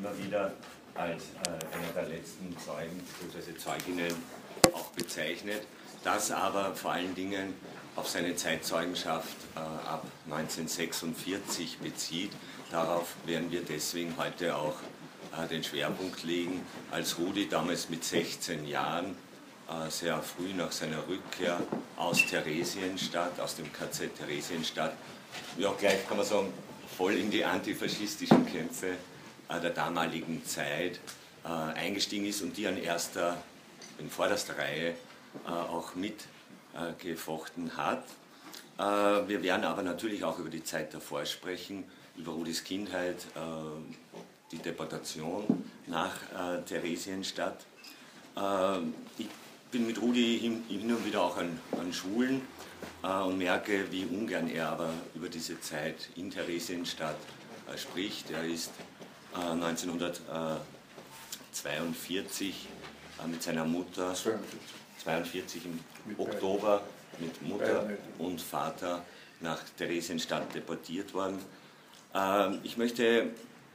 immer wieder als einer der letzten Zeugen bzw. Zeuginnen auch bezeichnet, das aber vor allen Dingen auf seine Zeitzeugenschaft ab 1946 bezieht. Darauf werden wir deswegen heute auch den Schwerpunkt legen, als Rudi damals mit 16 Jahren sehr früh nach seiner Rückkehr aus Theresienstadt, aus dem KZ Theresienstadt, ja gleich kann man sagen, voll in die antifaschistischen Kämpfe der damaligen Zeit eingestiegen ist und die an in vorderster Reihe auch mitgefochten hat. Wir werden aber natürlich auch über die Zeit davor sprechen, über Rudis Kindheit, die Deportation nach Theresienstadt. Ich bin mit Rudi hin und wieder auch an Schulen und merke, wie ungern er aber über diese Zeit in Theresienstadt spricht. Er ist 1942 mit seiner Mutter, 42 im Oktober, mit Mutter und Vater nach Theresienstadt deportiert worden. Ich möchte,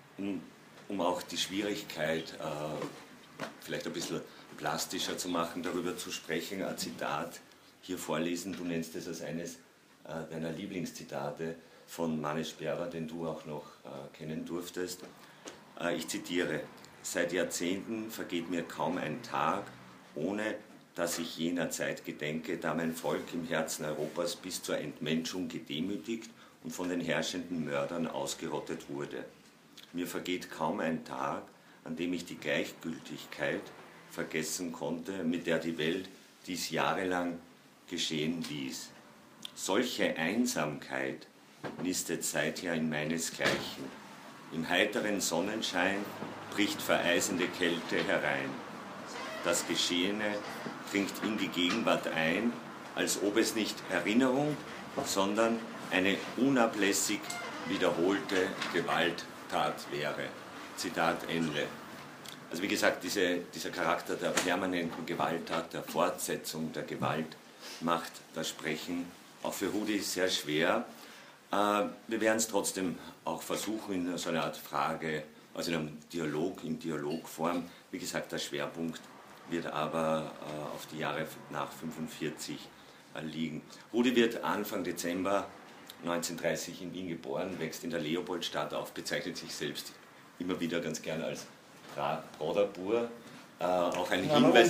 um auch die Schwierigkeit vielleicht ein bisschen plastischer zu machen, darüber zu sprechen, ein Zitat hier vorlesen. Du nennst es als eines deiner Lieblingszitate von Manes Berber, den du auch noch kennen durftest. Ich zitiere: Seit Jahrzehnten vergeht mir kaum ein Tag, ohne dass ich jener Zeit gedenke, da mein Volk im Herzen Europas bis zur Entmenschung gedemütigt und von den herrschenden Mördern ausgerottet wurde. Mir vergeht kaum ein Tag, an dem ich die Gleichgültigkeit vergessen konnte, mit der die Welt dies jahrelang geschehen ließ. Solche Einsamkeit nistet seither in meinesgleichen. Im heiteren Sonnenschein bricht vereisende Kälte herein. Das Geschehene dringt in die Gegenwart ein, als ob es nicht Erinnerung, sondern eine unablässig wiederholte Gewalttat wäre. Zitat Ende. Also wie gesagt, dieser Charakter der permanenten Gewalttat, der Fortsetzung der Gewalt, macht das Sprechen auch für Rudi sehr schwer. Wir werden es trotzdem auch versuchen in so einer Art Frage, also in einem Dialog, in Dialogform. Wie gesagt, der Schwerpunkt wird aber auf die Jahre nach 1945 liegen. Rudi wird Anfang Dezember 1930 in Wien geboren, wächst in der Leopoldstadt auf, bezeichnet sich selbst immer wieder ganz gern als Broderbur, auch ein Hinweis,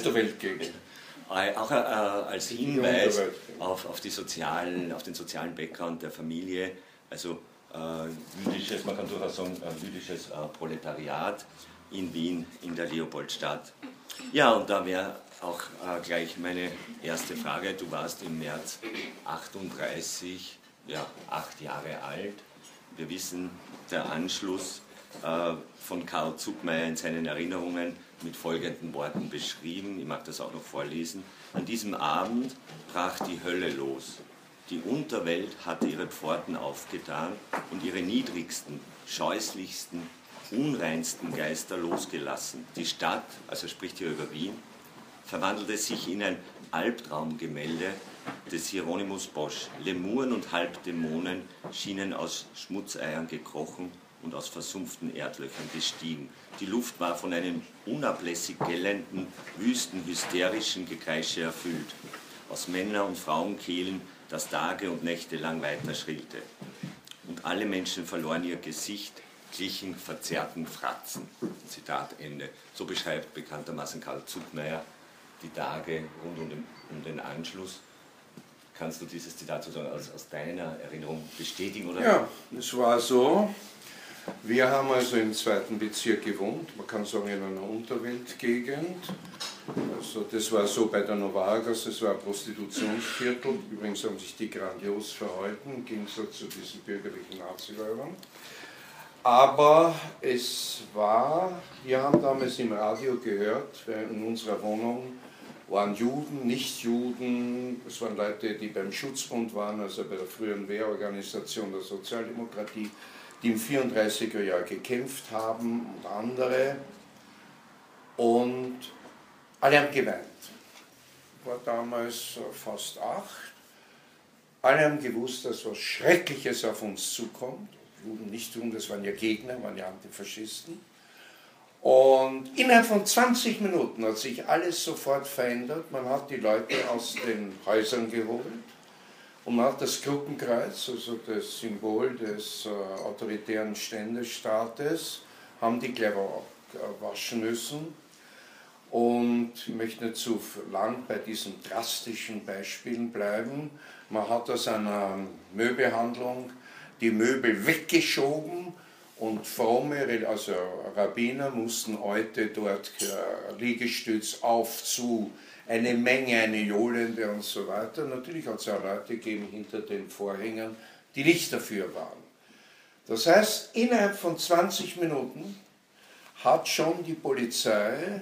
auch als Hinweis auf den sozialen Background der Familie, also jüdisches, man kann durchaus sagen, jüdisches Proletariat in Wien, in der Leopoldstadt. Ja, und da wäre auch gleich meine erste Frage. Du warst im März 38, ja, 8 Jahre alt. Wir wissen, der Anschluss von Karl Zuckmayer in seinen Erinnerungen mit folgenden Worten beschrieben, ich mag das auch noch vorlesen: An diesem Abend brach die Hölle los. Die Unterwelt hatte ihre Pforten aufgetan und ihre niedrigsten, scheußlichsten, unreinsten Geister losgelassen. Die Stadt, also spricht hier über Wien, verwandelte sich in ein Albtraumgemälde des Hieronymus Bosch. Lemuren und Halbdämonen schienen aus Schmutzeiern gekrochen und aus versumpften Erdlöchern gestiegen. Die Luft war von einem unablässig gellenden, wüsten, hysterischen Gekreische erfüllt, aus Männer- und Frauenkehlen, das Tage und Nächte lang weiter schrillte. Und alle Menschen verloren ihr Gesicht, glichen verzerrten Fratzen. Zitat Ende. So beschreibt bekanntermaßen Karl Zuckmayer die Tage rund um den Anschluss. Kannst du dieses Zitat sozusagen aus deiner Erinnerung bestätigen? Oder? Ja, es war so. Wir haben also im 2. Bezirk gewohnt, man kann sagen in einer Unterweltgegend. Also das war so bei der Novargas, es war ein Prostitutionsviertel. Übrigens haben sich die grandios verhalten, im Gegensatz zu diesen bürgerlichen Naziräubern. Aber es war, wir haben damals im Radio gehört, in unserer Wohnung waren Juden, Nichtjuden, es waren Leute, die beim Schutzbund waren, also bei der früheren Wehrorganisation der Sozialdemokratie, die im 34er Jahr gekämpft haben und andere. Und alle haben geweint. Ich war damals fast 8. Alle haben gewusst, dass was Schreckliches auf uns zukommt. Juden, Nichtjuden, das waren ja Gegner, waren ja Antifaschisten. Und innerhalb von 20 Minuten hat sich alles sofort verändert. Man hat die Leute aus den Häusern geholt und man hat das Gruppenkreuz, also das Symbol des autoritären Ständestaates, haben die gleich waschen müssen. Und ich möchte nicht zu lang bei diesen drastischen Beispielen bleiben. Man hat aus einer Möbelhandlung die Möbel weggeschoben und fromme, also Rabbiner, mussten heute dort Liegestütz auf zu, eine Menge, eine Johlende und so weiter. Natürlich hat es auch Leute gegeben hinter den Vorhängen, die nicht dafür waren. Das heißt, innerhalb von 20 Minuten hat schon die Polizei,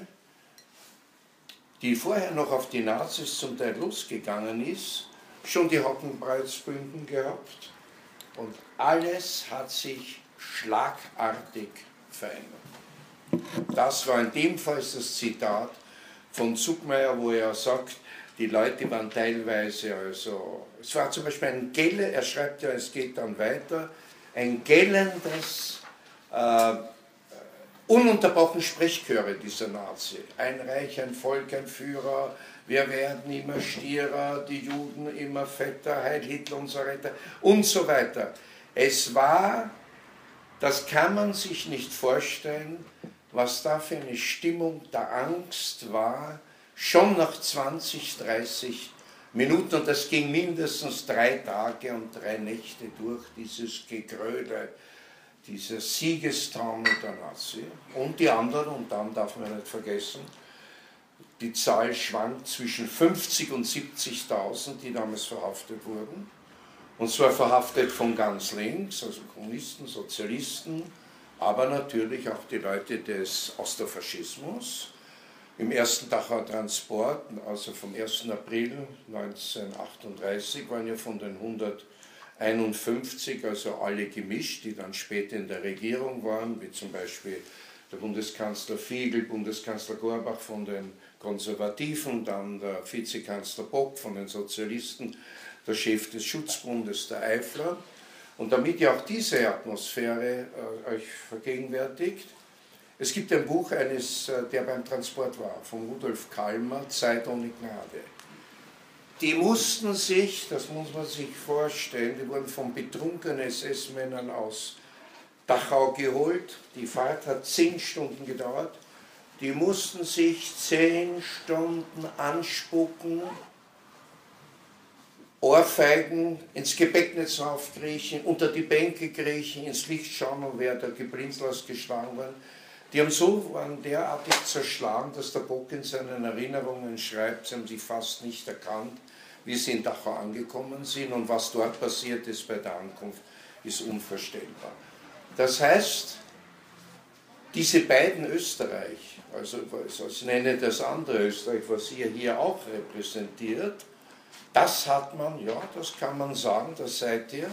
die vorher noch auf die Nazis zum Teil losgegangen ist, schon die Hakenbreitsbünden gehabt. Und alles hat sich schlagartig verändert. Das war in dem Fall das Zitat von Zuckmayer, wo er sagt, die Leute waren teilweise, also, es war zum Beispiel ein Gellen, er schreibt ja, es geht dann weiter, ein gellendes, ununterbrochen Sprechchöre dieser Nazi. Ein Reich, ein Volk, ein Führer, wir werden immer stierer, die Juden immer fetter, Heil Hitler, unser Retter und so weiter. Es war, das kann man sich nicht vorstellen, was da für eine Stimmung der Angst war, schon nach 20, 30 Minuten, und das ging mindestens 3 Tage und 3 Nächte durch, dieses Gegröle, dieser Siegestraum der Nazi. Und die anderen, und dann darf man nicht vergessen, die Zahl schwankt zwischen 50.000 und 70.000, die damals verhaftet wurden. Und zwar verhaftet von ganz links, also Kommunisten, Sozialisten, aber natürlich auch die Leute des Osterfaschismus. Im ersten Dachauer Transport, also vom 1. April 1938, waren ja von den 151, also alle gemischt, die dann später in der Regierung waren, wie zum Beispiel der Bundeskanzler Fiegel, Bundeskanzler Gorbach von den Konservativen, dann der Vizekanzler Bock von den Sozialisten, der Chef des Schutzbundes, der Eifler. Und damit ihr auch diese Atmosphäre euch vergegenwärtigt, es gibt ein Buch eines, der beim Transport war, von Rudolf Kalmer, Zeit ohne Gnade. Die mussten sich, das muss man sich vorstellen, die wurden von betrunkenen SS-Männern aus Dachau geholt. Die Fahrt hat 10 Stunden gedauert. Die mussten sich 10 Stunden anspucken, Ohrfeigen, ins Gepäcknetz aufkriechen, unter die Bänke kriechen, ins Licht schauen und wer der Gebrinzel ausgeschlagen war. Die waren derartig zerschlagen, dass der Bock in seinen Erinnerungen schreibt, sie haben sich fast nicht erkannt, wie sie in Dachau angekommen sind, und was dort passiert ist bei der Ankunft, ist unvorstellbar. Das heißt, diese beiden Österreich, also ich nenne das andere Österreich, was ihr hier auch repräsentiert, das hat man, ja, das kann man sagen, das seid ihr,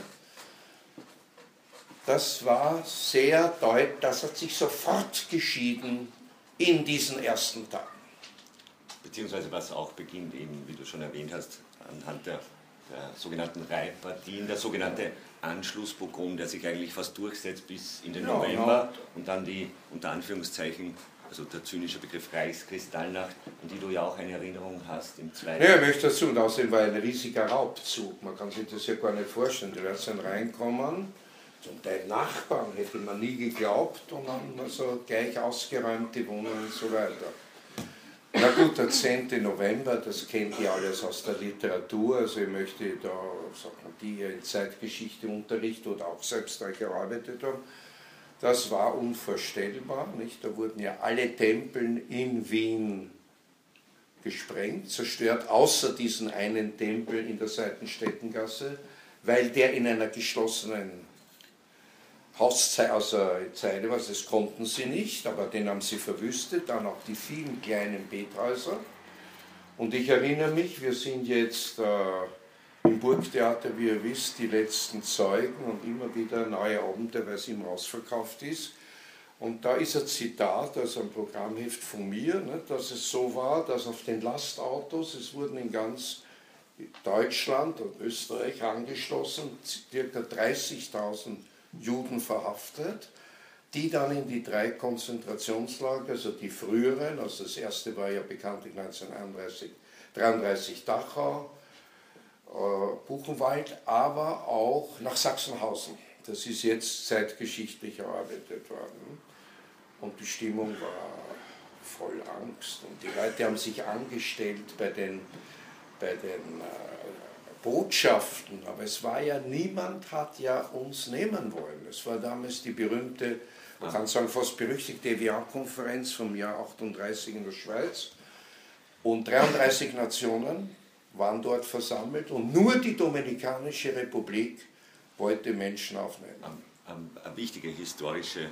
das war sehr deutlich, das hat sich sofort geschieden in diesen ersten Tagen. Beziehungsweise was auch beginnt eben, wie du schon erwähnt hast, anhand der sogenannten Reihpartien, der sogenannte Anschlusspogrom, der sich eigentlich fast durchsetzt bis in den November, und dann die, unter Anführungszeichen, also der zynische Begriff Reichskristallnacht, an die du ja auch eine Erinnerung hast im Zweiten. Ja, ich möchte dazu, und außerdem war ein riesiger Raubzug, man kann sich das ja gar nicht vorstellen, die Leute sind reinkommen, zum Teil Nachbarn, hätte man nie geglaubt, und dann also gleich ausgeräumte Wohnungen und so weiter. Na gut, der 10. November, das kennt ihr alles aus der Literatur, also ich möchte da sagen, die ihr in Zeitgeschichte unterrichtet oder auch selbst da gearbeitet haben, das war unvorstellbar, nicht? Da wurden ja alle Tempel in Wien gesprengt, zerstört, außer diesen einen Tempel in der Seitenstädtengasse, weil der in einer geschlossenen Hauszeile war, das konnten sie nicht, aber den haben sie verwüstet, dann auch die vielen kleinen Bethäuser. Und ich erinnere mich, wir sind jetzt im Burgtheater, wie ihr wisst, die letzten Zeugen und immer wieder neue Abende, weil es immer ausverkauft ist. Und da ist ein Zitat, also ein Programmheft von mir, ne, dass es so war, dass auf den Lastautos, es wurden in ganz Deutschland und Österreich angeschlossen, ca. 30.000 Juden verhaftet, die dann in die 3 Konzentrationslager, also die früheren, also das erste war ja bekanntlich 1933 Dachau, Buchenwald, aber auch nach Sachsenhausen. Das ist jetzt zeitgeschichtlich erarbeitet worden. Und die Stimmung war voll Angst. Und die Leute haben sich angestellt bei den Botschaften, aber es war ja, niemand hat ja uns nehmen wollen. Es war damals die berühmte, man kann sagen fast berüchtigte Evian-Konferenz vom Jahr 38 in der Schweiz, und 33 Nationen waren dort versammelt und nur die Dominikanische Republik wollte Menschen aufnehmen. Eine wichtige historische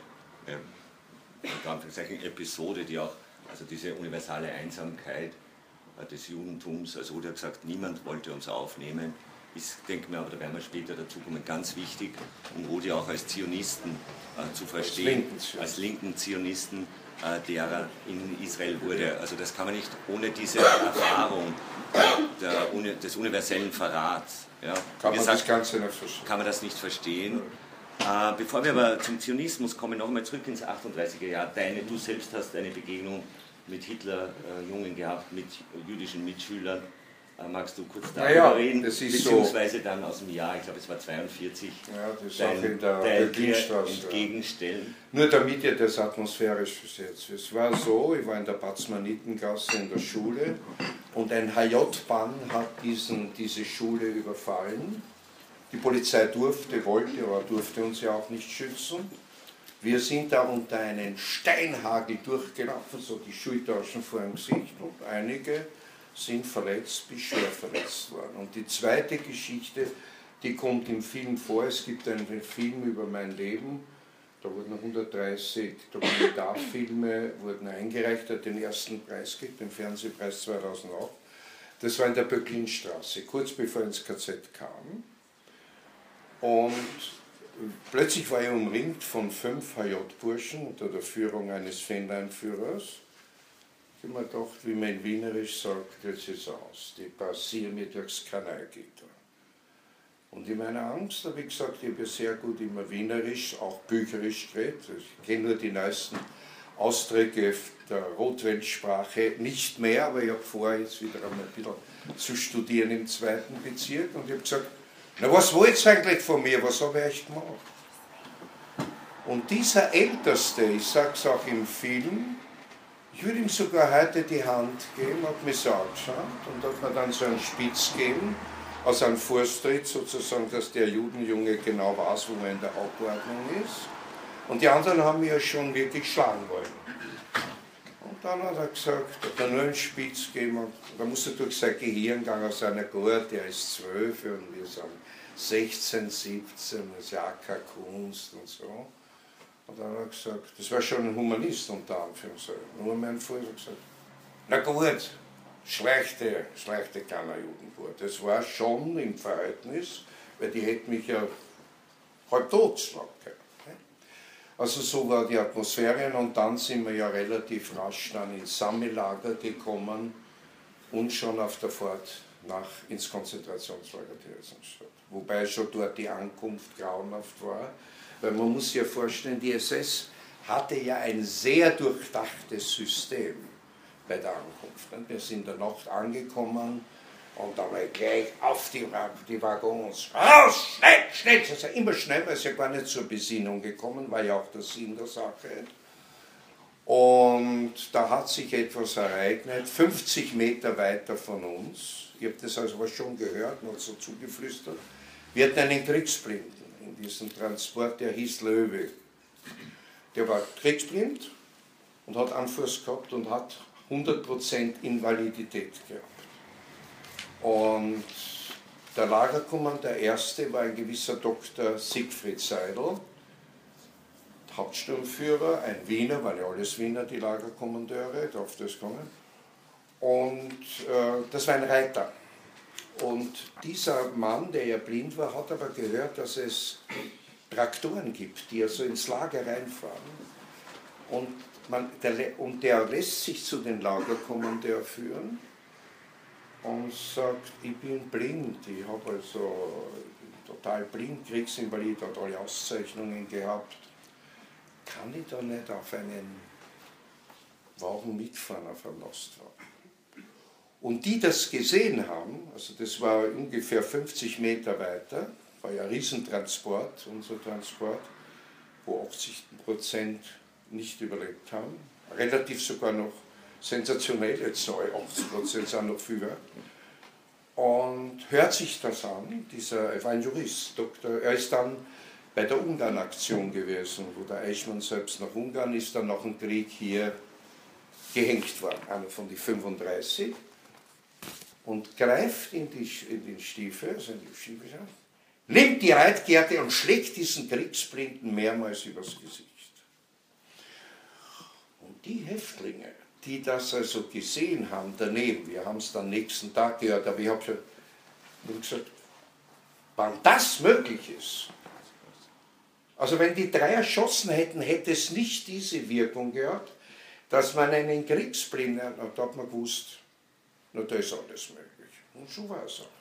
Episode, die auch, also diese universale Einsamkeit des Judentums, also wurde ja gesagt, niemand wollte uns aufnehmen, ist, denke mir, aber da werden wir später dazu kommen, ganz wichtig und wurde auch als Zionisten zu verstehen, als linken Zionisten, derer in Israel wurde. Also das kann man nicht ohne diese Erfahrung des universellen Verrats, ja, kann man das Ganze nicht verstehen. Kann man das nicht verstehen. Bevor wir aber zum Zionismus kommen, noch einmal zurück ins 38er Jahr. Du selbst hast eine Begegnung mit Hitlerjungen gehabt, mit jüdischen Mitschülern. Magst du kurz darüber reden? Das ist beziehungsweise so, dann aus dem Jahr, ich glaube es war 42, ja, das ist auch in der Berlinstraße entgegenstellen. Nur damit ihr das atmosphärisch versetzt. Es war so, ich war in der Batzmanitengasse in der Schule und ein HJ-Bann hat diese Schule überfallen. Die Polizei wollte, aber durfte uns ja auch nicht schützen. Wir sind da unter einen Steinhagel durchgelaufen, so die Schultaschen vor dem Gesicht, und einige sind verletzt bis schwer verletzt worden. Und die zweite Geschichte, die kommt im Film vor. Es gibt einen Film über mein Leben, da wurden 130 Dokumentarfilme eingereicht, der den ersten Preis gibt, den Fernsehpreis 2008. Das war in der Böcklinstraße, kurz bevor ich ins KZ kam. Und plötzlich war ich umringt von 5 HJ-Burschen unter der Führung eines Fähnleinführers. Ich habe mir gedacht, wie man in Wienerisch sagt, jetzt ist aus, die passieren mir durchs Kanalgitter. Und in meiner Angst habe ich gesagt, ich habe sehr gut immer Wienerisch, auch bücherisch geredet. Ich kenne nur die neuesten Ausdrücke der Rotweltsprache nicht mehr, aber ich habe vor, jetzt wieder einmal ein bisschen zu studieren im 2. Bezirk. Und ich habe gesagt, na, was wollt ihr eigentlich von mir, was habe ich echt gemacht? Und dieser Älteste, ich sage es auch im Film, ich würde ihm sogar heute die Hand geben, hat mich so angeschaut und hat mir dann so einen Spitz gegeben, aus einem Vorstritt sozusagen, dass der Judenjunge genau weiß, wo er in der Hauptordnung ist. Und die anderen haben mich ja schon wirklich schlagen wollen. Und dann hat er gesagt, hat er nur einen Spitz gegeben, und da muss er durch sein Gehirn gehen, aus einer Gurt, der ist 12 und wir sagen 16, 17, das ist ja keine Kunst und so. Und dann hat er gesagt, das war schon ein Humanist unter Anführungszeichen. Nur mein Vater hat gesagt, na gut, schlechte kleiner Judenbub. Das war schon im Verhältnis, weil die hätten mich ja halb tot schlagen können. Also so war die Atmosphäre, und dann sind wir ja relativ rasch dann ins Sammellager gekommen und schon auf der Fahrt ins Konzentrationslager Theresienstadt. Wobei schon dort die Ankunft grauenhaft war, weil man muss sich ja vorstellen, die SS hatte ja ein sehr durchdachtes System bei der Ankunft. Wir sind in der Nacht angekommen und dann gleich auf die Waggons, raus, schnell, das ist ja immer schnell, weil es ja gar nicht zur Besinnung gekommen, war ja auch der Sinn der Sache. Und da hat sich etwas ereignet, 50 Meter weiter von uns, ich habe das also schon gehört, noch so zugeflüstert, wir hatten einen Kriegsblinden in diesem Transport, der hieß Löwe. Der war kriegsblind und hat Anfuß gehabt und hat 100% Invalidität gehabt. Und der Lagerkommandeur, der erste, war ein gewisser Dr. Siegfried Seidel, Hauptsturmführer, ein Wiener, waren ja alles Wiener, die Lagerkommandeure, darf das kommen. Und das war ein Reiter. Und dieser Mann, der ja blind war, hat aber gehört, dass es Traktoren gibt, die also ins Lager reinfahren. Und der lässt sich zu den Lagerkommandeur führen und sagt, ich bin blind, ich habe also total blind, Kriegsinvalid, hat alle Auszeichnungen gehabt. kann ich da nicht auf einen Wagen mitfahren, auf einen Lastwagen? Und die das gesehen haben, also das war ungefähr 50 Meter weiter, war ja ein Riesentransport, unser Transport, wo 80% nicht überlebt haben, relativ sogar noch sensationell, jetzt 80% sind noch früher. Und hört sich das an, er war ein Jurist, er ist dann bei der Ungarn-Aktion gewesen, wo der Eichmann selbst nach Ungarn ist, dann nach dem Krieg hier gehängt worden, einer von den 35, und greift in den Stiefel, nimmt die Reitgerte und schlägt diesen Kriegsblinden mehrmals übers Gesicht. Und die Häftlinge, die das also gesehen haben daneben, wir haben es dann nächsten Tag gehört, aber ich habe schon gesagt, wann das möglich ist, also wenn die 3 erschossen hätten, hätte es nicht diese Wirkung gehabt, dass man einen Kriegsblinden, da hat man gewusst, na, da ist alles möglich. Und so war es auch.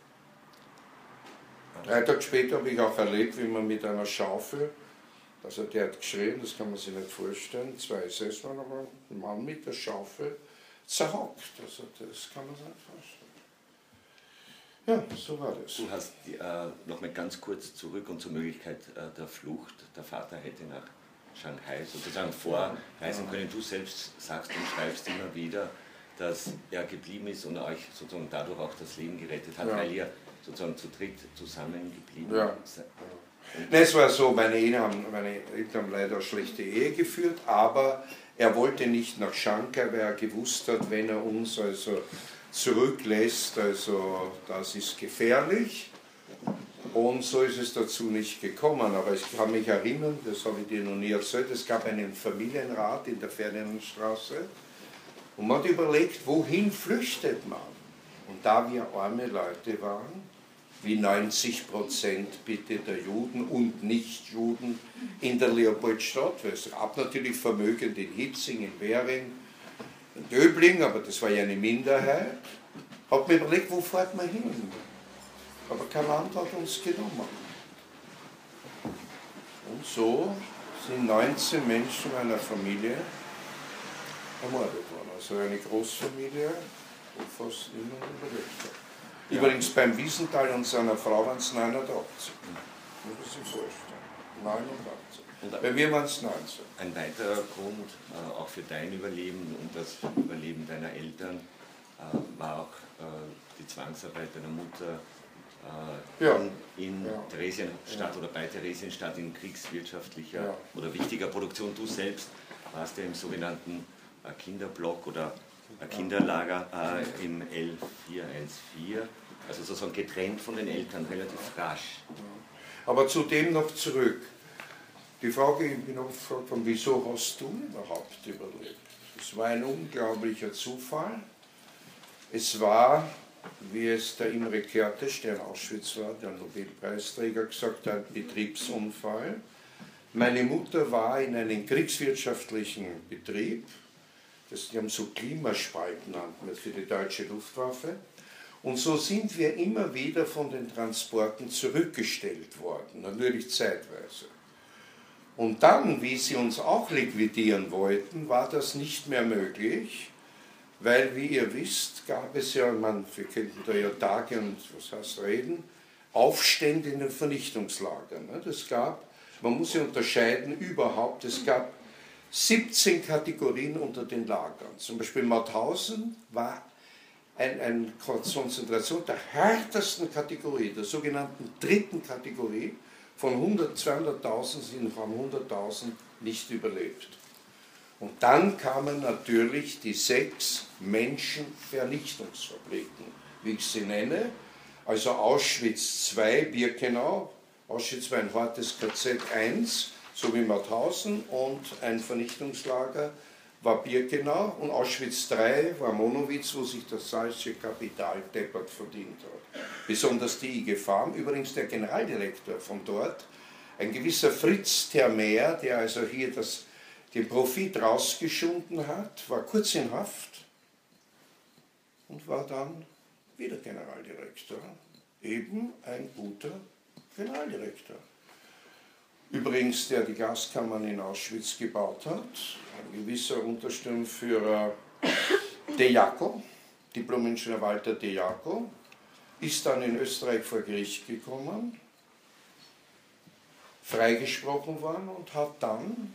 3 Tage später habe ich auch erlebt, wie man mit einer Schaufel, also der hat geschrien, das kann man sich nicht vorstellen, 2 SS-Mann, aber ein Mann mit der Schaufel zerhockt. Also das kann man sich nicht vorstellen. Ja, so war das. Du hast noch mal ganz kurz zurück und zur Möglichkeit der Flucht. Der Vater hätte nach Shanghai sozusagen vorreisen können. Du selbst sagst und schreibst immer wieder, dass er geblieben ist und euch sozusagen dadurch auch das Leben gerettet hat, weil ihr sozusagen zu dritt zusammengeblieben seid. Es war so, meine Eltern haben leider eine schlechte Ehe geführt, aber er wollte nicht nach Shanghai, weil er gewusst hat, wenn er uns also zurücklässt, also das ist gefährlich. Und so ist es dazu nicht gekommen. Aber ich kann mich erinnern, das habe ich dir noch nie erzählt, es gab einen Familienrat in der Ferdinandstraße und man hat überlegt, wohin flüchtet man? Und da wir arme Leute waren, wie 90% bitte der Juden und Nichtjuden in der Leopoldstadt, weil es gab natürlich Vermögende in Hitzing, in Währing, in Döbling, aber das war ja eine Minderheit, hat man überlegt, wo fährt man hin? Aber kein Land hat uns genommen. Und so sind 19 Menschen meiner Familie ermordet worden. Also eine Großfamilie, wo fast niemand überlebt hat. Ja. Übrigens beim Wiesenthal und seiner Frau waren es 89. Muss man sich vorstellen. 89. Bei mir waren es 19. Ein weiterer Grund, auch für dein Überleben und das Überleben deiner Eltern, war auch die Zwangsarbeit deiner Mutter in Theresienstadt oder bei Theresienstadt in kriegswirtschaftlicher oder wichtiger Produktion. Du selbst warst ja im sogenannten Kinderblock oder Kinderlager im L414, also sozusagen getrennt von den Eltern, relativ rasch. Aber zudem noch zurück. Die Frage, ich bin oft gefragt, wieso hast du überhaupt überlebt? Es war ein unglaublicher Zufall. Es war, wie es der Imre Kertész, der in Auschwitz war, der Nobelpreisträger, gesagt hat, ein Betriebsunfall. Meine Mutter war in einem kriegswirtschaftlichen Betrieb, die haben so Klimaspalten genannt für die deutsche Luftwaffe. Und so sind wir immer wieder von den Transporten zurückgestellt worden, natürlich zeitweise. Und dann, wie sie uns auch liquidieren wollten, war das nicht mehr möglich, weil, wie ihr wisst, gab es ja, wir könnten da ja Tage und was heißt reden, Aufstände in den Vernichtungslagern. Man muss ja unterscheiden überhaupt, es gab 17 Kategorien unter den Lagern. Zum Beispiel Mauthausen war eine Konzentration der härtesten Kategorie, der sogenannten dritten Kategorie. Von 200.000 haben 100.000 nicht überlebt. Und dann kamen natürlich die 6 Menschenvernichtungsfabriken, wie ich sie nenne, also Auschwitz II, Birkenau. Auschwitz war ein hartes KZ I, so wie Mauthausen, und ein Vernichtungslager war Birkenau, und Auschwitz III war Monowitz, wo sich das salzige Kapital deppert verdient hat. Besonders die IG Farm, übrigens der Generaldirektor von dort, ein gewisser Fritz Termer, der also hier den Profit rausgeschunden hat, war kurz in Haft und war dann wieder Generaldirektor. Eben ein guter Generaldirektor. übrigens der die Gaskammern in Auschwitz gebaut hat, ein gewisser Untersturmführer De Jaco, Diplom-Ingenieur Walter De Jaco, ist dann in Österreich vor Gericht gekommen, freigesprochen worden und hat dann,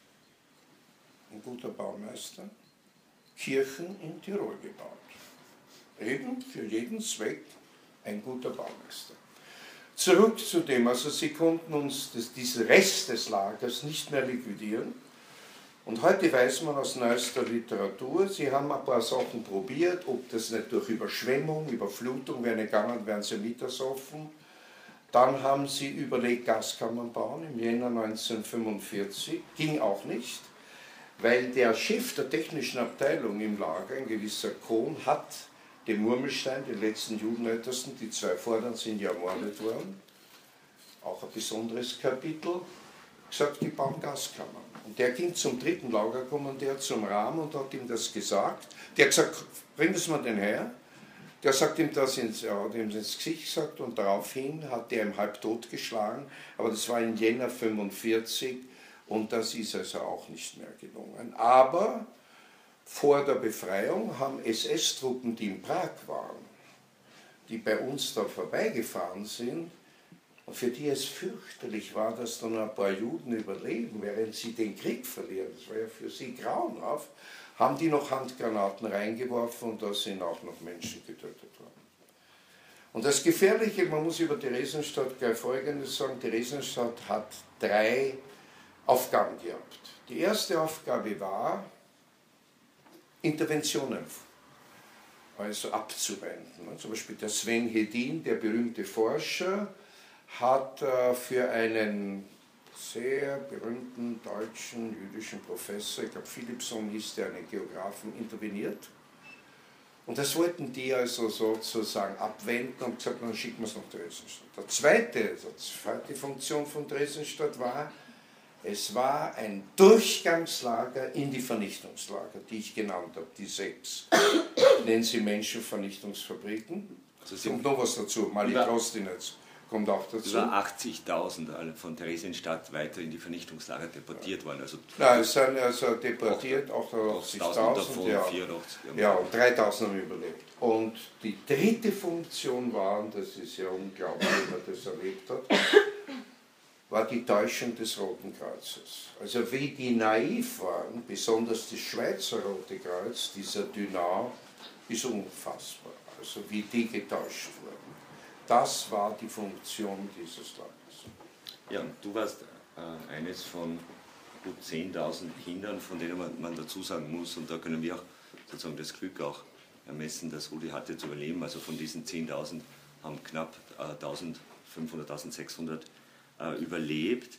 ein guter Baumeister, Kirchen in Tirol gebaut. Eben für jeden Zweck ein guter Baumeister. Zurück zu dem, also sie konnten uns diesen Rest des Lagers nicht mehr liquidieren. Und heute weiß man aus neuester Literatur, sie haben ein paar Sachen probiert, ob das nicht durch Überschwemmung, Überflutung wäre gegangen, wären sie mitersoffen. Dann haben sie überlegt, Gaskammern bauen im Jänner 1945, ging auch nicht, weil der Chef der technischen Abteilung im Lager, ein gewisser Kohn, hat den Murmelstein, den letzten Judenältesten, die zwei Vorderen sind ja ermordet worden, auch ein besonderes Kapitel, gesagt, die bauen Gaskammern. Und der ging zum dritten Lagerkommandeur, zum Rahm, und hat ihm das gesagt. Der hat gesagt, bring das mal den her. Der sagt ihm das ins Gesicht gesagt, und daraufhin hat der ihn halb tot geschlagen. Aber das war im Jänner 1945 und das ist also auch nicht mehr gelungen. Aber vor der Befreiung haben SS-Truppen, die in Prag waren, die bei uns da vorbeigefahren sind, und für die es fürchterlich war, dass dann ein paar Juden überleben, während sie den Krieg verlieren, das war ja für sie grauenhaft, haben die noch Handgranaten reingeworfen und da sind auch noch Menschen getötet worden. Und das Gefährliche, man muss über Theresienstadt gleich Folgendes sagen, Theresienstadt hat 3 Aufgaben gehabt. Die erste Aufgabe war, Interventionen also abzuwenden. Zum Beispiel der Sven Hedin, der berühmte Forscher, hat für einen sehr berühmten deutschen jüdischen Professor, ich glaube Philippson hieß der, einen Geographen, interveniert. Und das wollten die also sozusagen abwenden und gesagt, dann schicken wir es nach Theresienstadt. Die zweite Funktion von Theresienstadt war, es war ein Durchgangslager in die Vernichtungslager, die ich genannt habe, die 6. Nennen sie Menschenvernichtungsfabriken. Und noch was dazu, Malitrostinetz kommt auch dazu. Über 80.000 alle von Theresienstadt weiter in die Vernichtungslager deportiert worden. Also nein, es sind also deportiert, auch 80.000, ja. 84, Ja, und 3.000 haben überlebt. Und die dritte Funktion war, und das ist ja unglaublich, wie man das erlebt hat, war die Täuschung des Roten Kreuzes. Also wie die naiv waren, besonders das Schweizer Rote Kreuz, dieser Dunant, ist unfassbar. Also wie die getäuscht wurden. Das war die Funktion dieses Lagers. Ja, und du warst eines von gut 10.000 Kindern, von denen man dazu sagen muss, und da können wir auch sozusagen das Glück auch ermessen, dass Rudi hatte zu überleben. Also von diesen 10.000 haben knapp 1.500, 1.600 überlebt.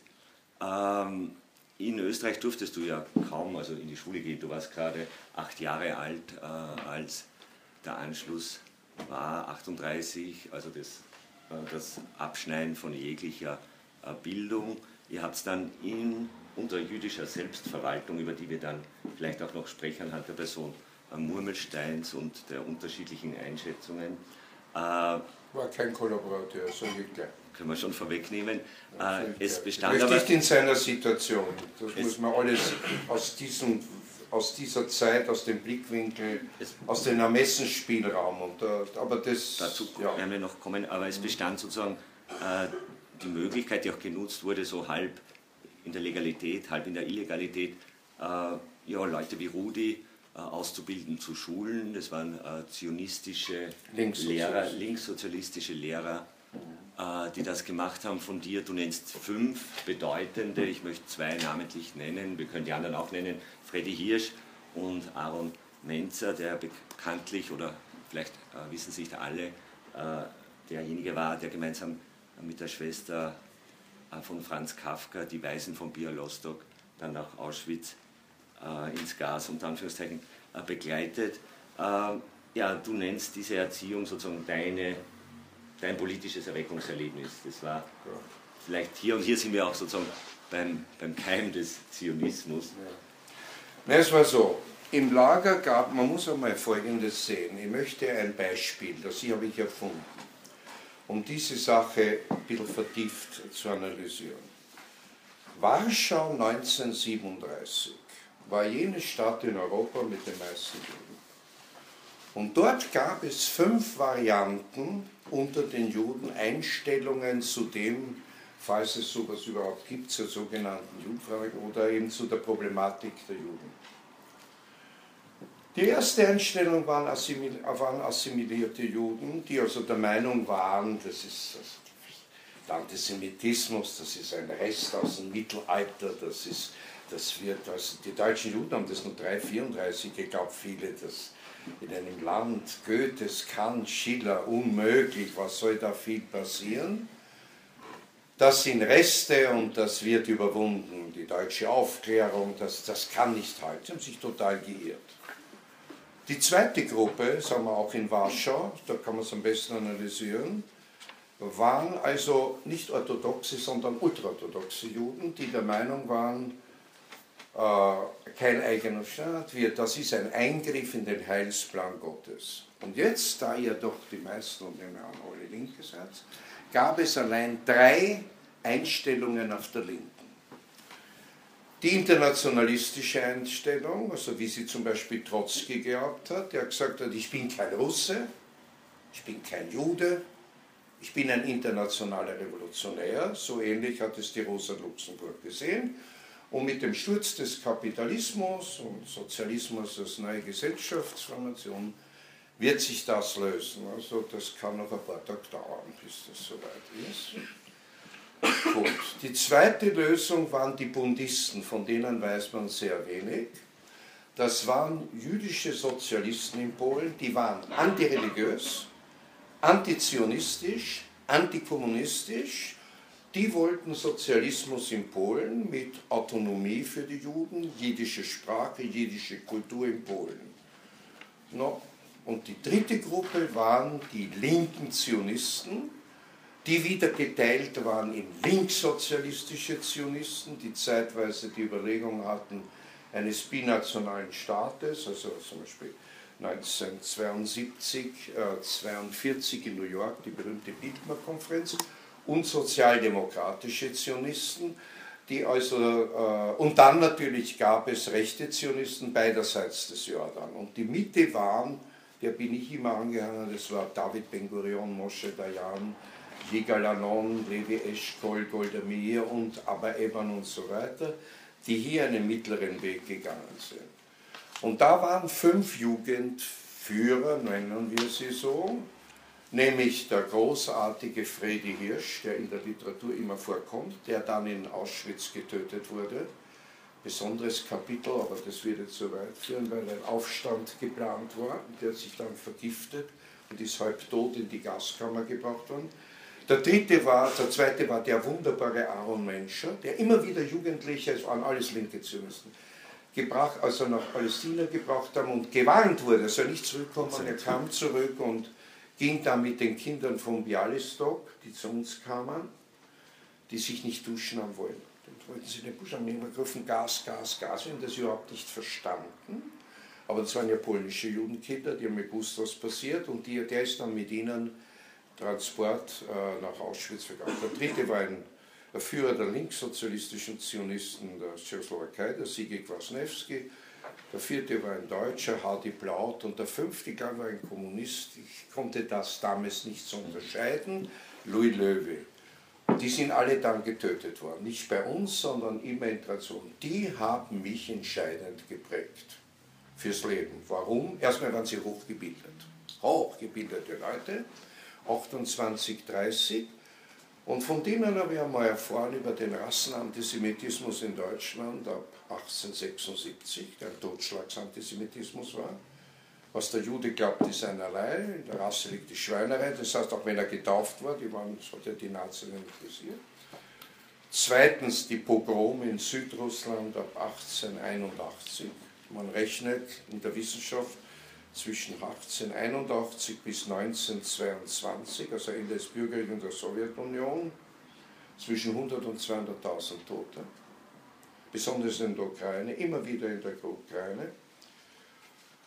In Österreich durftest du ja kaum also in die Schule gehen. Du warst gerade 8 Jahre alt, als der Anschluss war, 38, also das Abschneiden von jeglicher Bildung. Ihr habt es dann unter jüdischer Selbstverwaltung, über die wir dann vielleicht auch noch sprechen anhand der Person Murmelsteins und der unterschiedlichen Einschätzungen. War kein Kollaborateur, sage ich gleich. Können wir schon vorwegnehmen. Ja, Es bestand aber nicht in seiner Situation. Das muss man alles aus dieser Zeit, aus dem Blickwinkel, aus dem Ermessensspielraum. Aber das, dazu werden wir noch kommen, aber es bestand sozusagen die Möglichkeit, die auch genutzt wurde, so halb in der Legalität, halb in der Illegalität, ja, Leute wie Rudi auszubilden zu Schulen. Das waren zionistische Lehrer, linkssozialistische Lehrer, die das gemacht haben von dir. Du nennst 5 bedeutende, ich möchte 2 namentlich nennen, wir können die anderen auch nennen, Freddy Hirsch und Aaron Menzer, der bekanntlich, oder vielleicht wissen es nicht alle, derjenige war, der gemeinsam mit der Schwester von Franz Kafka die Weisen von Bialystok dann nach Auschwitz ins Gas unter Anführungszeichen begleitet. Ja, du nennst diese Erziehung sozusagen dein politisches Erweckungserlebnis. Das war vielleicht hier, und hier sind wir auch sozusagen beim Keim des Zionismus. Ja. Es war so, im Lager gab, man muss einmal Folgendes sehen, ich möchte ein Beispiel, das habe ich erfunden, um diese Sache ein bisschen vertieft zu analysieren. Warschau 1937 war jene Stadt in Europa mit den meisten Juden. Und dort gab es 5 Varianten unter den Juden, Einstellungen zu dem, falls es sowas überhaupt gibt, zur sogenannten Judenfrage oder eben zu der Problematik der Juden. Die erste Einstellung waren assimilierte Juden, die also der Meinung waren, das ist der Antisemitismus, das ist ein Rest aus dem Mittelalter, die deutschen Juden haben das nur 1934 geglaubt, viele, dass in einem Land Goethes, Kant, Schiller, unmöglich, was soll da viel passieren? Das sind Reste und das wird überwunden. Die deutsche Aufklärung, das kann nicht halten. Sie haben sich total geirrt. Die zweite Gruppe, sagen wir auch in Warschau, da kann man es am besten analysieren, waren also nicht orthodoxe, sondern ultraorthodoxe Juden, die der Meinung waren, kein eigener Staat, das ist ein Eingriff in den Heilsplan Gottes. Und jetzt, da ihr doch die meisten und nehmen an alle Linke seid, gab es allein 3 Einstellungen auf der Linken. Die internationalistische Einstellung, also wie sie zum Beispiel Trotzki gehabt hat, der gesagt hat, ich bin kein Russe, ich bin kein Jude, ich bin ein internationaler Revolutionär, so ähnlich hat es die Rosa Luxemburg gesehen. Und mit dem Sturz des Kapitalismus und Sozialismus als neue Gesellschaftsformation wird sich das lösen. Also das kann noch ein paar Tage dauern, bis das soweit ist. Gut. Die zweite Lösung waren die Bundisten, von denen weiß man sehr wenig. Das waren jüdische Sozialisten in Polen, die waren antireligiös, antizionistisch, antikommunistisch. Die wollten Sozialismus in Polen mit Autonomie für die Juden, jiddische Sprache, jiddische Kultur in Polen. No. Und die dritte Gruppe waren die linken Zionisten, die wieder geteilt waren in linkssozialistische Zionisten, die zeitweise die Überlegung hatten eines binationalen Staates, also zum Beispiel 1972, 1942 in New York, die berühmte Bilderberg-Konferenz, und sozialdemokratische Zionisten, die also, und dann natürlich gab es rechte Zionisten beiderseits des Jordan. Und die Mitte waren, der bin ich immer angehangen, das war David Ben-Gurion, Moshe Dayan, Yigal Allon, Levi Eshkol, Golda Meir und Abba Eban und so weiter, die hier einen mittleren Weg gegangen sind. Und da waren 5 Jugendführer, nennen wir sie so, nämlich der großartige Fredi Hirsch, der in der Literatur immer vorkommt, der dann in Auschwitz getötet wurde. Besonderes Kapitel, aber das wird jetzt so weit führen, weil ein Aufstand geplant war, der sich dann vergiftet und ist halbtot in die Gaskammer gebracht worden. Der zweite war der wunderbare Aaron Menscher, der immer wieder Jugendliche, es waren alles linke Zionisten, also nach Palästina gebracht haben und gewarnt wurde, er soll nicht zurückkommen. Er kam zurück und ging dann mit den Kindern von Bialystok, die zu uns kamen, die sich nicht duschen haben wollen. Dann wollten sie den Busch haben immer gerufen, Gas, Gas, Gas. Wir haben das überhaupt nicht verstanden. Aber das waren ja polnische Judenkinder, die haben gewusst, was passiert. Und der ist dann mit ihnen Transport nach Auschwitz gegangen. Der dritte war ein Führer der linkssozialistischen Zionisten der Tschechoslowakei, der Sigi Kwasniewski. Der vierte war ein Deutscher, Hardy Plaut, und der fünfte, glaube ich, war ein Kommunist. Ich konnte das damals nicht so unterscheiden, Louis Löwe. Die sind alle dann getötet worden. Nicht bei uns, sondern immer in Tradition. Die haben mich entscheidend geprägt fürs Leben. Warum? Erstmal waren sie hochgebildet. Hochgebildete Leute, 28, 30. Und von denen habe ich einmal erfahren über den Rassenantisemitismus in Deutschland ab 1876, der ein Totschlagsantisemitismus war. Was der Jude glaubt, ist einerlei, in der Rasse liegt die Schweinerei, das heißt, auch wenn er getauft war, das hat ja die Nazis interessiert. Zweitens die Pogrome in Südrussland ab 1881. Man rechnet in der Wissenschaft zwischen 1881 bis 1922, also Ende des Bürgerkriegs der Sowjetunion, zwischen 100.000 und 200.000 Tote, besonders in der Ukraine, immer wieder in der Ukraine.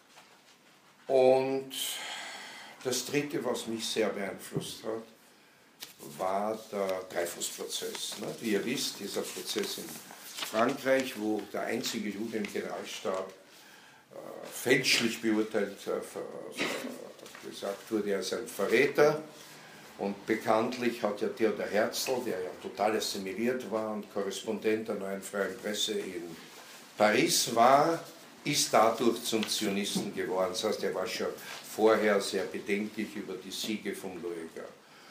Und das Dritte, was mich sehr beeinflusst hat, war der Dreyfus-Prozess. Wie ihr wisst, dieser Prozess in Frankreich, wo der einzige Jude im Generalstab fälschlich beurteilt, gesagt wurde, er ist ein Verräter. Und bekanntlich hat ja Theodor Herzl, der ja total assimiliert war und Korrespondent der Neuen Freien Presse in Paris war, ist dadurch zum Zionisten geworden. Das heißt, er war schon vorher sehr bedenklich über die Siege von Lueger.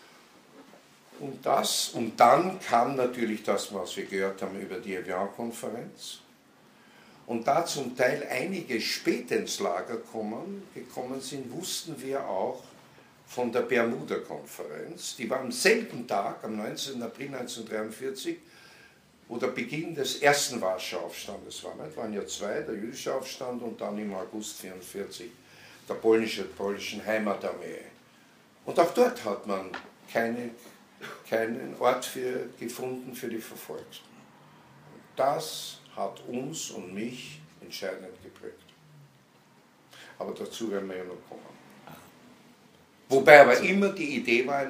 Und dann kam natürlich das, was wir gehört haben über die Evian-Konferenz. Und da zum Teil einige spät ins Lager gekommen sind, wussten wir auch von der Bermuda-Konferenz. Die war am selben Tag, am 19. April 1943, wo der Beginn des ersten Warschauer Aufstandes war. Es waren ja zwei, der jüdische Aufstand und dann im August 1944 der polnischen Heimatarmee. Und auch dort hat man keinen Ort gefunden für die Verfolgten. Das hat uns und mich entscheidend geprägt. Aber dazu werden wir ja noch kommen. Wobei aber immer die Idee war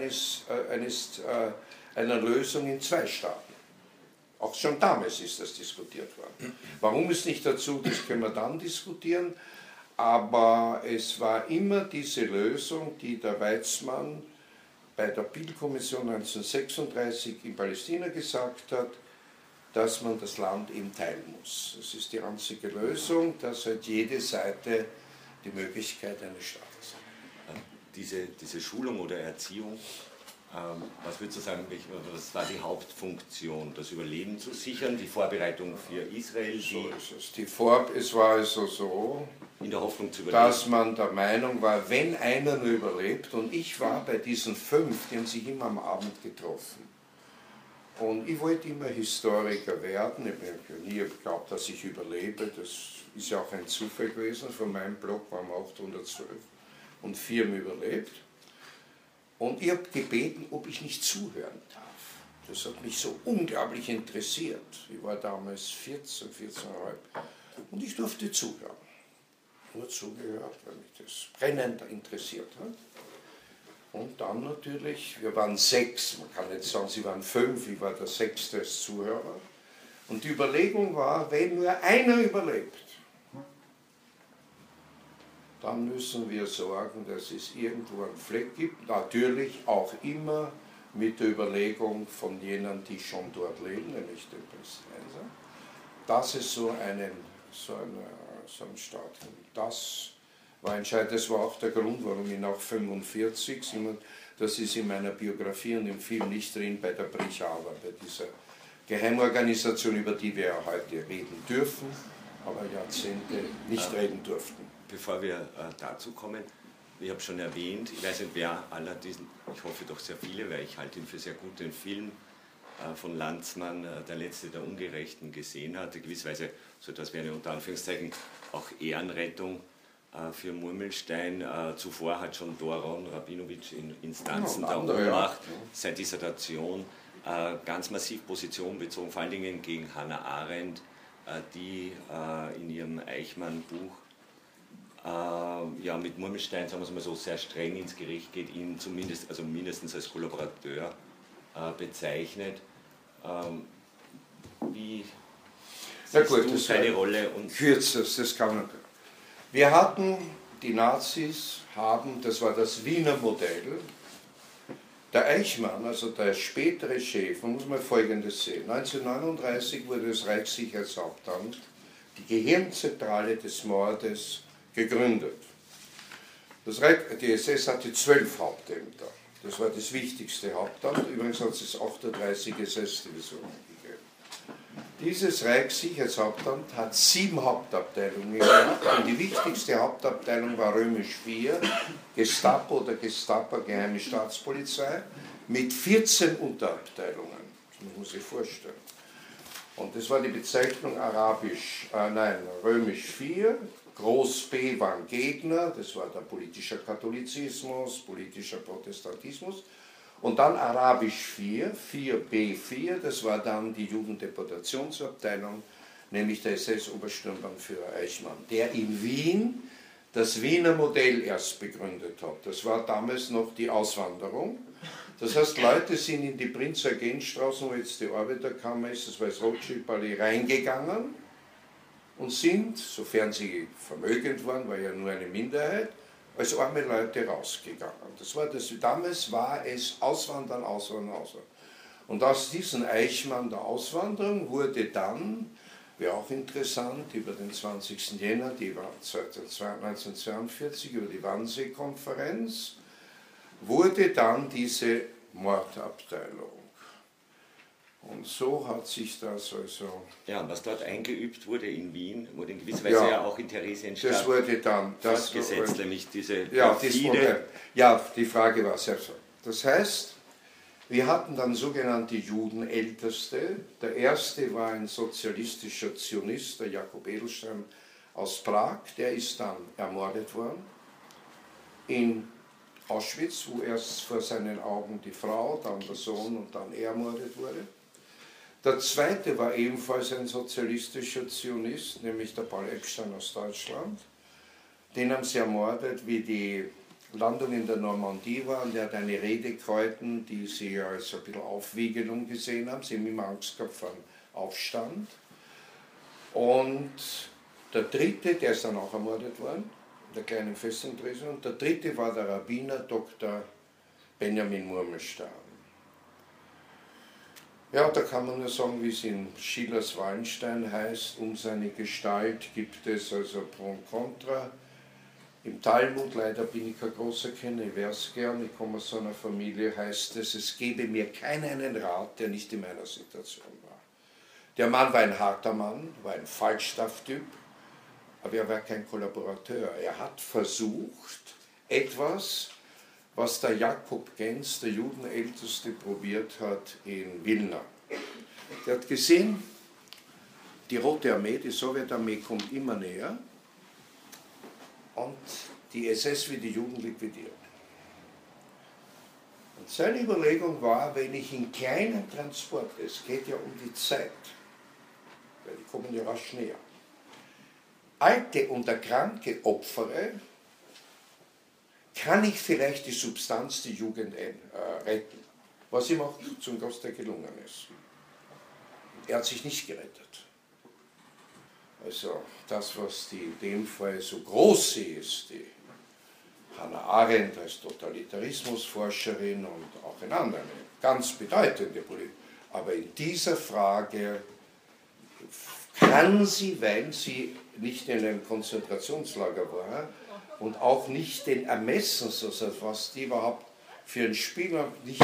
einer Lösung in zwei Staaten. Auch schon damals ist das diskutiert worden. Warum es nicht dazu, das können wir dann diskutieren, aber es war immer diese Lösung, die der Weizmann bei der Peel-Kommission 1936 in Palästina gesagt hat, dass man das Land eben teilen muss. Das ist die einzige Lösung, dass halt jede Seite die Möglichkeit eines Staates hat. Diese Schulung oder Erziehung, was würdest du sagen, was war die Hauptfunktion? Das Überleben zu sichern, die Vorbereitung für Israel? So ist es. Es war also so, in der Hoffnung zu überleben, dass man der Meinung war, wenn einer nur überlebt, und ich war bei diesen 5, die haben sich immer am Abend getroffen. Und ich wollte immer Historiker werden, ich habe nie geglaubt, dass ich überlebe, das ist ja auch ein Zufall gewesen, von meinem Blog waren wir 812 und 4 haben überlebt. Und ich habe gebeten, ob ich nicht zuhören darf. Das hat mich so unglaublich interessiert. Ich war damals 14,5 und ich durfte zuhören. Nur zugehört, weil mich das brennend interessiert hat. Und dann natürlich, wir waren 6, man kann nicht sagen, sie waren 5, ich war der 6. als Zuhörer. Und die Überlegung war, wenn nur einer überlebt, dann müssen wir sorgen, dass es irgendwo einen Fleck gibt. Natürlich auch immer mit der Überlegung von jenen, die schon dort leben, nämlich den Palästinensern, dass es so einen Staat gibt. Das war entscheidend. Das war auch der Grund, warum ich nach 1945, das ist in meiner Biografie und im Film nicht drin, bei der Brichava, bei dieser Geheimorganisation, über die wir ja heute reden dürfen, aber Jahrzehnte nicht reden durften. Bevor wir dazu kommen, ich habe schon erwähnt, ich weiß nicht, wer aller diesen, ich hoffe doch sehr viele, weil ich halte ihn für sehr gut, den Film von Lanzmann, Der Letzte der Ungerechten, gesehen hatte, gewisserweise so etwas wie eine unter Anführungszeichen auch Ehrenrettung für Murmelstein. Zuvor hat schon Doron Rabinowitsch in Instanzen der Ohnmacht seit Dissertation ganz massiv Position bezogen, vor allen Dingen gegen Hannah Arendt, die in ihrem Eichmann-Buch ja, mit Murmelstein, sagen wir es mal so, sehr streng ins Gericht geht, ihn zumindest, also mindestens als Kollaborateur bezeichnet. Wie siehst du seine Rolle? Und Kürzes, das kann man. Wir hatten, die Nazis haben, das war das Wiener Modell, der Eichmann, also der spätere Chef, man muss mal Folgendes sehen, 1939 wurde das Reichssicherheitshauptamt, die Gehirnzentrale des Mordes, gegründet. Die SS hatte 12 Hauptämter. Das war das wichtigste Hauptamt. Übrigens hat es 38 SS-Divisionen gegeben. Dieses Reichssicherheitshauptamt hat 7 Hauptabteilungen gehabt. Und die wichtigste Hauptabteilung war Römisch 4, Gestapo oder Gestapo, Geheime Staatspolizei, mit 14 Unterabteilungen. Das muss man sich vorstellen. Und das war die Bezeichnung Römisch 4. Groß B waren Gegner, das war der politische Katholizismus, politischer Protestantismus. Und dann Arabisch 4, 4B4, das war dann die Judendeportationsabteilung, nämlich der SS-Obersturmbannführer Eichmann, der in Wien das Wiener Modell erst begründet hat. Das war damals noch die Auswanderung. Das heißt, Leute sind in die Prinz-Eugen-Straßen, wo jetzt die Arbeiterkammer ist, das war das Rothschild-Palais, reingegangen und sind, sofern sie vermögend waren, war ja nur eine Minderheit, als arme Leute rausgegangen. Damals war es Auswandern, Auswandern, Auswandern. Und aus diesem Eichmann der Auswanderung wurde dann, wäre auch interessant, über den 20. Jänner, die war 1942, über die Wannsee-Konferenz, wurde dann diese Mordabteilung. Und so hat sich das also... Ja, und was dort eingeübt wurde in Wien, wurde in gewisser Weise ja auch in Theresienstadt das wurde dann fortgesetzt, nämlich diese die Frage war selbst. Das heißt, wir hatten dann sogenannte Judenälteste. Der erste war ein sozialistischer Zionist, der Jakob Edelstein aus Prag. Der ist dann ermordet worden in Auschwitz, wo erst vor seinen Augen die Frau, dann der Sohn und dann er ermordet wurde. Der zweite war ebenfalls ein sozialistischer Zionist, nämlich der Paul Epstein aus Deutschland. Den haben sie ermordet, wie die Landung in der Normandie war, und er hat eine Rede gehalten, die sie als ein bisschen Aufwiegelung gesehen haben. Sie haben immer Angst gehabt vor einem Aufstand. Und der dritte, der ist dann auch ermordet worden, in der kleinen Festung Dresden, und der dritte war der Rabbiner Dr. Benjamin Murmelstern. Ja, da kann man nur sagen, wie es in Schillers Wallenstein heißt, um seine Gestalt gibt es also Pro und Contra. Im Talmud, leider bin ich kein großer Kenner, ich wäre es gern, ich komme aus so einer Familie, heißt es gebe mir keinen einen Rat, der nicht in meiner Situation war. Der Mann war ein harter Mann, war ein Falstaff-Typ, aber er war kein Kollaborateur. Er hat versucht, etwas, was der Jakob Gens, der Judenälteste, probiert hat in Wilna. Er hat gesehen, die Rote Armee, die Sowjetarmee kommt immer näher und die SS will die Juden liquidieren. Und seine Überlegung war, wenn ich in kleinen Transporten, es geht ja um die Zeit, weil die kommen ja rasch näher, alte und kranke opfere, kann ich vielleicht die Substanz der Jugend retten, was ihm auch zum Großteil gelungen ist. Er hat sich nicht gerettet. Also das, was die in dem Fall so groß ist, die Hannah Arendt als Totalitarismusforscherin und auch in anderen, eine ganz bedeutende Politikerin, aber in dieser Frage kann sie, weil sie nicht in einem Konzentrationslager war, und auch nicht den Ermessen, was die überhaupt für ein Spieler nicht,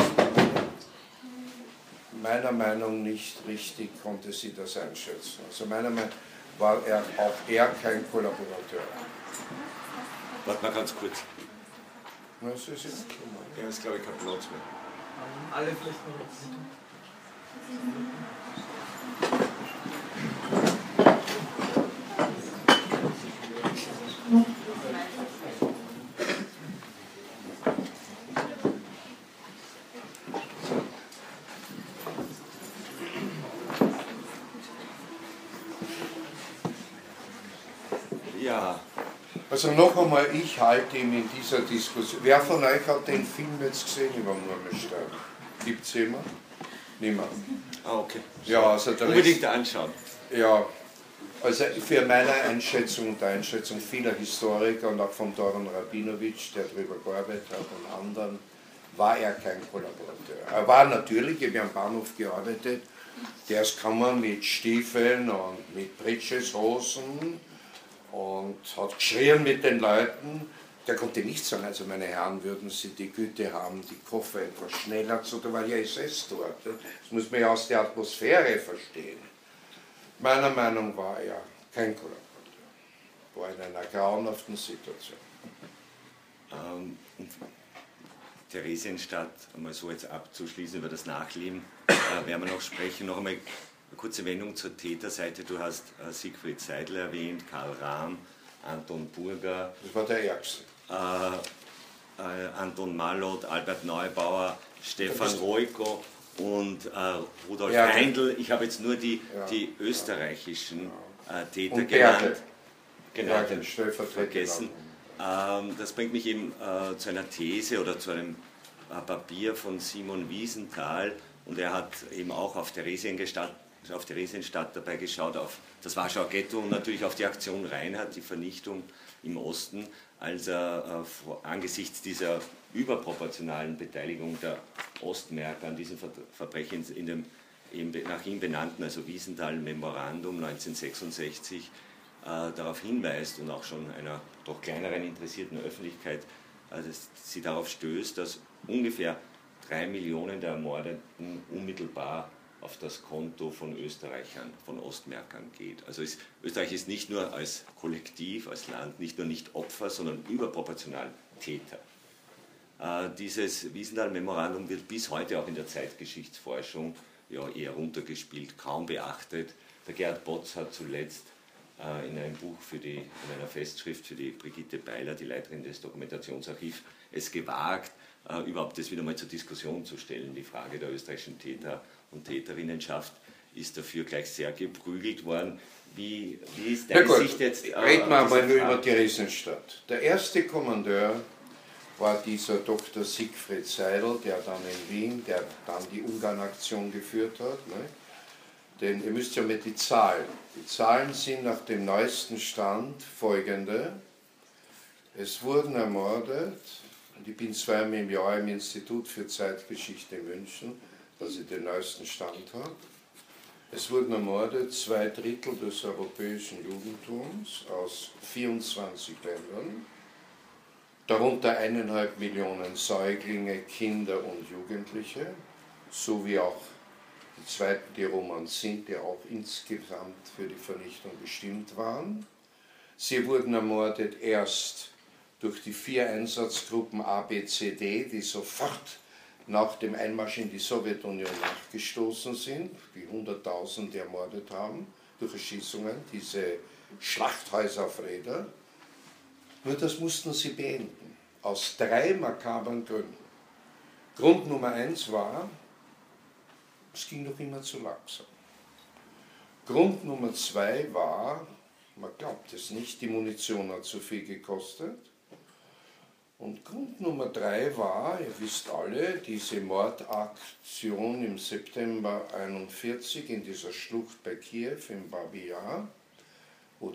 meiner Meinung nach nicht richtig konnte sie das einschätzen. Also meiner Meinung nach war auch er kein Kollaborateur. Warte mal ganz kurz. Na, das ist jetzt Ja, ist glaube ich kein Platz mehr. Alle vielleicht noch. Ja. Also noch einmal, ich halte ihm in dieser Diskussion. Wer von euch hat den Film jetzt gesehen über Murmelstein? Gibt es jemand? Niemand. Ah, okay. Ja, also unbedingt anschauen. Ja, also für meine Einschätzung und die Einschätzung vieler Historiker und auch von Doron Rabinowitsch, der darüber gearbeitet hat, und anderen, war er kein Kollaborateur. Er war natürlich, ich habe am Bahnhof gearbeitet, der ist gekommen mit Stiefeln und mit Britscheshosen und hat geschrien mit den Leuten. Der konnte nicht sagen, also meine Herren, würden Sie die Güte haben, die Koffer etwas schneller zu, da war ja SS dort. Das muss man ja aus der Atmosphäre verstehen. Meiner Meinung nach war er kein Kollaborateur, war in einer grauenhaften Situation. Theresienstadt, einmal so jetzt abzuschließen über das Nachleben, werden wir noch sprechen. Noch einmal eine kurze Wendung zur Täterseite. Du hast Siegfried Seidler erwähnt, Karl Rahm, Anton Burger. Das war der Ärgste. Anton Mallot, Albert Neubauer, Stefan Roiko und Rudolf ja, Heindl. Ich habe jetzt nur die österreichischen Täter genannt. Genau, den vergessen. Das bringt mich eben zu einer These oder zu einem Papier von Simon Wiesenthal, und er hat eben auch auf Theresienstadt dabei geschaut, auf das Warschauer Ghetto und natürlich auf die Aktion Reinhardt, die Vernichtung im Osten, als er angesichts dieser überproportionalen Beteiligung der Ostmärker an diesen Verbrechen in dem eben nach ihm benannten, also Wiesenthal-Memorandum 1966, darauf hinweist und auch schon einer doch kleineren interessierten Öffentlichkeit, sie darauf stößt, dass ungefähr 3 Millionen der Ermordeten unmittelbar auf das Konto von Österreichern, von Ostmärkern geht. Also Österreich ist nicht nur als Kollektiv, als Land, nicht nur nicht Opfer, sondern überproportional Täter. Dieses Wiesenthal-Memorandum wird bis heute auch in der Zeitgeschichtsforschung ja, eher runtergespielt, kaum beachtet. Der Gerhard Botz hat zuletzt in einem Buch, in einer Festschrift für die Brigitte Beiler, die Leiterin des Dokumentationsarchivs, es gewagt, überhaupt das wieder mal zur Diskussion zu stellen. Die Frage der österreichischen Täter und Täterinnenschaft ist dafür gleich sehr geprügelt worden. Wie ist deine Sicht jetzt? Reden wir mal nur über Theresienstadt. Der erste Kommandeur war dieser Dr. Siegfried Seidel, der dann in Wien, der dann die Ungarn-Aktion geführt hat. Ne? Denn ihr müsst ja mit die Zahlen. Die Zahlen sind nach dem neuesten Stand folgende. Es wurden ermordet, und ich bin zweimal im Jahr im Institut für Zeitgeschichte in München, dass ich den neuesten Stand habe. Es wurden ermordet 2/3 des europäischen Judentums aus 24 Ländern, darunter 1,5 Millionen Säuglinge, Kinder und Jugendliche, sowie auch die zweiten, die Romans sind, die auch insgesamt für die Vernichtung bestimmt waren. Sie wurden ermordet erst durch die 4 Einsatzgruppen A, B, C, D, die sofort nach dem Einmarsch in die Sowjetunion nachgestoßen sind, die 100.000 ermordet haben durch Erschießungen, diese Schlachthäuser auf Räder. Nur das mussten sie beenden, aus 3 makabren Gründen. Grund Nummer 1 war, es ging noch immer zu langsam. Grund Nummer 2 war, man glaubt es nicht, die Munition hat zu viel gekostet. Und Grund Nummer 3 war, ihr wisst alle, diese Mordaktion im September 1941 in dieser Schlucht bei Kiew, im Babi Yar, wo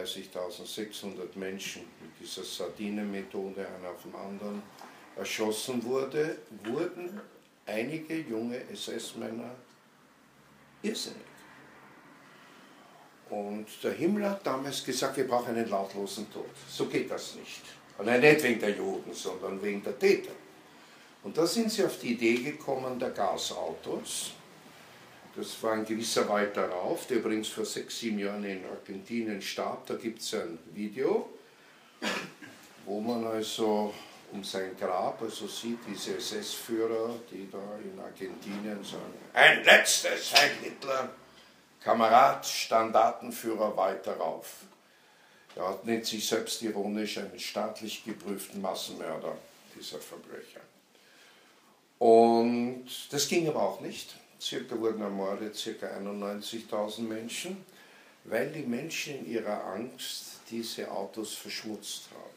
33.600 Menschen mit dieser Sardinenmethode einer auf dem anderen erschossen wurden einige junge SS-Männer irrsinnig. Und der Himmler hat damals gesagt, wir brauchen einen lautlosen Tod. So geht das nicht. Nein, nicht wegen der Juden, sondern wegen der Täter. Und da sind sie auf die Idee gekommen der Gasautos. Das war ein gewisser Walter Rauf, der übrigens vor 6, 7 Jahren in Argentinien starb. Da gibt es ein Video, wo man also um sein Grab sieht, diese SS-Führer, die da in Argentinien sagen, ein letztes, Heil Hitler, Kamerad, Standartenführer Walter Rauf. Er nennt sich selbstironisch einen staatlich geprüften Massenmörder, dieser Verbrecher. Und das ging aber auch nicht. Circa wurden ermordet ca. 91.000 Menschen, weil die Menschen in ihrer Angst diese Autos verschmutzt haben.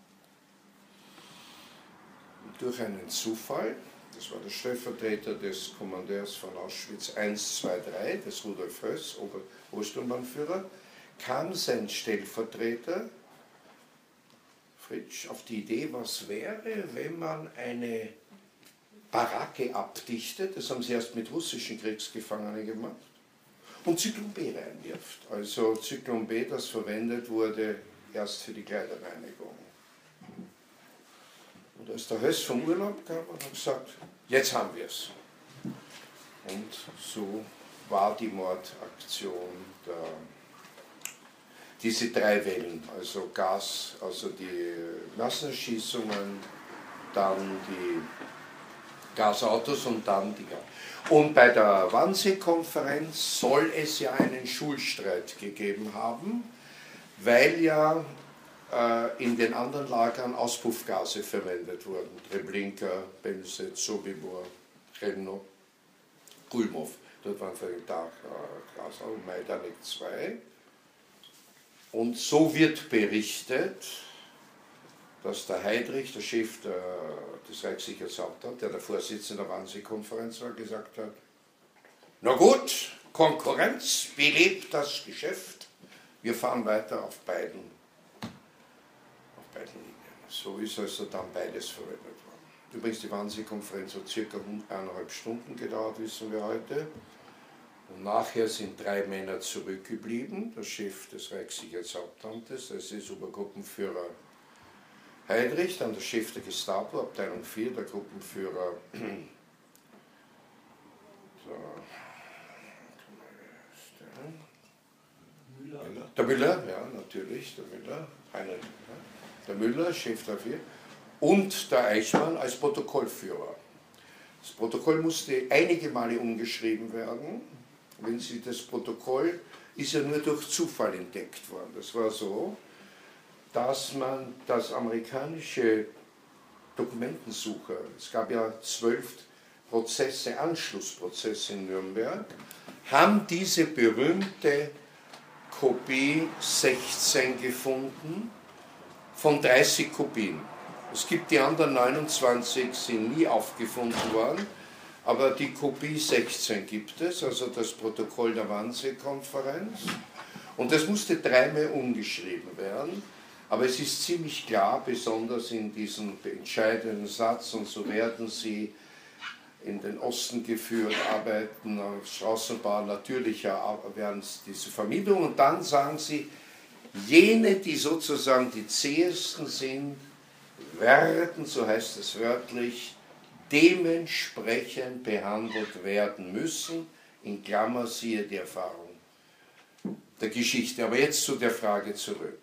Und durch einen Zufall, das war der Stellvertreter des Kommandeurs von Auschwitz 1, 2, 3, des Rudolf Höss, Obersturmbannführer, kam sein Stellvertreter, Fritsch, auf die Idee, was wäre, wenn man eine Baracke abdichtet, das haben sie erst mit russischen Kriegsgefangenen gemacht, und Zyklon B reinwirft. Also Zyklon B, das verwendet wurde erst für die Kleiderreinigung. Und als der Höss vom Urlaub kam, hat er gesagt, jetzt haben wir es. Und so war die Mordaktion diese 3 Wellen, also Gas, also die Massenerschießungen, dann die Gasautos und dann die Gas. Und bei der Wannsee-Konferenz soll es ja einen Schulstreit gegeben haben, weil ja in den anderen Lagern Auspuffgase verwendet wurden. Treblinka, Belzec, Sobibor, Chelmno, Kulmov. Dort waren für den Tag Glasau und Majdanek 2. Und so wird berichtet, dass der Heydrich, der Chef des Reichssicherheitsamtes, der Vorsitzende der Wannsee-Konferenz war, gesagt hat, na gut, Konkurrenz belebt das Geschäft, wir fahren weiter auf beiden Linien. So ist also dann beides verwendet worden. Übrigens, die Wannsee-Konferenz hat ca. 1,5 Stunden gedauert, wissen wir heute. Und nachher sind 3 Männer zurückgeblieben, der Chef des Reichssicherheitshauptamtes, der SS-Obergruppenführer Heydrich, dann der Chef der Gestapo, Abteilung 4, der Gruppenführer der Müller, ja, natürlich, der Müller, der Müller, Chef der 4, und der Eichmann als Protokollführer. Das Protokoll musste einige Male umgeschrieben werden. Wenn Sie das Protokoll ist ja nur durch Zufall entdeckt worden. Das war so, dass man das amerikanische Dokumentensucher, es gab ja 12 Prozesse, Anschlussprozesse in Nürnberg, haben diese berühmte Kopie 16 gefunden von 30 Kopien. Es gibt die anderen 29, sind nie aufgefunden worden, aber die Kopie 16 gibt es, also das Protokoll der Wannsee-Konferenz. Und das musste 3-mal umgeschrieben werden, aber es ist ziemlich klar, besonders in diesem entscheidenden Satz, und so werden Sie in den Osten geführt, arbeiten, Straßenbahn, natürlich werden es diese Vermittlung, und dann sagen Sie, jene, die sozusagen die zähesten sind, werden, so heißt es wörtlich, dementsprechend behandelt werden müssen, in Klammer siehe die Erfahrung der Geschichte. Aber jetzt zu der Frage zurück.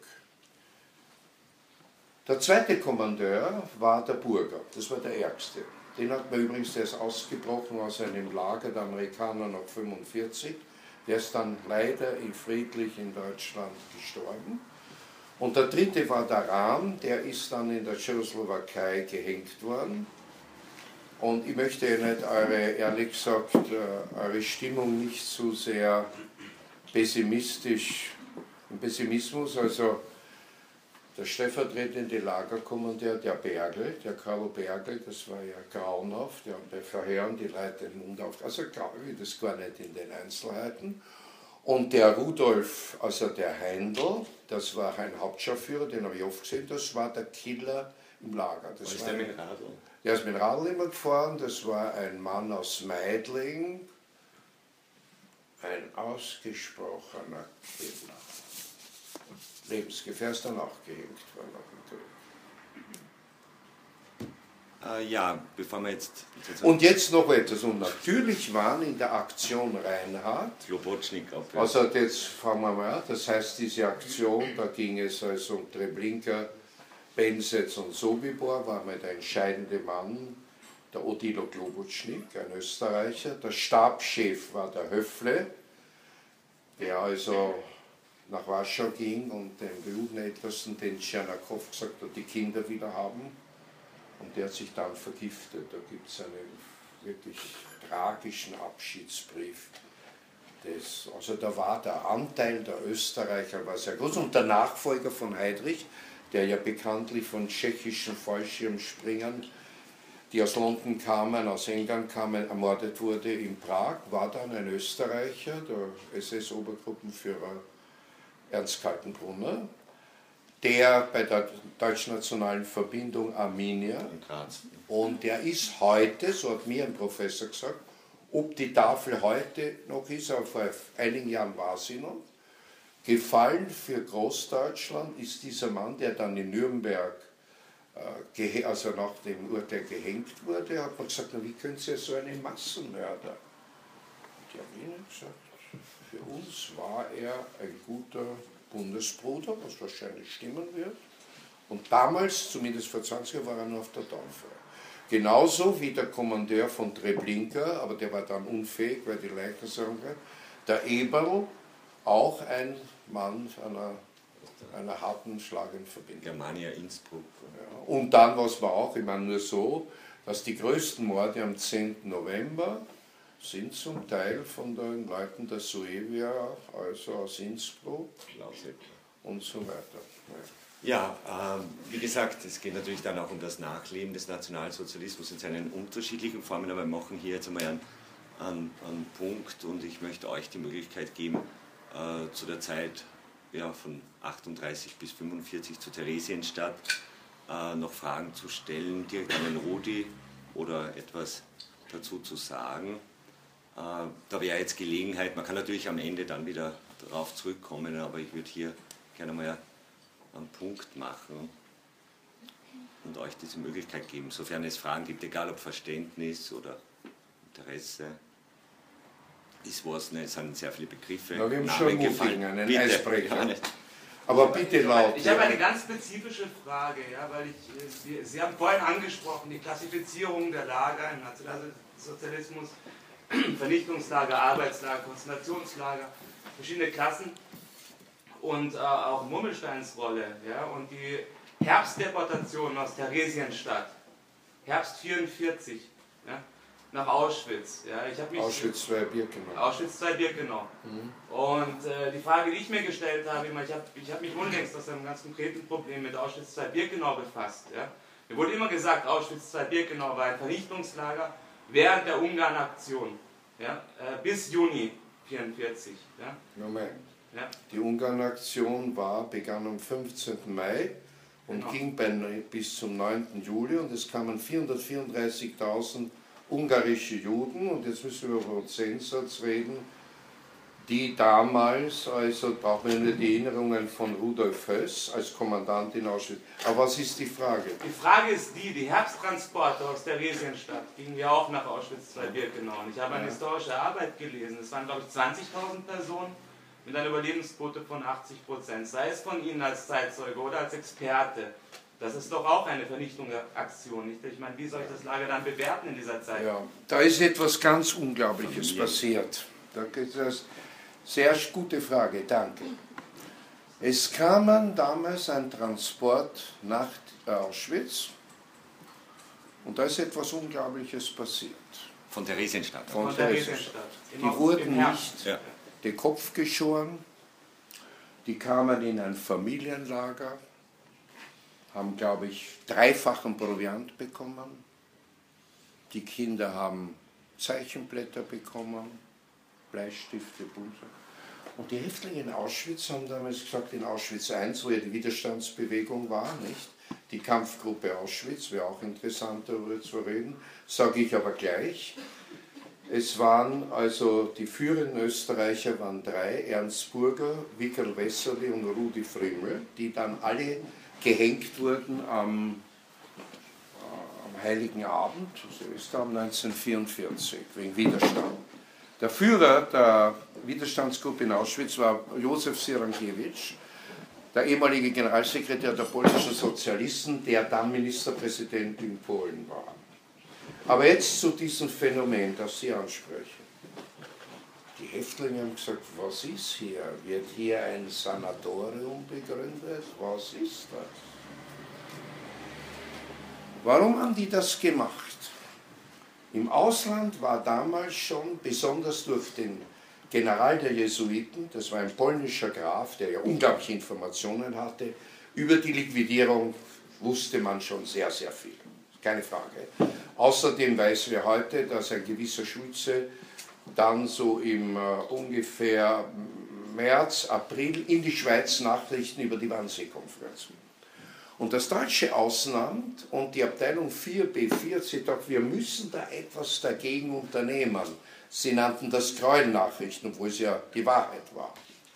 Der zweite Kommandeur war der Burger, das war der Ärgste. Den hat man übrigens, der ist ausgebrochen aus einem Lager der Amerikaner nach 1945. Der ist dann leider friedlich in Deutschland gestorben. Und der dritte war der Rahm, der ist dann in der Tschechoslowakei gehängt worden. Und ich möchte nicht ehrlich gesagt, eure Stimmung nicht zu sehr pessimistisch, im Pessimismus, also der stellvertretende Lagerkommandeur, der Bergel, der Karl Bergel, das war ja grauenhaft, der hat bei Verhören die Leute den Mund auf, also glaube ich das gar nicht in den Einzelheiten. Und der Rudolf, also der Heindl, das war ein Hauptscharführer, den habe ich oft gesehen, das war der Killer im Lager. Das ist der mit Radl? Der ist mit Radl immer gefahren, das war ein Mann aus Meidling, ein ausgesprochener Killer. Lebensgefähr ist dann auch gehängt worden nach dem Krieg. Ja, bevor wir jetzt... Und jetzt noch etwas. Und natürlich waren in der Aktion Reinhard, also jetzt fangen wir mal an, das heißt diese Aktion, da ging es also um Treblinka, Bensetz und Sobibor, war mal der entscheidende Mann, der Odilo Globutschnik, ein Österreicher. Der Stabschef war der Höffle, der also nach Warschau ging und dem Blutnähtlersten, den Tschernakow, gesagt hat, die Kinder wieder haben. Und der hat sich dann vergiftet. Da gibt es einen wirklich tragischen Abschiedsbrief. Also da war der Anteil der Österreicher war sehr groß. Und der Nachfolger von Heydrich, der ja bekanntlich von tschechischen Fallschirmspringern, die aus London kamen, aus England kamen, ermordet wurde in Prag, war dann ein Österreicher, der SS-Obergruppenführer Ernst Kaltenbrunner, der bei der Deutschnationalen Verbindung Arminia, und der ist heute, so hat mir ein Professor gesagt, ob die Tafel heute noch ist, aber vor einigen Jahren war sie noch, gefallen für Großdeutschland ist dieser Mann, der dann in Nürnberg, also nach dem Urteil gehängt wurde, hat man gesagt, na, wie können Sie so einen Massenmörder? Die haben ihnen gesagt, für uns war er ein guter Bundesbruder, was wahrscheinlich stimmen wird. Und damals, zumindest vor 20 Jahren, war er nur auf der Taufe. Genauso wie der Kommandeur von Treblinka, aber der war dann unfähig, weil die Leichen sagen, der Eberl, auch ein Mann einer harten schlagenden Verbindung. Germania Innsbruck. Ja. Und dann, was war auch, ich meine nur so, dass die größten Morde am 10. November sind zum Teil von den Leuten der Suevia, also aus Innsbruck und so weiter. Ja. Ja, wie gesagt, es geht natürlich dann auch um das Nachleben des Nationalsozialismus in seinen unterschiedlichen Formen, aber wir machen hier jetzt einmal einen Punkt und ich möchte euch die Möglichkeit geben, zu der Zeit von 38 bis 45 zu Theresienstadt noch Fragen zu stellen, direkt an den Rudi oder etwas dazu zu sagen. Da wäre jetzt Gelegenheit, man kann natürlich am Ende dann wieder darauf zurückkommen, aber ich würde hier gerne mal einen Punkt machen und euch diese Möglichkeit geben, sofern es Fragen gibt, egal ob Verständnis oder Interesse. Es sind sehr viele Begriffe. Na, wir haben schon gefallen. Einen bitte. Eisbrecher. Aber bitte laut. Ich habe eine ganz spezifische Frage, weil Sie haben vorhin angesprochen, die Klassifizierung der Lager im Nationalsozialismus, Vernichtungslager, Arbeitslager, Konzentrationslager, verschiedene Klassen und auch Murmelsteins Rolle. Und die Herbstdeportation aus Theresienstadt, Herbst 1944, nach Auschwitz. Auschwitz II-Birkenau. Auschwitz II-Birkenau. Und die Frage, die ich mir gestellt habe, ich habe mich unlängst aus einem ganz konkreten Problem mit Auschwitz II-Birkenau befasst. Mir wurde immer gesagt, Auschwitz II-Birkenau war ein Vernichtungslager während der Ungarn-Aktion, bis Juni 1944. Moment. Die Ungarn-Aktion begann am 15. Mai und ging bis zum 9. Juli und es kamen 434.000 ungarische Juden, und jetzt müssen wir über einen Prozentsatz reden, die damals, also brauchen wir nicht die Erinnerungen von Rudolf Höss als Kommandant in Auschwitz. Aber was ist die Frage? Die Frage ist die Herbsttransporte aus Theresienstadt gingen ja auch nach Auschwitz II-Birkenau. Und ich habe eine historische Arbeit gelesen, es waren glaube ich 20.000 Personen mit einer Überlebensquote von 80%, sei es von Ihnen als Zeitzeuge oder als Experte. Das ist doch auch eine Vernichtungsaktion, nicht? Ich meine, wie soll ich das Lager dann bewerten in dieser Zeit? Ja, da ist etwas ganz Unglaubliches passiert. Das ist eine sehr gute Frage, danke. Es kam damals ein Transport nach Auschwitz und da ist etwas Unglaubliches passiert. Von Theresienstadt. Von Theresienstadt. Die wurden nicht den Kopf geschoren, die kamen in ein Familienlager, haben, glaube ich, 3-fachen Proviant bekommen. Die Kinder haben Zeichenblätter bekommen, Bleistifte, Bunte. Und die Häftlinge in Auschwitz haben damals gesagt, in Auschwitz I, wo ja die Widerstandsbewegung war, nicht? Die Kampfgruppe Auschwitz, wäre auch interessant darüber zu reden, sage ich aber gleich. Es waren also, die führenden Österreicher waren 3, Ernst Burger, Wickerl Wesserli und Rudi Frimmel, die dann alle gehängt wurden am Heiligen Abend, Silvester 1944, wegen Widerstand. Der Führer der Widerstandsgruppe in Auschwitz war Josef Cyrankiewicz, der ehemalige Generalsekretär der polnischen Sozialisten, der dann Ministerpräsident in Polen war. Aber jetzt zu diesem Phänomen, das Sie ansprechen. Die Häftlinge haben gesagt, was ist hier? Wird hier ein Sanatorium begründet? Was ist das? Warum haben die das gemacht? Im Ausland war damals schon, besonders durch den General der Jesuiten, das war ein polnischer Graf, der ja unglaubliche Informationen hatte, über die Liquidierung wusste man schon sehr, sehr viel. Keine Frage. Außerdem weiß wir heute, dass ein gewisser Schulze dann so im ungefähr März, April in die Schweiz Nachrichten über die Wannsee-Konferenz. Und das deutsche Außenamt und die Abteilung 4B4, sie dachten, wir müssen da etwas dagegen unternehmen. Sie nannten das Gräuelnachrichten, obwohl es ja die Wahrheit war.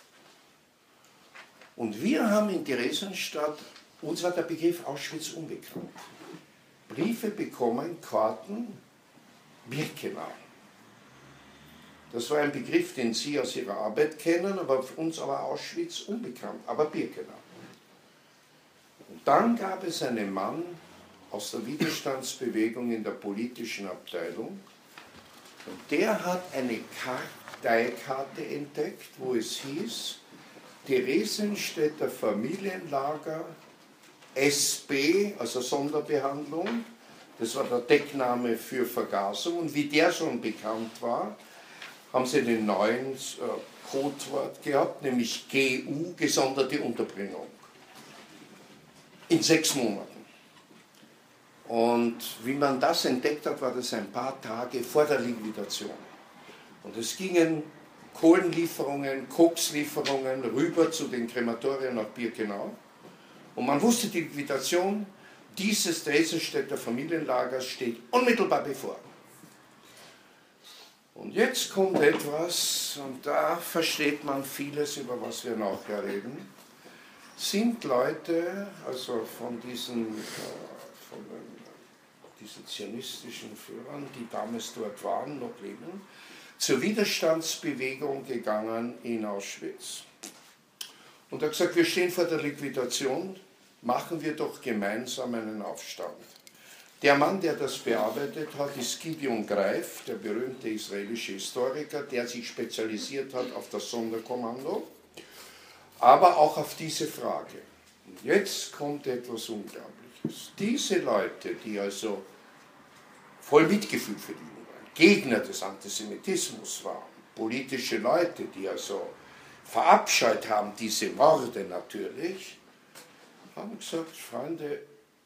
Und wir haben in Theresienstadt, uns war der Begriff Auschwitz unbekannt, Briefe bekommen, Karten, Birkenau. Das war ein Begriff, den Sie aus Ihrer Arbeit kennen, aber für uns aber Auschwitz unbekannt, aber Birkenau. Und dann gab es einen Mann aus der Widerstandsbewegung in der politischen Abteilung, und der hat eine Karteikarte entdeckt, wo es hieß, Theresienstädter Familienlager, SB, also Sonderbehandlung, das war der Deckname für Vergasung, und wie der schon bekannt war, haben sie einen neuen Codewort gehabt, nämlich GU, gesonderte Unterbringung. in 6 Monaten. Und wie man das entdeckt hat, war das ein paar Tage vor der Liquidation. Und es gingen Kohlenlieferungen, Kokslieferungen rüber zu den Krematorien nach Birkenau. Und man wusste, die Liquidation dieses Dresdenstädter Familienlagers steht unmittelbar bevor. Und jetzt kommt etwas, und da versteht man vieles, über was wir nachher reden, sind Leute, also von diesen zionistischen Führern, die damals dort waren, noch leben, zur Widerstandsbewegung gegangen in Auschwitz. Und er hat gesagt, wir stehen vor der Liquidation, machen wir doch gemeinsam einen Aufstand. Der Mann, der das bearbeitet hat, ist Gideon Greif, der berühmte israelische Historiker, der sich spezialisiert hat auf das Sonderkommando, aber auch auf diese Frage. Und jetzt kommt etwas Unglaubliches. Diese Leute, die also voll Mitgefühl für die Juden waren, Gegner des Antisemitismus waren, politische Leute, die also verabscheut haben, diese Morde natürlich, haben gesagt, Freunde,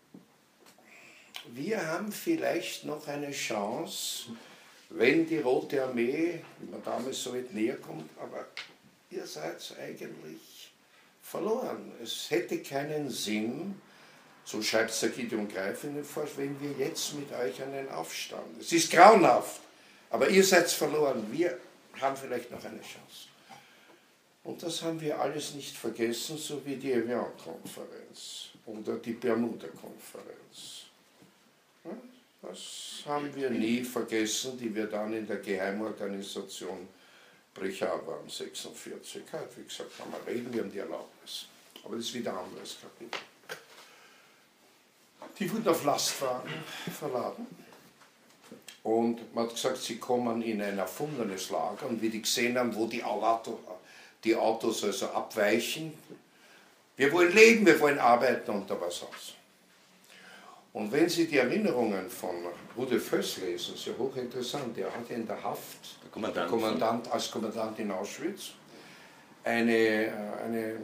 wir haben vielleicht noch eine Chance, wenn die Rote Armee, wie man damals so weit näher kommt, aber ihr seid eigentlich verloren. Es hätte keinen Sinn, so schreibt der Gideon Greif in den Forsch, wenn wir jetzt mit euch einen Aufstand. Es ist grauenhaft, aber ihr seid verloren. Wir haben vielleicht noch eine Chance. Und das haben wir alles nicht vergessen, so wie die Evian-Konferenz oder die Bermuda-Konferenz. Das haben wir nie vergessen, die wir dann in der Geheimorganisation Brichau waren, 1946. Wie gesagt, kann man reden, wir haben die Erlaubnis. Aber das ist wieder ein anderes Kapitel. Die wurden auf Lastwagen verladen. Und man hat gesagt, sie kommen in ein erfundenes Lager. Und wie die gesehen haben, wo die Autos also abweichen, wir wollen leben, wir wollen arbeiten, und da war es aus. Und wenn Sie die Erinnerungen von Rudolf Höss lesen, ist ja hochinteressant, der hatte in der Haft, als Kommandant in Auschwitz, eine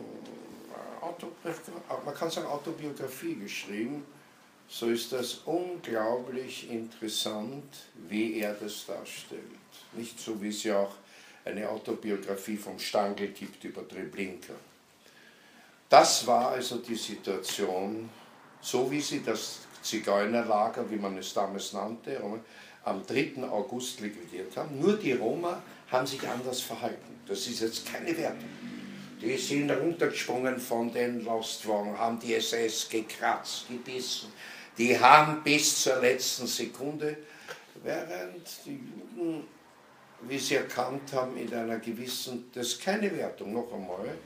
man kann sagen Autobiografie geschrieben. So ist das unglaublich interessant, wie er das darstellt. Nicht so, wie es ja auch eine Autobiografie vom Stangl gibt über Treblinka. Das war also die Situation, so wie sie das Zigeunerlager, wie man es damals nannte, am 3. August liquidiert haben. Nur die Roma haben sich anders verhalten. Das ist jetzt keine Wertung. Die sind runtergesprungen von den Lastwagen, haben die SS gekratzt, gebissen. Die haben bis zur letzten Sekunde, während die Juden, wie sie erkannt haben, in einer gewissen, das ist keine Wertung, noch einmal,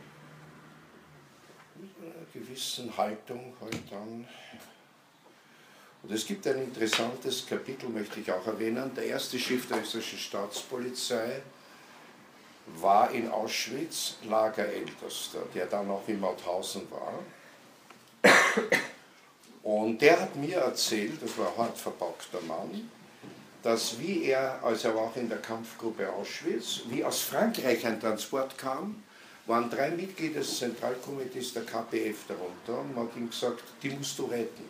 mit einer gewissen Haltung halt dann. Und es gibt ein interessantes Kapitel, möchte ich auch erwähnen. Der erste Chef der österreichischen Staatspolizei war in Auschwitz Lagerältester, der dann auch in Mauthausen war. Und der hat mir erzählt, das war ein hart verpackter Mann, dass wie er, also er war auch in der Kampfgruppe Auschwitz, wie aus Frankreich ein Transport kam, waren 3 Mitglieder des Zentralkomitees der KPF darunter, und man hat ihm gesagt, die musst du retten.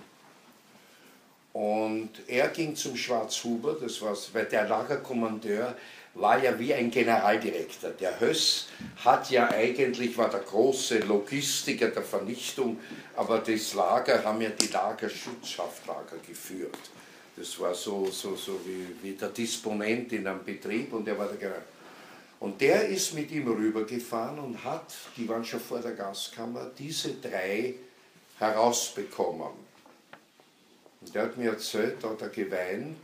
Und er ging zum Schwarzhuber, das war's, weil der Lagerkommandeur war ja wie ein Generaldirektor. Der Höss hat ja eigentlich, war der große Logistiker der Vernichtung, aber das Lager haben ja die Lagerschutzhaftlager geführt. Das war so wie der Disponent in einem Betrieb, und der war der General. Und der ist mit ihm rübergefahren und hat, die waren schon vor der Gaskammer, diese 3 herausbekommen. Und der hat mir erzählt, da hat er geweint.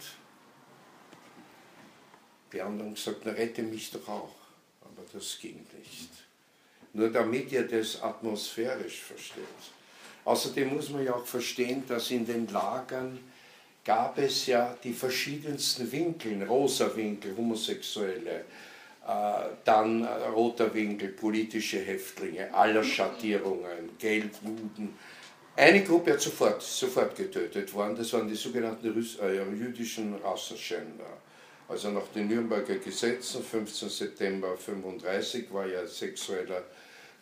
Die anderen haben gesagt, na rette mich doch auch. Aber das ging nicht. Nur damit ihr das atmosphärisch versteht. Außerdem muss man ja auch verstehen, dass in den Lagern gab es ja die verschiedensten Winkel, rosa Winkel, Homosexuelle, dann roter Winkel, politische Häftlinge, aller Schattierungen, Geldjuden. Eine Gruppe hat sofort getötet worden, das waren die sogenannten jüdischen Rassenschänder. Also nach den Nürnberger Gesetzen, 15. September 1935, war ja sexueller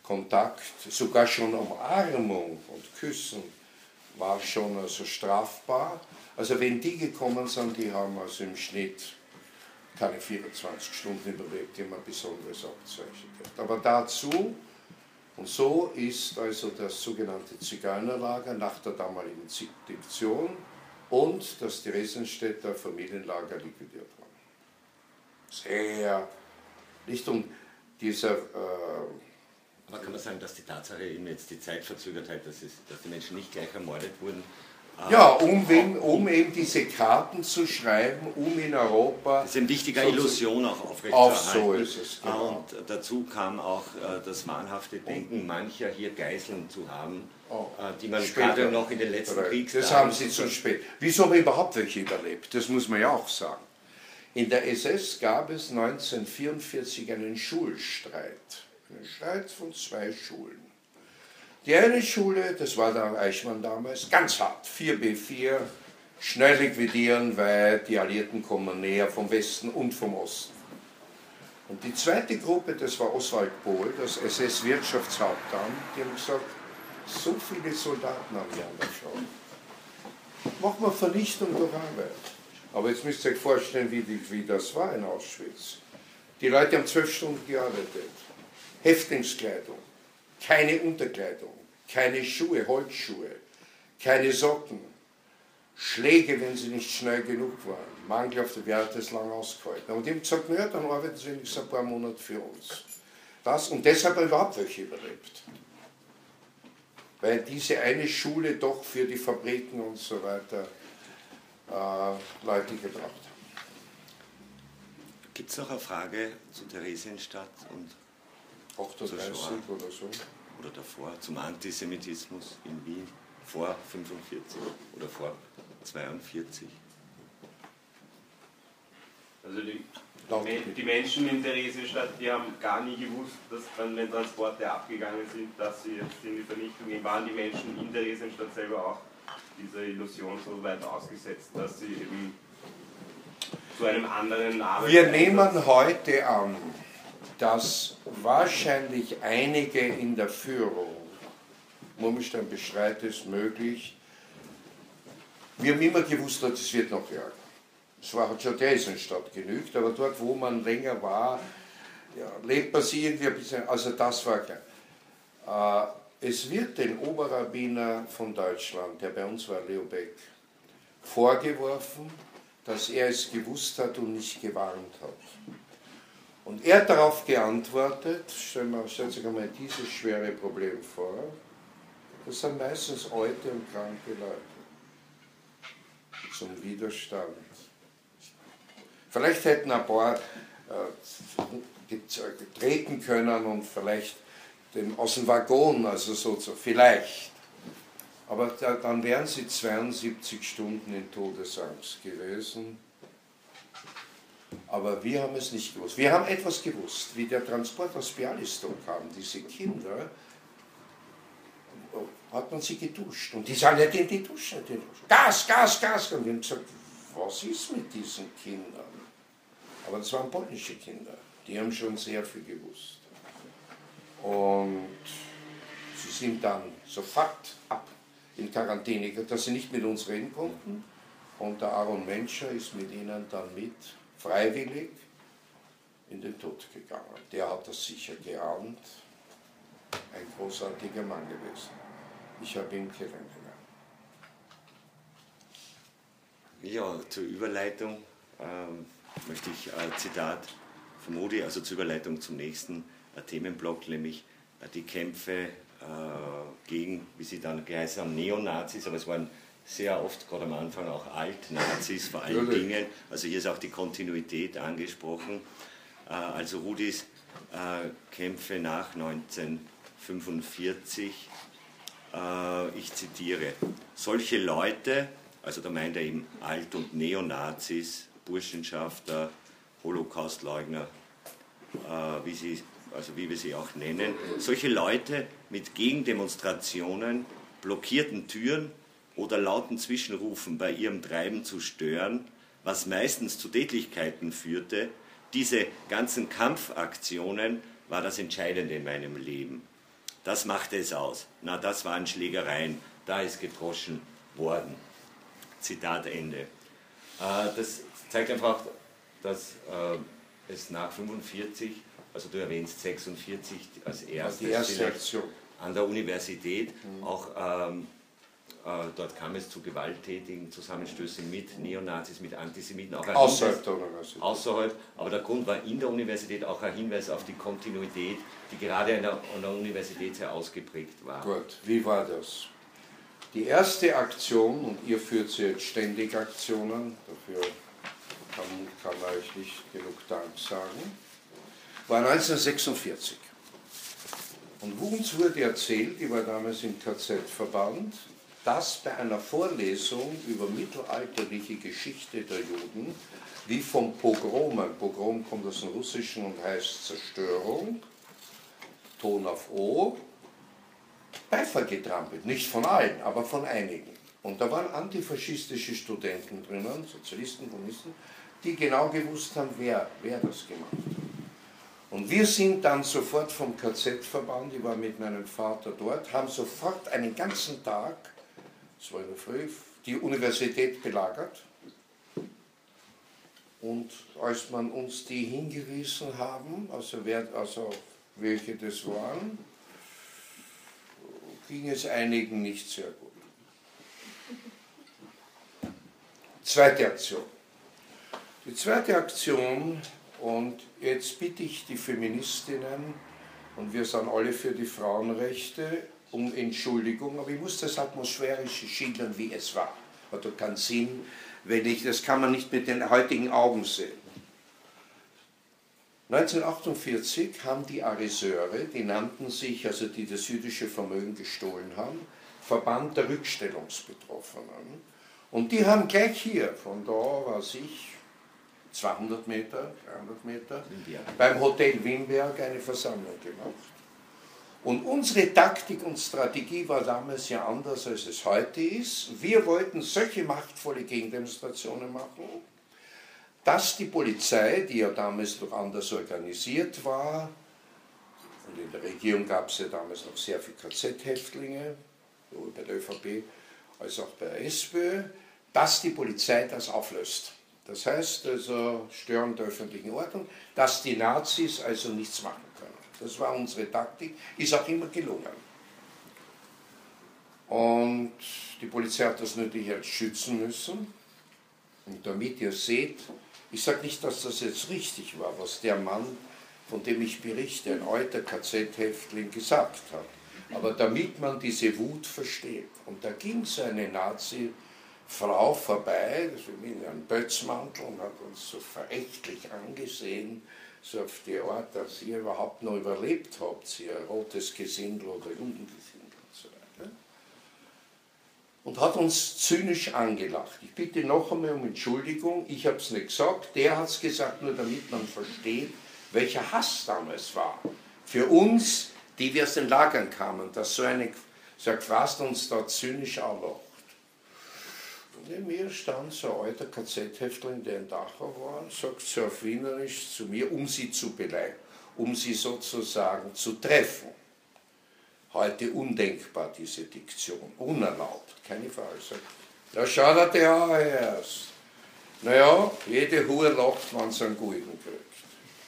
Kontakt, sogar schon Umarmung und Küssen war schon also strafbar. Also wenn die gekommen sind, die haben also im Schnitt keine 24 Stunden überlebt, die haben ein besonderes Abzeichen gehabt. Aber dazu, und so ist also das sogenannte Zigeunerlager nach der damaligen Diktion und das Theresienstädter Familienlager liquidiert worden. Sehr, nicht um dieser... Aber kann man sagen, dass die Tatsache eben jetzt die Zeitverzögertheit, dass die Menschen nicht gleich ermordet wurden? Ja, um eben diese Karten zu schreiben, um in Europa... Das ist eine wichtige Illusion auch aufrechtzuerhalten. So ist es, genau. Und dazu kam auch das wahnhafte Denken mancher, hier Geiseln zu haben, die man gerade noch in den letzten Kriegstagen... Das haben sie zu spät. Wieso haben überhaupt welche überlebt? Das muss man ja auch sagen. In der SS gab es 1944 einen Schulstreit. Einen Streit von 2 Schulen. Die eine Schule, das war der Eichmann damals, ganz hart, 4B4, schnell liquidieren, weil die Alliierten kommen näher vom Westen und vom Osten. Und die zweite Gruppe, das war Oswald Pohl, das SS-Wirtschaftshauptamt, die haben gesagt, so viele Soldaten haben wir an der Front. Machen wir Vernichtung durch Arbeit. Aber jetzt müsst ihr euch vorstellen, wie das war in Auschwitz. Die Leute haben 12 Stunden gearbeitet. Häftlingskleidung, keine Unterkleidung, keine Schuhe, Holzschuhe, keine Socken, Schläge, wenn sie nicht schnell genug waren, Mangel auf der Werte ist lang ausgehalten. Aber die haben gesagt, naja, dann arbeiten sie wenigstens ein paar Monate für uns. Und deshalb haben überhaupt welche überlebt. Weil diese eine Schule doch für die Fabriken und so weiter Leute gebracht haben. Gibt es noch eine Frage zu Theresienstadt und 38 oder so? Oder davor, zum Antisemitismus in Wien, vor 45 oder vor 42? Also die Menschen in Theresienstadt, die haben gar nie gewusst, dass dann, wenn Transporte abgegangen sind, dass sie jetzt in die Vernichtung gehen. Waren die Menschen in Theresienstadt selber auch dieser Illusion so weit ausgesetzt, dass sie eben zu einem anderen Arbeits... Wir nehmen heute an, dass wahrscheinlich einige in der Führung, Murmelstein bestreitet es möglich, wir haben immer gewusst, dass es wird noch ärger. Es hat schon Theresienstadt genügt, aber dort, wo man länger war, ja, lebt man sich irgendwie ein bisschen, also das war klar. Es wird den Oberrabbiner von Deutschland, der bei uns war, Leo Beck, vorgeworfen, dass er es gewusst hat und nicht gewarnt hat. Und er hat darauf geantwortet, stellt sich einmal dieses schwere Problem vor, das sind meistens alte und kranke Leute zum Widerstand. Vielleicht hätten ein paar treten können und vielleicht aus dem Waggon, also so, vielleicht. Aber dann wären sie 72 Stunden in Todesangst gewesen. Aber wir haben es nicht gewusst. Wir haben etwas gewusst, wie der Transport aus Bialystok kam. Diese Kinder, hat man sie geduscht. Und die sagen, ja, die duschen. Gas, Gas, Gas. Und wir haben gesagt, was ist mit diesen Kindern? Aber das waren polnische Kinder. Die haben schon sehr viel gewusst. Und sie sind dann sofort ab in Quarantäne, dass sie nicht mit uns reden konnten. Und der Aaron Menscher ist mit ihnen dann mit freiwillig in den Tod gegangen. Der hat das sicher geahnt. Ein großartiger Mann gewesen. Ich habe ihn kennengelernt. Ja, zur Überleitung möchte ich ein Zitat von Modi, also zur Überleitung zum nächsten Themenblock, nämlich die Kämpfe gegen, wie sie dann geheißen haben, Neonazis, aber es waren sehr oft, gerade am Anfang, auch Altnazis vor allen Dingen. Also hier ist auch die Kontinuität angesprochen. Also Rudis Kämpfe nach 1945, ich zitiere, solche Leute, also da meint er eben Alt- und Neonazis, Burschenschafter, Holocaustleugner, wie wir sie auch nennen, solche Leute mit Gegendemonstrationen, blockierten Türen oder lauten Zwischenrufen bei ihrem Treiben zu stören, was meistens zu Tätlichkeiten führte. Diese ganzen Kampfaktionen war das Entscheidende in meinem Leben. Das machte es aus. Na, das waren Schlägereien, da ist gedroschen worden. Zitat Ende. Das zeigt einfach, dass es nach 45, also du erwähnst 46 als erstes Aktion an der Universität, auch dort kam es zu gewalttätigen Zusammenstößen mit Neonazis, mit Antisemiten. Auch außerhalb der Universität. Außerhalb, aber der Grund war in der Universität auch ein Hinweis auf die Kontinuität, die gerade an der Universität sehr ausgeprägt war. Gut, wie war das? Die erste Aktion, und ihr führt sie jetzt ständig Aktionen, dafür kann man euch nicht genug Dank sagen, war 1946. Und uns wurde erzählt, ich war damals im KZ-Verband, dass bei einer Vorlesung über mittelalterliche Geschichte der Juden, wie vom Pogromen, Pogrom kommt aus dem Russischen und heißt Zerstörung, Ton auf O, Beifall getrampelt, nicht von allen, aber von einigen. Und da waren antifaschistische Studenten drinnen, Sozialisten, Kommunisten, die genau gewusst haben, wer das gemacht hat. Und wir sind dann sofort vom KZ-Verband, ich war mit meinem Vater dort, haben sofort einen ganzen Tag, es war in der Früh, die Universität belagert. Und als man uns die hingewiesen haben, also welche das waren, ging es einigen nicht sehr gut. Zweite Aktion. Die zweite Aktion, und jetzt bitte ich die Feministinnen, und wir sind alle für die Frauenrechte, um Entschuldigung, aber ich muss das Atmosphärische schildern, wie es war. Hat doch keinen Sinn, das kann man nicht mit den heutigen Augen sehen. 1948 haben die Ariseure, die nannten sich, also die das jüdische Vermögen gestohlen haben, Verband der Rückstellungsbetroffenen. Und die haben gleich hier, von da weiß ich, 200 Meter, 300 Meter, beim Hotel Wimberg eine Versammlung gemacht. Und unsere Taktik und Strategie war damals ja anders, als es heute ist. Wir wollten solche machtvolle Gegendemonstrationen machen, dass die Polizei, die ja damals noch anders organisiert war, und in der Regierung gab es ja damals noch sehr viele KZ-Häftlinge, sowohl bei der ÖVP als auch bei der SPÖ, dass die Polizei das auflöst. Das heißt also Störung der öffentlichen Ordnung, dass die Nazis also nichts machen können. Das war unsere Taktik, ist auch immer gelungen. Und die Polizei hat das natürlich jetzt schützen müssen. Und damit ihr seht, ich sage nicht, dass das jetzt richtig war, was der Mann, von dem ich berichte, ein alter KZ-Häftling gesagt hat. Aber damit man diese Wut versteht. Und da ging so eine Nazi-Frau vorbei, in einem Bötzmantel, und hat uns so verächtlich angesehen, so auf die Art, dass ihr überhaupt noch überlebt habt, ihr rotes Gesindel oder Judengesindel und so weiter. Und hat uns zynisch angelacht. Ich bitte noch einmal um Entschuldigung, ich habe es nicht gesagt, der hat es gesagt, nur damit man versteht, welcher Hass damals war. Für uns, die wir aus den Lagern kamen, dass so Quast uns da zynisch anlacht. Und neben mir stand so ein alter KZ-Häftling, der in Dachau war, und sagt so auf Wienerisch zu mir, um sie zu beleidigen, um sie sozusagen zu treffen. Heute undenkbar, diese Diktion, unerlaubt, keine Frage. Da schaut der auch erst. Naja, jede Hure lacht, wenn sie einen Gulden kriegt.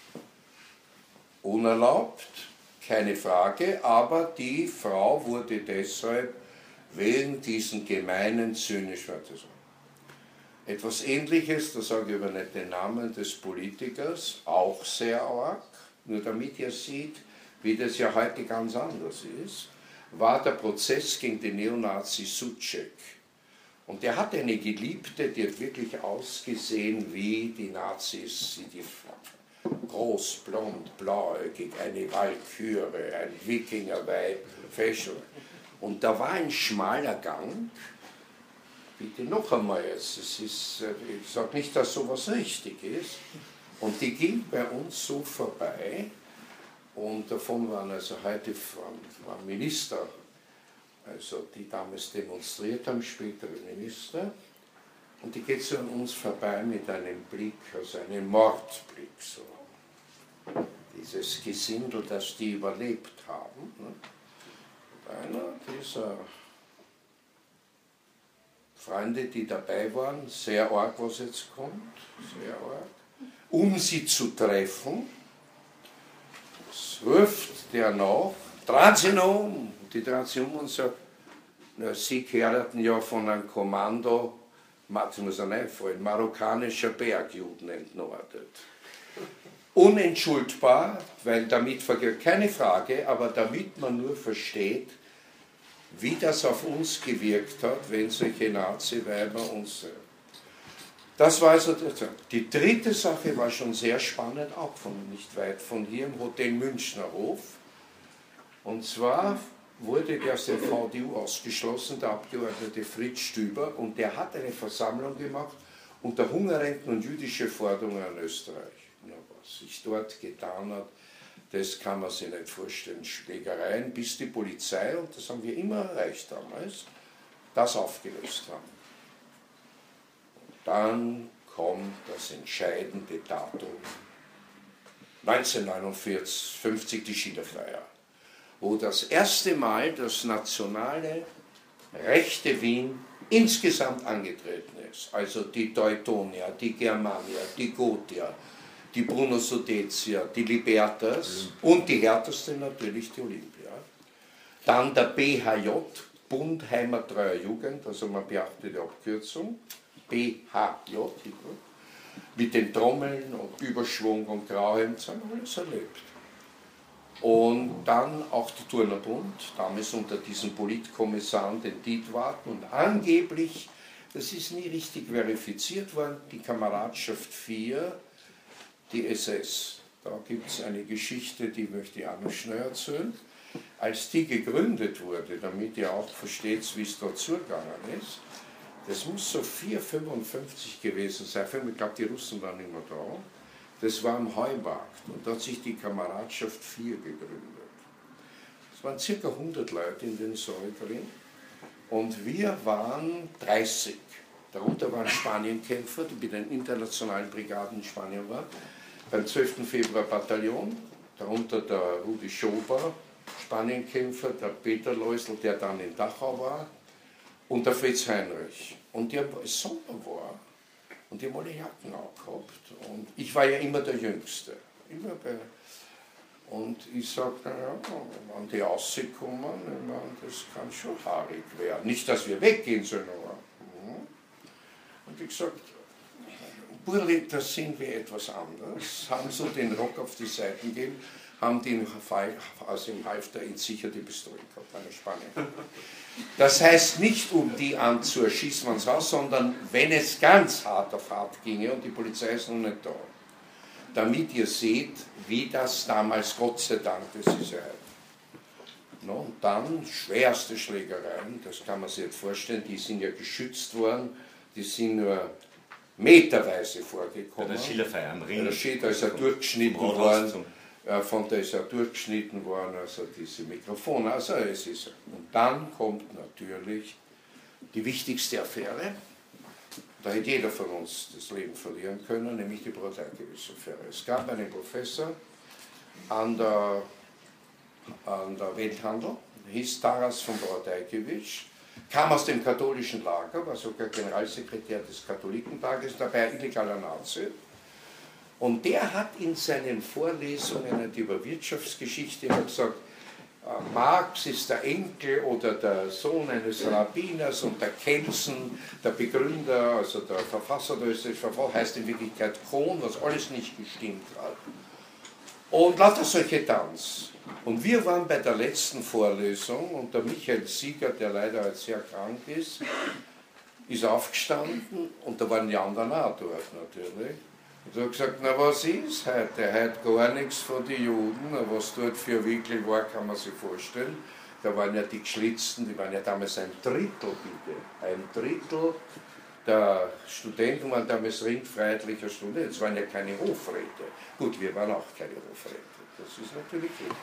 Unerlaubt, keine Frage, aber die Frau wurde deshalb wegen diesen gemeinen, zynisch, etwas Ähnliches, da sage ich aber nicht den Namen des Politikers, auch sehr arg, nur damit ihr seht, wie das ja heute ganz anders ist, war der Prozess gegen den Neonazi Suchek. Und der hatte eine Geliebte, die hat wirklich ausgesehen wie die Nazis, die groß, blond, blauäugig, eine Walküre, ein Wikingerweib, Fäschel. Und da war ein schmaler Gang, bitte noch einmal jetzt, ich sage nicht, dass sowas richtig ist, und die ging bei uns so vorbei, und davon waren also heute waren Minister, also die damals demonstriert haben, spätere Minister, und die geht so an uns vorbei mit einem Blick, also einem Mordblick, so. Dieses Gesindel, das die überlebt haben. Ne? einer dieser Freunde, die dabei waren, sehr arg, was jetzt kommt, sehr arg, um sie zu treffen, ruft der nach, drehen Sie noch um. Die drehen sie um und sagt, na, Sie kehrten ja von einem Kommando, das muss er einfallen, marokkanischer Bergjuden entnordet. Unentschuldbar, weil damit vergeht keine Frage, aber damit man nur versteht, wie das auf uns gewirkt hat, wenn solche Nazi-Weiber uns... Das war also die dritte Sache, war schon sehr spannend, auch von nicht weit von hier im Hotel Münchner Hof. Und zwar wurde der aus der VDU ausgeschlossen, der Abgeordnete Fritz Stüber, und der hat eine Versammlung gemacht unter Hungerrenten und jüdische Forderungen an Österreich. Na, was sich dort getan hat, das kann man sich nicht vorstellen. Schlägereien, bis die Polizei, und das haben wir immer erreicht damals, das aufgelöst haben. Dann kommt das entscheidende Datum, 1949, 50 die Schillerfeier, wo das erste Mal das nationale rechte Wien insgesamt angetreten ist. Also die Teutonia, die Germania, die Gotia, die Bruno Sudezia, die Libertas und die härteste natürlich die Olympia. Dann der BHJ, Bund Heimattreuer Jugend, also man beachtet die Abkürzung, BHJ, mit den Trommeln und Überschwung und Grauhemd, das haben wir alles erlebt. Und dann auch der Turnerbund, damals unter diesen Politkommissaren, den Dietwarten, und angeblich, das ist nie richtig verifiziert worden, die Kameradschaft 4, die SS. Da gibt es eine Geschichte, die möchte ich auch noch schnell erzählen. Als die gegründet wurde, damit ihr auch versteht, wie es dort zugegangen ist, das muss so 4,55 gewesen sein, ich glaube, die Russen waren immer da. Das war am Heumarkt und da hat sich die Kameradschaft 4 gegründet. Es waren ca. 100 Leute in den Saal drin und wir waren 30. Darunter waren Spanienkämpfer, die bei den internationalen Brigaden in Spanien waren, beim 12. Februar Bataillon, darunter der Rudi Schober, Spanienkämpfer, der Peter Leusl, der dann in Dachau war, und der Fritz Heinrich. Und die haben, es Sommer war, und die haben alle Jacken angehabt. Und ich war ja immer der Jüngste. Und ich sagte, naja, wenn die rauskommen, ich meine, das kann schon haarig werden. Nicht, dass wir weggehen sollen, aber... Und ich gesagt, Burli, da sind wir etwas anders. Haben so den Rock auf die Seiten gegeben, haben den aus dem Halfter in sicher die Pistole gehabt, eine Spanne. Das heißt nicht, um die anzuerschießen, man raus, sondern wenn es ganz hart auf hart ginge und die Polizei ist noch nicht da. Damit ihr seht, wie das damals, Gott sei Dank, das ist ja heute. Und dann schwerste Schlägereien, das kann man sich jetzt vorstellen, die sind ja geschützt worden, die sind nur meterweise vorgekommen. Bei der Schillerfeier am Ring. Da ist er durchgeschnitten worden. Von der ist er durchgeschnitten worden, also diese Mikrofone, also es ist. Und dann kommt natürlich die wichtigste Affäre, da hätte jeder von uns das Leben verlieren können, nämlich die Brodajkiewicz-Affäre. Es gab einen Professor an der Welthandel, hieß Taras von Brodajkiewicz, kam aus dem katholischen Lager, war sogar Generalsekretär des Katholikentages, dabei illegaler Nazi. Und der hat in seinen Vorlesungen über Wirtschaftsgeschichte immer gesagt, Marx ist der Enkel oder der Sohn eines Rabbiners und der Kelsen, der Begründer, also der Verfasser der österreichischen Verfassung, heißt in Wirklichkeit Kohn, was alles nicht gestimmt hat. Und lauter solche Tanz. Und wir waren bei der letzten Vorlesung und der Michael Sieger, der leider jetzt sehr krank ist aufgestanden und da waren die anderen auch dort natürlich. Und er hat gesagt, na was ist heute? Heute gar nichts von den Juden, was dort für wirklich war, kann man sich vorstellen. Da waren ja die Geschlitzten, die waren ja damals ein Drittel, bitte. Ein Drittel der Studenten waren damals ringfreiheitlicher Studenten, es waren ja keine Hofräte. Gut, wir waren auch keine Hofräte, das ist natürlich richtig.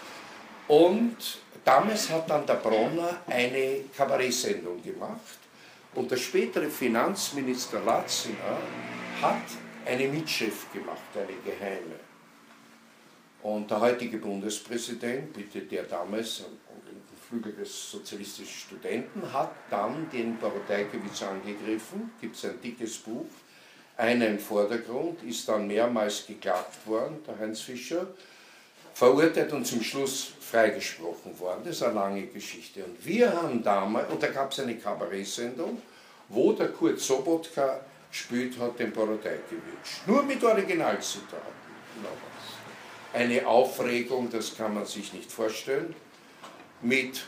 Und damals hat dann der Bronner eine Kabarettsendung gemacht und der spätere Finanzminister Ratzinger hat eine Mitschrift gemacht, eine geheime. Und der heutige Bundespräsident, bitte der damals, Flügel des sozialistischen Studenten, hat dann den Borodajkewitsch angegriffen, gibt es ein dickes Buch, einer im Vordergrund, ist dann mehrmals geklagt worden, der Heinz Fischer, verurteilt und zum Schluss freigesprochen worden. Das ist eine lange Geschichte. Und wir haben damals, und da gab es eine Kabarettsendung, wo der Kurt Sobotka gespielt hat, den Borodajkewitsch. Nur mit Originalzitaten. Eine Aufregung, das kann man sich nicht vorstellen. Mit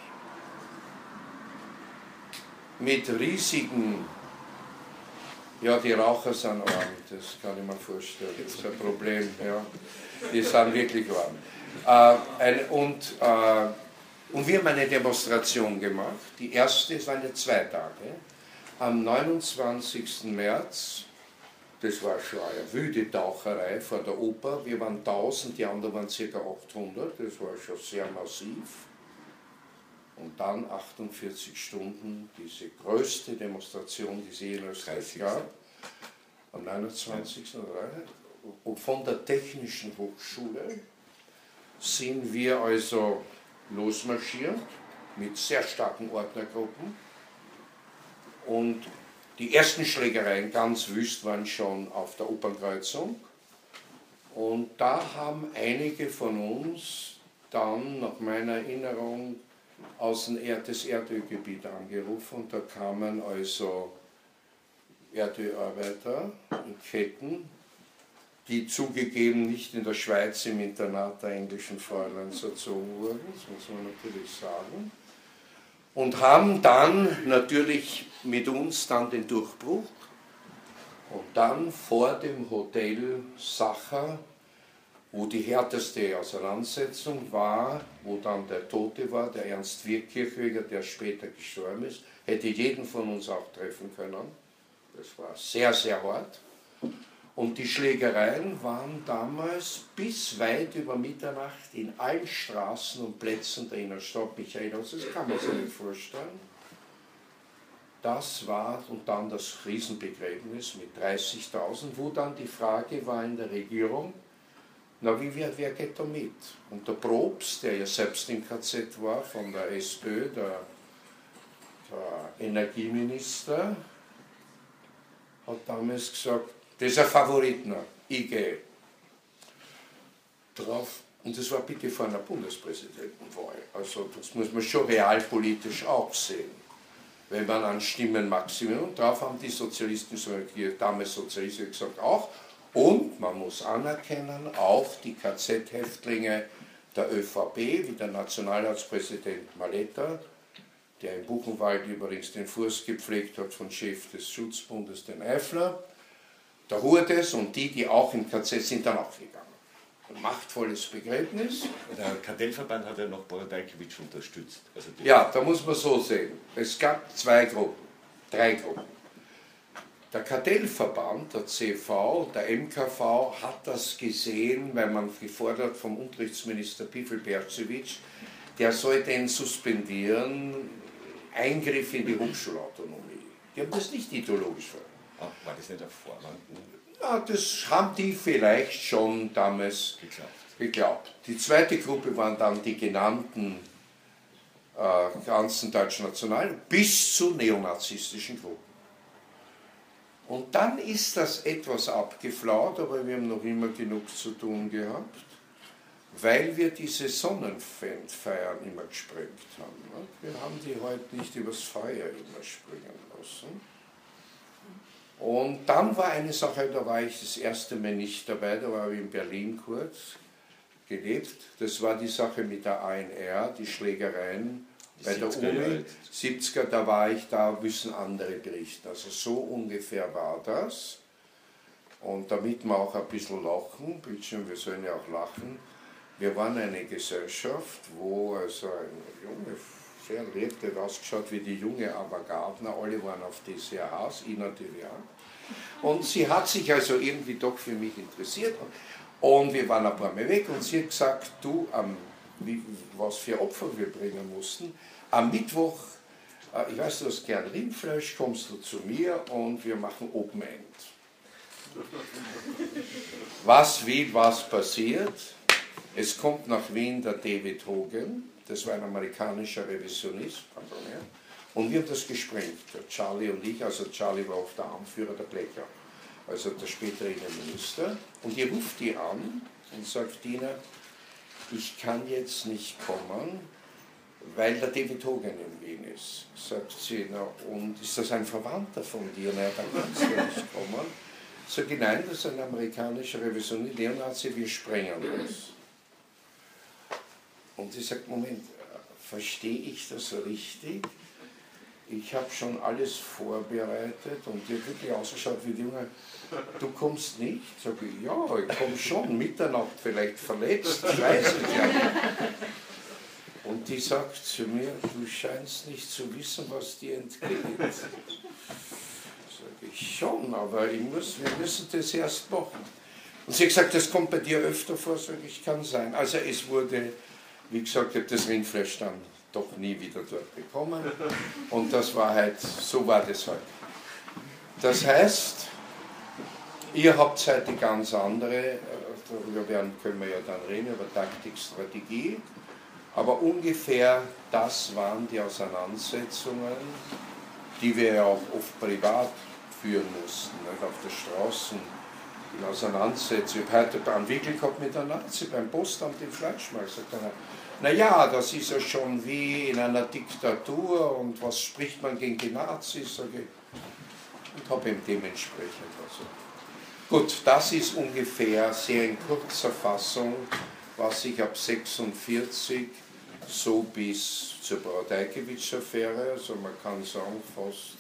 riesigen, ja, die Raucher sind arm, das kann ich mir vorstellen, das ist ein Problem, ja. Die sind wirklich arm. Und wir haben eine Demonstration gemacht, die erste, es waren ja 2 Tage, am 29. März, das war schon eine wilde Taucherei vor der Oper, wir waren 1000, die anderen waren ca. 800, das war schon sehr massiv. Und dann 48 Stunden, diese größte Demonstration, die es je in Österreich gab, am 29. Und von der Technischen Hochschule sind wir also losmarschiert mit sehr starken Ordnergruppen. Und die ersten Schlägereien, ganz wüst, waren schon auf der Opernkreuzung. Und da haben einige von uns dann, nach meiner Erinnerung, aus dem das Erdölgebiet angerufen. Und da kamen also Erdölarbeiter in Ketten, die zugegeben nicht in der Schweiz im Internat der englischen Fräuleins erzogen wurden, das muss man natürlich sagen. Und haben dann natürlich mit uns dann den Durchbruch und dann vor dem Hotel Sacher, wo die härteste Auseinandersetzung war, wo dann der Tote war, der Ernst Kirchweger, der später gestorben ist, hätte jeden von uns auch treffen können. Das war sehr, sehr hart. Und die Schlägereien waren damals bis weit über Mitternacht in allen Straßen und Plätzen der Innenstadt. Michael, das kann man sich nicht vorstellen. Das war und dann das Riesenbegräbnis mit 30.000, wo dann die Frage war in der Regierung, na, wer geht da mit? Und der Probst, der ja selbst im KZ war, von der SPÖ, der Energieminister, hat damals gesagt, das ist ein Favorit, ich gehe. Drauf, und das war bitte vor einer Bundespräsidentenwahl. Also das muss man schon realpolitisch auch sehen. Wenn man an Stimmenmaximum, und darauf haben die Sozialisten, damals Sozialisten gesagt, auch. Und man muss anerkennen, auch die KZ-Häftlinge der ÖVP, wie der Nationalratspräsident Maletta, der in Buchenwald übrigens den Fuß gepflegt hat von Chef des Schutzbundes, den Eifler, der Hurdes und die auch im KZ sind, dann auch gegangen. Ein machtvolles Begräbnis. Der Kartellverband hat ja noch Borodajkewitsch unterstützt. Also ja, da muss man so sehen. Es gab 3 Gruppen. Der Kartellverband, der CV, der MKV hat das gesehen, weil man gefordert vom Unterrichtsminister Pifl-Bercewitsch, der soll den suspendieren, Eingriff in die Hochschulautonomie. Die haben das nicht ideologisch verstanden. War das nicht ein Vorwand? Ja, das haben die vielleicht schon damals geglaubt. Die zweite Gruppe waren dann die genannten ganzen deutschen Nationalen bis zu neonazistischen Gruppen. Und dann ist das etwas abgeflaut, aber wir haben noch immer genug zu tun gehabt, weil wir diese Sonnenfeiern immer gesprengt haben. Wir haben die heute nicht übers Feuer immer springen lassen. Und dann war eine Sache, da war ich das erste Mal nicht dabei, da war ich in Berlin kurz gelebt. Das war die Sache mit der ANR, die Schlägereien bei der Uni. 70er, da war ich, da müssen andere berichten. Also so ungefähr war das. Und damit wir auch ein bisschen lachen, Bildschirm, wir sollen ja auch lachen, wir waren eine Gesellschaft, wo also ein Junge, sehr lebte, ausgeschaut wie die junge Ava Gardner, alle waren auf DCHs, ich natürlich auch. Und sie hat sich also irgendwie doch für mich interessiert. Und wir waren ein paar Mal weg und sie hat gesagt, du, was für Opfer wir bringen mussten. Am Mittwoch, ich weiß, du hast gern Rindfleisch, kommst du zu mir und wir machen Open End. Was passiert? Es kommt nach Wien der David Hogan, Das war ein amerikanischer Revisionist, und wir haben das gesprengt, der Charlie und ich. Also Charlie war auch der Anführer der Blecher, also der spätere Innenminister. Und ich ruft die an und sagt ihnen, ich kann jetzt nicht kommen, weil der David Hogan in Wien ist. Sagt sie, na, und ist das ein Verwandter von dir? Na, dann kannst du nicht kommen. Sag ich, nein, das ist ein amerikanischer Revisionist, Neonazi, wir sprengen das. Und sie sagt, Moment, verstehe ich das richtig? Ich habe schon alles vorbereitet und die hat wirklich ausgeschaut wie die Junge, du kommst nicht? Sag ich, ja, ich komme schon, Mitternacht vielleicht verletzt, ich weiß nicht. Ja. Und die sagt zu mir, du scheinst nicht zu wissen, was dir entgeht. Sag ich, schon, aber wir müssen das erst machen. Und sie hat gesagt, das kommt bei dir öfter vor, sag ich, kann sein. Also es wurde, wie gesagt, ich habe das Rindfleisch dann doch nie wieder dort bekommen. Und das war halt, so war das halt. Das heißt, ihr habt halt die ganz andere, darüber können wir ja dann reden, über Taktik, Strategie. Aber ungefähr das waren die Auseinandersetzungen, die wir ja auch oft privat führen mussten, nicht? Auf der Straße, in Auseinandersetzungen. Ich habe heute einen Wickel gehabt mit einem Nazi beim Postamt im Fleischmarkt. Sagt einer, naja, das ist ja schon wie in einer Diktatur und was spricht man gegen die Nazis? Sage ich, und habe ihm dementsprechend also. Gut, das ist ungefähr sehr in kurzer Fassung, was ich ab 1946 so bis zur Braudeikiewicz-Affäre, also man kann sagen fast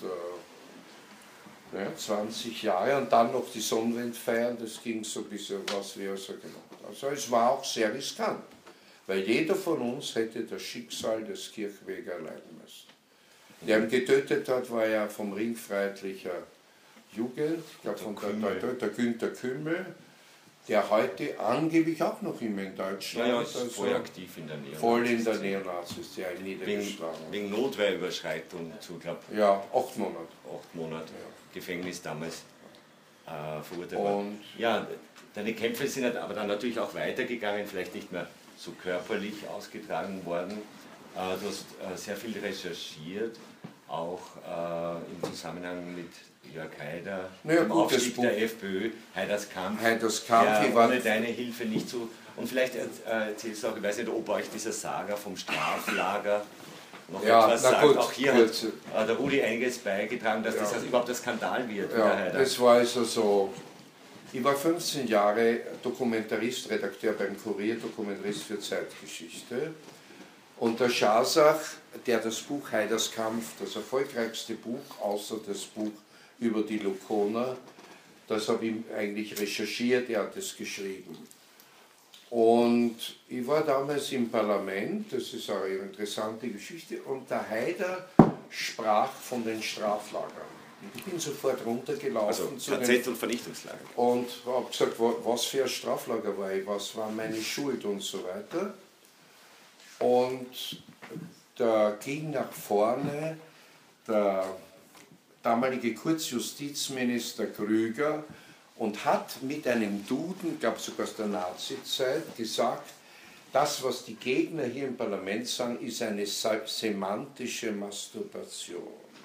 20 Jahre und dann noch die Sonnenwendfeiern, das ging so ein bisschen was wir so gemacht haben. Also es war auch sehr riskant, weil jeder von uns hätte das Schicksal des Kirchweger erleiden müssen. Der ihn getötet hat, war ja vom Ringfreiheitlicher Jugend, ich glaube von der Günther Kümmel, der heute angeblich auch noch immer in Deutschland ist. Ja, ist voll aktiv in der Neonazis. Voll in der Neonazis, der niedergeschlagen. Wegen Notwehrüberschreitung zu, glaube ich. Ja, 8 Monate. 8 Monate Gefängnis damals verurteilt worden. Ja, deine Kämpfe sind aber dann natürlich auch weitergegangen, vielleicht nicht mehr so körperlich ausgetragen worden. Du hast sehr viel recherchiert, auch im Zusammenhang mit Jörg Haider, dem Aufstieg der FPÖ, Haiders Kampf, der ohne deine Hilfe nicht so. Und vielleicht erzählst du auch, ich weiß nicht, ob euch dieser Saga vom Straflager noch etwas sagt. Gut, auch hier hat der Rudi einiges beigetragen, dass das überhaupt ein Skandal wird. Ja, das war also so. Ich war 15 Jahre Dokumentarist, Redakteur beim Kurier, Dokumentarist für Zeitgeschichte. Und der Schasach, der das Buch Haiders Kampf, das erfolgreichste Buch, außer das Buch über die Lukoner, das habe ich eigentlich recherchiert, er hat es geschrieben. Und ich war damals im Parlament, das ist auch eine interessante Geschichte, und der Haider sprach von den Straflagern. Ich bin sofort runtergelaufen. Also KZ und Vernichtungslager. Und habe gesagt, was für ein Straflager war ich, was war meine Schuld und so weiter. Und da ging nach vorne der damalige Kurzjustizminister Krüger und hat mit einem Duden, ich glaube sogar aus der Nazizeit, gesagt, das, was die Gegner hier im Parlament sagen, ist eine semantische Masturbation.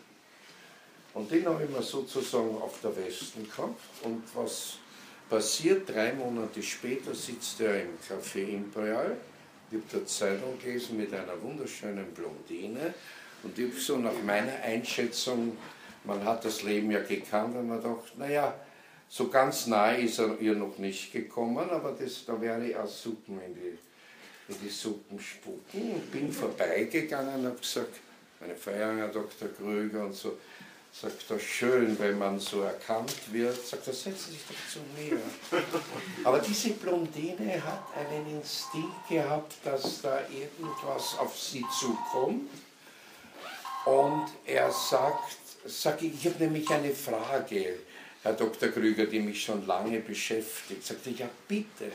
Und den habe ich mir sozusagen auf der Westen gehabt. Und was passiert? 3 Monate später sitzt er im Café Imperial. Ich habe da Zeitung gelesen mit einer wunderschönen Blondine. Und ich habe so nach meiner Einschätzung, man hat das Leben ja gekannt, und man dachte, naja, so ganz nahe ist er ihr noch nicht gekommen, aber da werde ich auch Suppen in die Suppen spucken. Und bin vorbeigegangen und habe gesagt, meine Verehrung, Herr Dr. Krüger und so, sagt er, schön, wenn man so erkannt wird. Sagt er, setzen Sie sich doch zu mir. Aber diese Blondine hat einen Instinkt gehabt, dass da irgendwas auf sie zukommt. Und er sagt, ich habe nämlich eine Frage, Herr Dr. Krüger, die mich schon lange beschäftigt. Sagt er, ja bitte.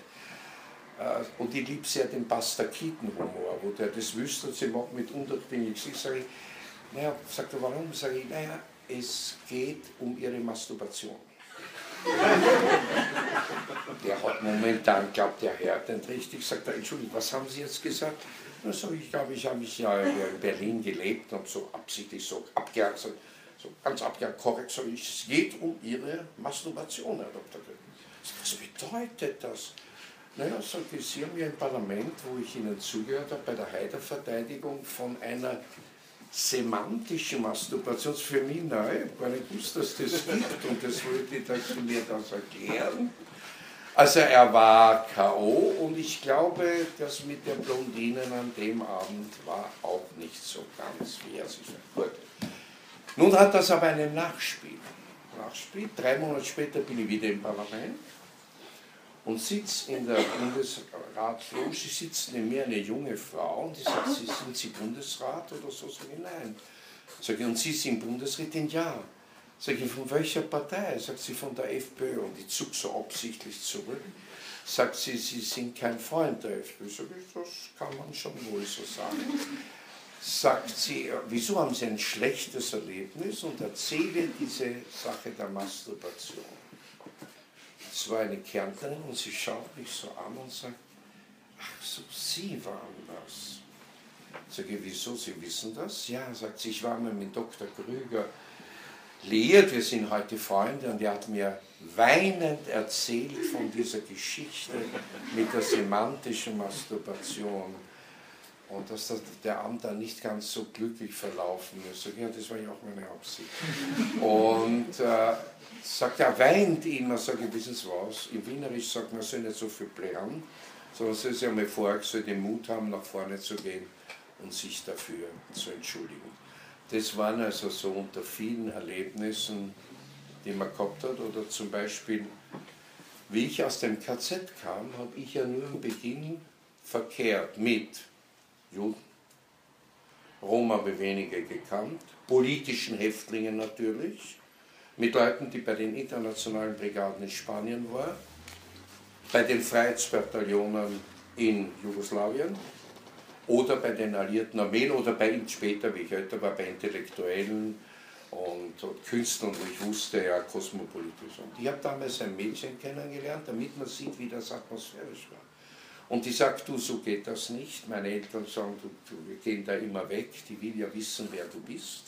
Und ich liebe sehr den Bastakiten-Humor, wo der das wüsste, sie macht mit undurchdringlich Gesicht. Sage ich, naja, sagt er, warum? Sage ich, naja, es geht um ihre Masturbation. Der hat momentan, glaubt der Herr, denn richtig, sagt er, Entschuldigung, was haben Sie jetzt gesagt? Also ich glaube, ich habe ja in Berlin gelebt und so absichtlich so abgehakt, so ganz abgehakt korrekt, so es geht um Ihre Masturbation, Herr Dr. Göring. Was bedeutet das? Naja, sagte ich, Sie haben ja im Parlament, wo ich Ihnen zugehört habe, bei der Haider-Verteidigung von einer semantischen Masturbation, für mich neu, ich habe gar nicht gewusst, dass das gibt und das wollte ich mir das erklären. Also er war K.O. und ich glaube, das mit der Blondinen an dem Abend war auch nicht so ganz, wie er sich gut. Nun hat das aber einen Nachspiel. 3 Monate später bin ich wieder im Parlament und sitze in der Bundesratsloge, sitzt neben mir eine junge Frau und die sagt, sind Sie Bundesrat oder so? Sag ich, nein. Sag ich, und Sie sind Bundesrätin? Ja. Sag ich, von welcher Partei? Sagt sie, von der FPÖ. Und ich zucke so absichtlich zurück. Sagt sie, Sie sind kein Freund der FPÖ. Sag ich, das kann man schon wohl so sagen. Sagt sie, wieso haben Sie ein schlechtes Erlebnis? Und erzähle diese Sache der Masturbation. Es war eine Kärntnerin und sie schaut mich so an und sagt, ach so, Sie waren das. Sag ich, wieso, Sie wissen das? Ja, sagt sie, ich war mal mit Dr. Krüger liiert, wir sind heute Freunde und er hat mir weinend erzählt von dieser Geschichte mit der semantischen Masturbation und dass der Abend dann nicht ganz so glücklich verlaufen ist. Sag ich, ja, das war ja auch meine Absicht. Und sagt er, weint immer, sage ich, wissen Sie was, im Wienerisch sagt man, soll nicht so viel blären, sondern soll sich einmal vorher so den Mut haben, nach vorne zu gehen und sich dafür zu entschuldigen. Das waren also so unter vielen Erlebnissen, die man gehabt hat. Oder zum Beispiel, wie ich aus dem KZ kam, habe ich ja nur am Beginn verkehrt mit Juden, Roma habe ich weniger gekannt, politischen Häftlingen natürlich, mit Leuten, die bei den internationalen Brigaden in Spanien waren, bei den Freiheitsbataillonen in Jugoslawien, oder bei den alliierten Armeen oder bei ihm später, wie ich älter war, bei Intellektuellen und Künstlern, wo ich wusste, ja, kosmopolitisch. Und ich habe damals ein Mädchen kennengelernt, damit man sieht, wie das atmosphärisch war. Und die sagt, du, so geht das nicht. Meine Eltern sagen, wir gehen da immer weg, die will ja wissen, wer du bist.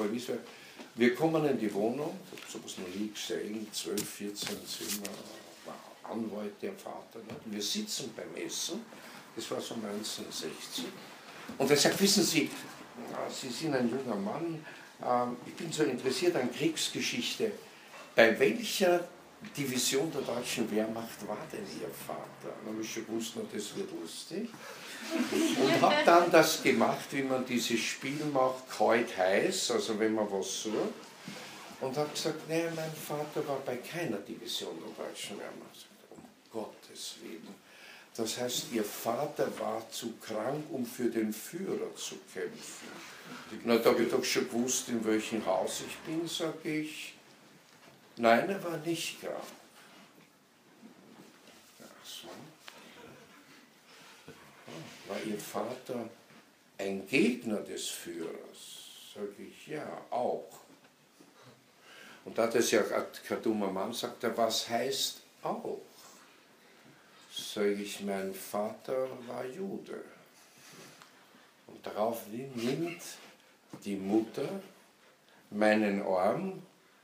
Wir kommen in die Wohnung, ich habe sowas noch nie gesehen, 12, 14 Zimmer, war Anwalt, der Vater. Und wir sitzen beim Essen. Das war so 1960. Und er sagt, wissen Sie, Sie sind ein junger Mann, ich bin so interessiert an Kriegsgeschichte. Bei welcher Division der deutschen Wehrmacht war denn Ihr Vater? Dann habe ich schon gewusst, das wird lustig. Und habe dann das gemacht, wie man dieses Spiel macht, kalt heiß, also wenn man was sucht. Und habe gesagt, nein, mein Vater war bei keiner Division der deutschen Wehrmacht. Um Gottes Willen. Das heißt, Ihr Vater war zu krank, um für den Führer zu kämpfen. Na, da habe ich doch schon gewusst, in welchem Haus ich bin, sage ich. Nein, er war nicht krank. Ach so. War Ihr Vater ein Gegner des Führers? Sage ich, ja, auch. Und da das ja kein dummer Mann sagt, er, was heißt auch? Sage ich, mein Vater war Jude. Und darauf nimmt die Mutter meinen Arm,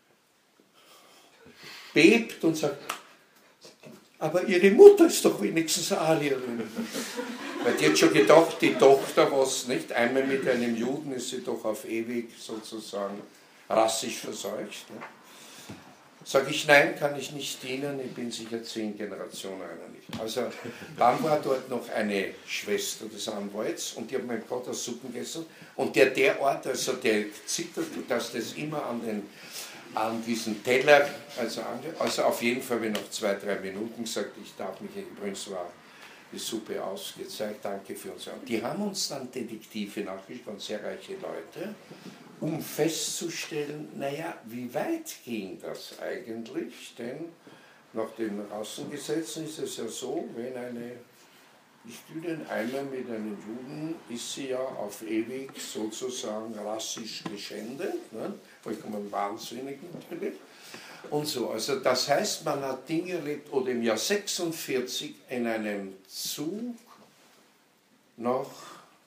bebt und sagt, aber Ihre Mutter ist doch wenigstens Arierin. Weil die hat schon gedacht, die Tochter, was nicht, einmal mit einem Juden ist sie doch auf ewig sozusagen rassisch verseucht. Ne? Sage ich, nein, kann ich nicht dienen, ich bin sicher 10 Generationen einer nicht. Also dann war dort noch eine Schwester des Anwalts und die hat mein Gott aus Suppen gegessen und derart, also der zittert, dass das immer an diesen Teller, also auf jeden Fall, wenn nach 2, 3 Minuten gesagt, ich darf mich, übrigens war die Suppe ausgezeigt, danke für uns. Und die haben uns dann Detektive nachgeschickt, waren sehr reiche Leute, um festzustellen, naja, wie weit ging das eigentlich? Denn nach den Rassengesetzen ist es ja so, wenn eine Jüdin einmal mit einem Juden ist sie ja auf ewig sozusagen rassisch geschändet, ne? Vollkommen wahnsinnig natürlich. Und so, also das heißt, man hat Dinge erlebt, oder im Jahr 46 in einem Zug nach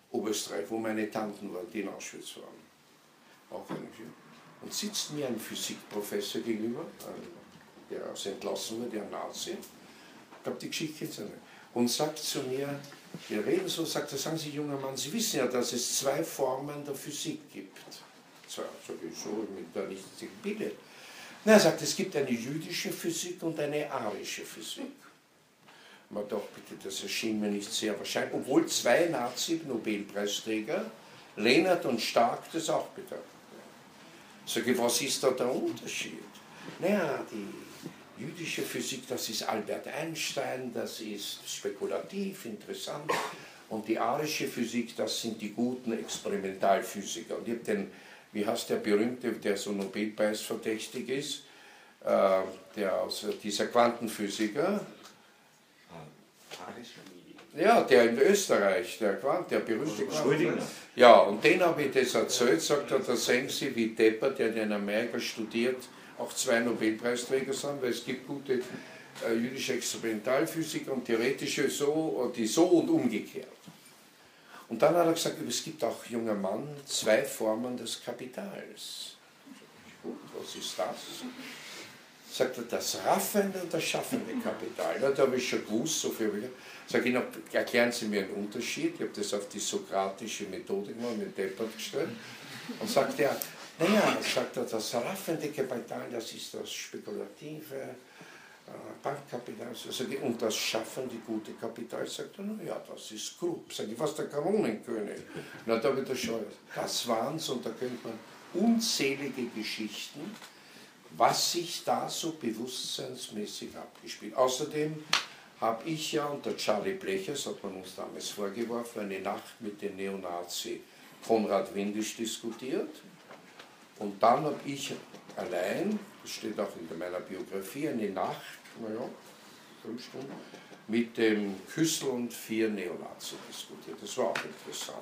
Oberösterreich, wo meine Tanten waren, die in Auschwitz waren. Auch eigentlich. Und sitzt mir ein Physikprofessor gegenüber, der also entlassen wurde, ein Nazi, ich glaube die Geschichte kennt ihr nicht, und sagt zu mir, wir reden so, sagt er, sagen Sie, junger Mann, Sie wissen ja, dass es 2 Formen der Physik gibt. So mit der richtigen Bilde. Na, er sagt, es gibt eine jüdische Physik und eine arische Physik. Man dachte, bitte, das erschien mir nicht sehr wahrscheinlich, obwohl 2 Nazi-Nobelpreisträger, Lehnert und Stark, das auch bedacht haben. Sag ich, was ist da der Unterschied? Naja, die jüdische Physik, das ist Albert Einstein, das ist spekulativ, interessant. Und die arische Physik, das sind die guten Experimentalphysiker. Und ich habe den, wie heißt der berühmte, der so Nobelpreis verdächtig ist, dieser Quantenphysiker. Ja, der in Österreich, der berühmte Quantenphysiker. Ja, und den habe ich das erzählt, sagt er, da sehen Sie, wie deppert, der in Amerika studiert, auch 2 Nobelpreisträger sind, weil es gibt gute jüdische Experimentalphysiker und theoretische so, die so und umgekehrt. Und dann hat er gesagt, es gibt auch, junger Mann, 2 Formen des Kapitals. Gut, was ist das? Sagt er, das raffende und das schaffende Kapital. Ja, da habe ich schon gewusst, so viel. Sag ich, erklären Sie mir einen Unterschied. Ich habe das auf die sokratische Methode gemacht, mit Deppert gestellt. Und sagt er, naja, sagt er, das raffende Kapital, das ist das spekulative Bankkapital. Und das schaffende gute Kapital, sagt er, naja, das ist Krupp. Sag ich, was der Kronenkönig? Na, da wird er schon. Das waren's, und da könnte man unzählige Geschichten, was sich da so bewusstseinsmäßig abgespielt. Außerdem habe ich ja unter Charlie Blechers, hat man uns damals vorgeworfen, eine Nacht mit dem Neonazi Konrad Windisch diskutiert. Und dann habe ich allein, das steht auch in meiner Biografie, eine Nacht, 5 Stunden, mit dem Küssel und 4 Neonazis diskutiert. Das war auch interessant.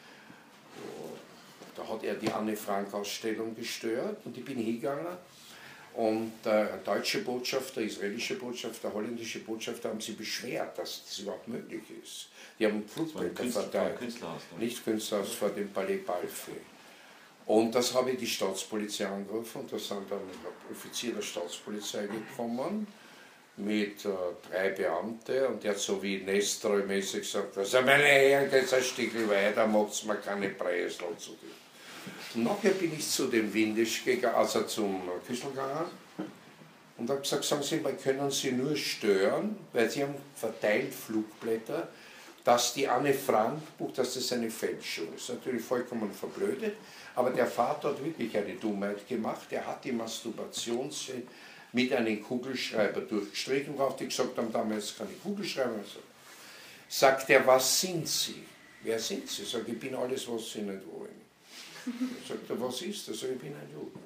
Da hat er die Anne Frank-Ausstellung gestört und ich bin hingegangen. Und der deutsche Botschafter, der israelische Botschafter, der holländische Botschafter haben sich beschwert, dass das überhaupt möglich ist. Die haben Flugblätter verteilt, nicht Künstlerhaus vor dem Palais Balfe. Und das habe ich die Staatspolizei angerufen und da sind dann ein Offizier der Staatspolizei gekommen mit 3 Beamten und der hat so wie Nestroy-mäßig gesagt, also meine Herren, geht ein Stückchen weiter, macht's mir keine Preise zu dir. Nachher bin ich zu dem Windisch gegangen, also zum Küssel gegangen und habe gesagt, sagen Sie, wir können Sie nur stören, weil Sie haben verteilt Flugblätter, dass die Anne Frank Buch, dass das eine Fälschung ist. Natürlich vollkommen verblödet, aber der Vater hat wirklich eine Dummheit gemacht. Er hat die Masturbationsszene mit einem Kugelschreiber durchgestrichen, worauf die gesagt haben, damals keine Kugelschreiber. Sagt er, was sind Sie? Wer sind Sie? Sagt, ich bin alles, was Sie nicht wollen. Sagt er, was ist das? Sagt, ich bin ein Jude.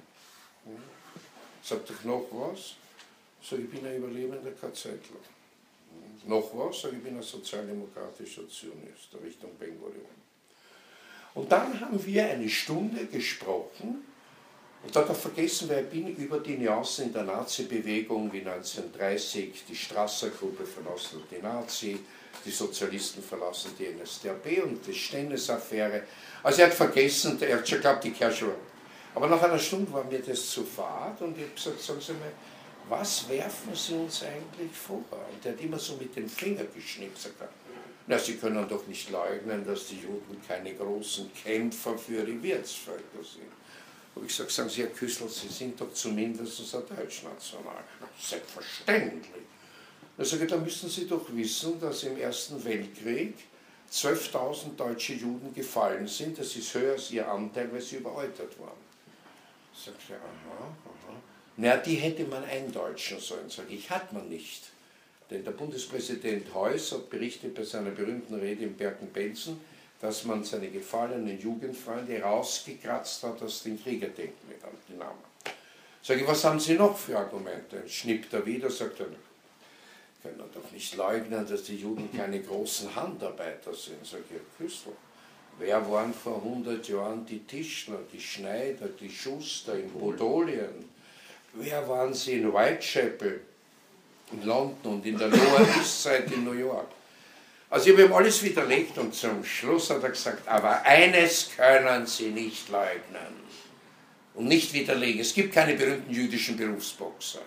Sagt er, noch was? Sagt, ich bin ein überlebender KZler. Noch was? Sagt, ich bin ein sozialdemokratischer Zionist, der Richtung Ben Gurion. Und dann haben wir eine Stunde gesprochen, und da hat er vergessen, wer ich bin, über die Nuancen in der Nazi-Bewegung wie 1930, die Strasser-Gruppe verlassen die Nazi, die Sozialisten verlassen die NSDAP und die Stennes-Affäre. Also er hat vergessen, er hat schon geglaubt, die Kirche. Aber nach einer Stunde war mir das zu fad und ich habe gesagt, sagen Sie mal, was werfen Sie uns eigentlich vor? Und er hat immer so mit dem Finger geschnippt, sagt er, na, Sie können doch nicht leugnen, dass die Juden keine großen Kämpfer für die Wirtsvölker sind. Und ich sage, sagen Sie, Herr Küssel, Sie sind doch zumindest ein Deutschnational. Selbstverständlich. Da sage ich, dann müssen Sie doch wissen, dass im Ersten Weltkrieg 12.000 deutsche Juden gefallen sind. Das ist höher als ihr Anteil, weil sie überaltert waren. Sagt er, aha. Na, die hätte man eindeutschen sollen. Sage ich, hat man nicht. Denn der Bundespräsident Heuss hat berichtet bei seiner berühmten Rede in Bergen-Belsen, dass man seine gefallenen Jugendfreunde rausgekratzt hat aus den Kriegerdenkmälern, die Namen. Sage ich, was haben Sie noch für Argumente? Dann schnippt er wieder, sagt er, können doch nicht leugnen, dass die Juden keine großen Handarbeiter sind. Sag ich, Herr Küssel, wer waren vor 100 Jahren die Tischler, die Schneider, die Schuster in Podolien? Wer waren sie in Whitechapel, in London und in der Lower East Side in New York? Also ich habe ihm alles widerlegt und zum Schluss hat er gesagt, aber eines können Sie nicht leugnen und nicht widerlegen. Es gibt keine berühmten jüdischen Berufsboxer.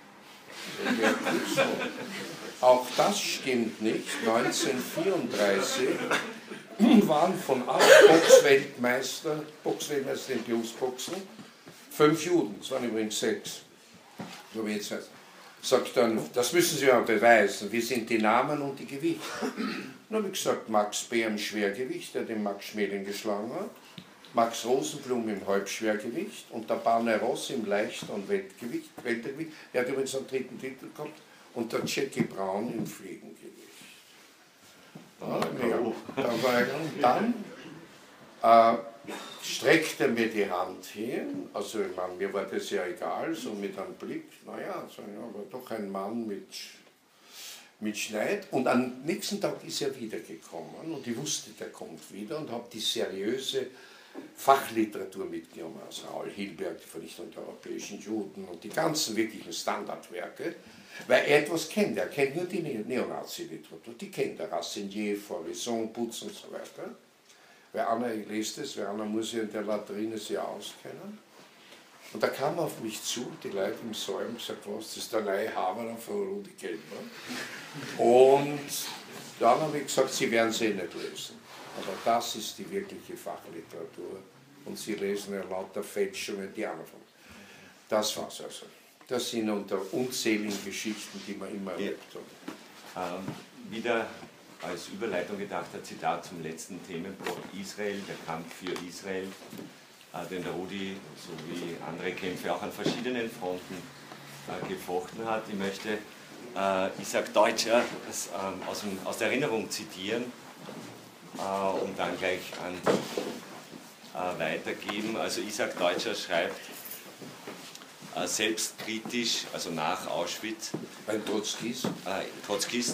Auch das stimmt nicht. 1934 waren von 8 Boxweltmeistern in Berufsboxen 5 Juden, es waren übrigens 6. So wie jetzt heißt. Sagt dann, das müssen Sie ja beweisen, wie sind die Namen und die Gewichte? Dann habe ich gesagt, Max B. im Schwergewicht, der den Max Schmeling geschlagen hat, Max Rosenblum im Halbschwergewicht und der Barney Ross im Leicht- und Weltergewicht, der hat übrigens einen 3. Titel gehabt, und der Jackie Brown im Fliegengewicht. Dann streckte mir die Hand hin, also ich meine, mir war das ja egal, so mit einem Blick, naja, so, ja, aber doch ein Mann mit Schneid. Und am nächsten Tag ist er wiedergekommen und ich wusste, der kommt wieder und habe die seriöse Fachliteratur mitgenommen, also Raoul Hilberg, die Vernichtung der europäischen Juden und die ganzen wirklichen Standardwerke, weil er etwas kennt. Er kennt nur die Neonazi-Literatur, die kennt er, Rassinier, Faurisson, Putz und so weiter. Weil einer liest es, weil einer muss ja in der Latrine sich auskennen. Und da kam er auf mich zu, die Leute im Saal haben gesagt, was, das ist der neue Haverer von Rudi Gelber. Und dann habe ich gesagt, Sie werden sie nicht lesen. Aber das ist die wirkliche Fachliteratur. Und Sie lesen ja lauter Fälschungen, die anderen. Das war's also. Das sind unter unzähligen Geschichten, die man immer erlebt hat. Wieder als Überleitung gedacht, ein Zitat zum letzten Themenblock Israel, der Kampf für Israel, den der Rudi sowie andere Kämpfe auch an verschiedenen Fronten gefochten hat. Ich möchte Isaac Deutscher aus der Erinnerung zitieren und dann gleich weitergeben. Also Isaac Deutscher schreibt selbstkritisch, also nach Auschwitz, Ein Trotzkist,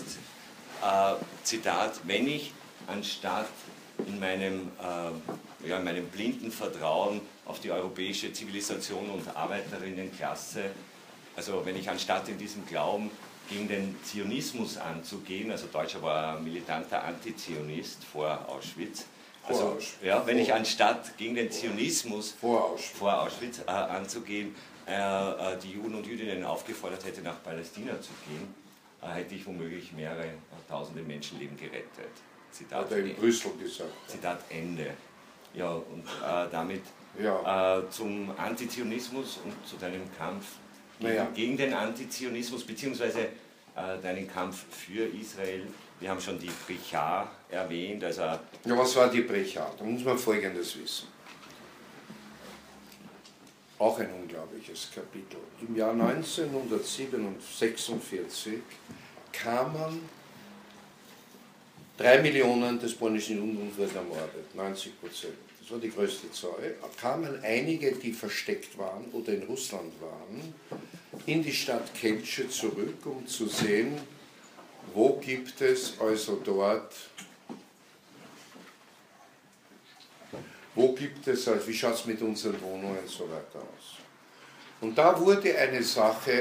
Zitat, wenn ich anstatt in meinem blinden Vertrauen auf die europäische Zivilisation und Arbeiterinnenklasse, also wenn ich anstatt in diesem Glauben gegen den Zionismus anzugehen, also Deutscher war ein militanter Antizionist vor Auschwitz, also ja, wenn ich anstatt gegen den Zionismus vor Auschwitz anzugehen, die Juden und Jüdinnen aufgefordert hätte, nach Palästina zu gehen, hätte ich womöglich mehrere tausende Menschenleben gerettet. Zitat hat er in Brüssel gesagt. Zitat Ende. Ja, und damit zum Antizionismus und zu deinem Kampf gegen den Antizionismus, beziehungsweise deinen Kampf für Israel. Wir haben schon die Brichar erwähnt. Also ja, was war die Brichar? Da muss man Folgendes wissen. Auch ein unglaubliches Kapitel. Im Jahr 1946 kamen 3 Millionen des polnischen Juden wurden ermordet, 90%. Das war die größte Zahl. Kamen einige, die versteckt waren oder in Russland waren, in die Stadt Kelce zurück, um zu sehen, wo gibt es also dort, wie schaut es mit unseren Wohnungen und so weiter aus. Und da wurde eine Sache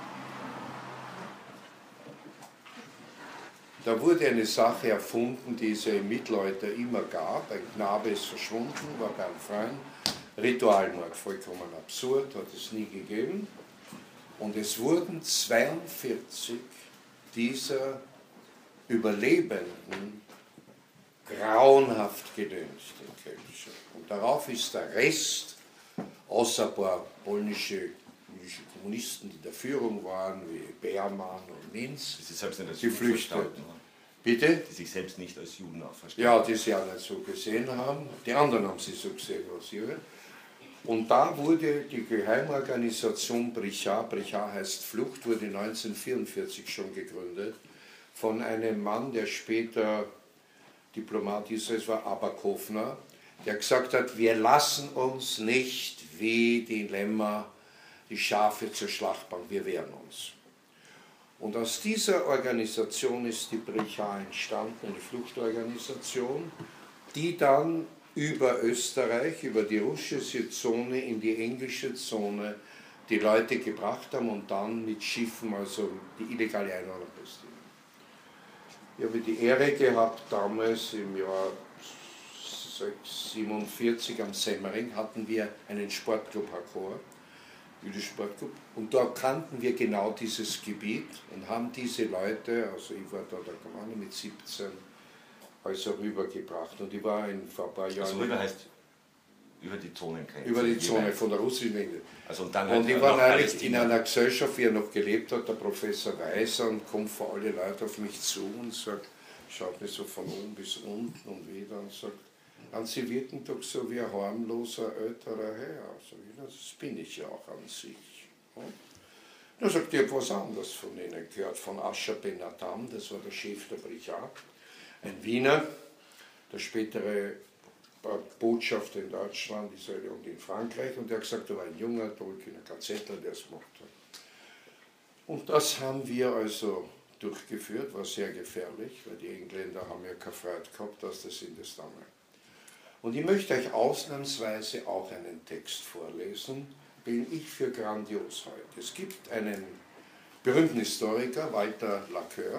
erfunden, die es ja im Mittelalter immer gab. Ein Knabe ist verschwunden, war bei einem Freund. Ritualmord, vollkommen absurd, hat es nie gegeben. Und es wurden 42 dieser Überlebenden grauenhaft gelyncht in Kelce. Und darauf ist der Rest, außer ein paar polnische Kommunisten, die in der Führung waren, wie Beermann und Linz, geflüchtet. Bitte? Die sich selbst nicht als Juden auferstehen. Ja, die sie ja nicht so gesehen haben. Die anderen haben sie so gesehen, was sie. Und da wurde die Geheimorganisation Brichar, Brichar heißt Flucht, wurde 1944 schon gegründet, von einem Mann, der später Diplomat Israels war, Abakofner, der gesagt hat, wir lassen uns nicht wie die Lämmer, die Schafe zur Schlachtbank, wir wehren uns. Und aus dieser Organisation ist die Brichar entstanden, eine Fluchtorganisation, die dann über Österreich, über die russische Zone in die englische Zone die Leute gebracht haben und dann mit Schiffen, also die illegale Einwanderung. Ich habe die Ehre gehabt, damals im Jahr 1947 am Semmering hatten wir einen Sportclub Hakor, jüdischen Sportclub, und da kannten wir genau dieses Gebiet und haben diese Leute, also ich war da mit 17, also rübergebracht. Und ich war vor ein paar Jahren... Also rüber heißt über die Zonengrenze? Über die Zone, von der russischen Ende. Also und ich war neulich in einer Gesellschaft, wie er noch gelebt hat, der Professor Weiser, und kommt vor alle Leute auf mich zu und sagt, schaut mich so von oben bis unten und wieder und sagt, Sie wirken doch so wie ein harmloser älterer Herr. Also, das bin ich ja auch an sich. Dann sagt er was anderes von Ihnen gehört, von Ascher Ben Adam, das war der Chef der Brigade, ein Wiener, der spätere Botschafter in Deutschland, Israel und in Frankreich, und der hat gesagt, da war ein junger, tollkühner KZler, der es gemacht hat. Und das haben wir also durchgeführt, war sehr gefährlich, weil die Engländer haben ja keine Freude gehabt, dass das in das damals. Und ich möchte euch ausnahmsweise auch einen Text vorlesen, den ich für grandios halte. Es gibt einen berühmten Historiker, Walter Laqueur,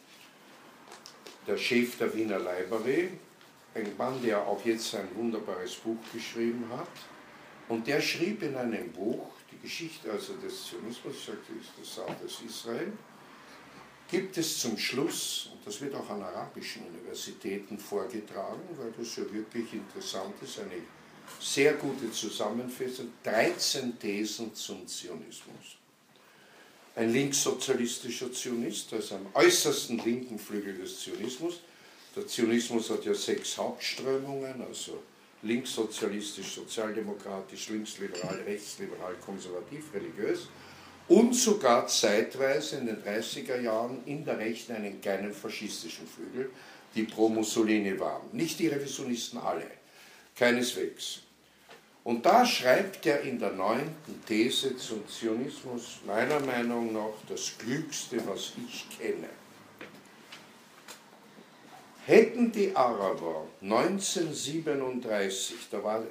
der Chef der Wiener Library, ein Mann, der auch jetzt ein wunderbares Buch geschrieben hat. Und der schrieb in einem Buch die Geschichte also des Zionismus, ich sagte, das Saat des Israel, gibt es zum Schluss, und das wird auch an arabischen Universitäten vorgetragen, weil das ja wirklich interessant ist, eine sehr gute Zusammenfassung, 13 Thesen zum Zionismus. Ein linkssozialistischer Zionist, also am äußersten linken Flügel des Zionismus. Der Zionismus hat ja 6 Hauptströmungen, also linkssozialistisch, sozialdemokratisch, linksliberal, rechtsliberal, konservativ, religiös. Und sogar zeitweise in den 30er Jahren in der Rechten einen kleinen faschistischen Flügel, die pro Mussolini waren. Nicht die Revisionisten alle, keineswegs. Und da schreibt er in der 9. These zum Zionismus meiner Meinung nach das Klügste, was ich kenne. Hätten die Araber 1937, da war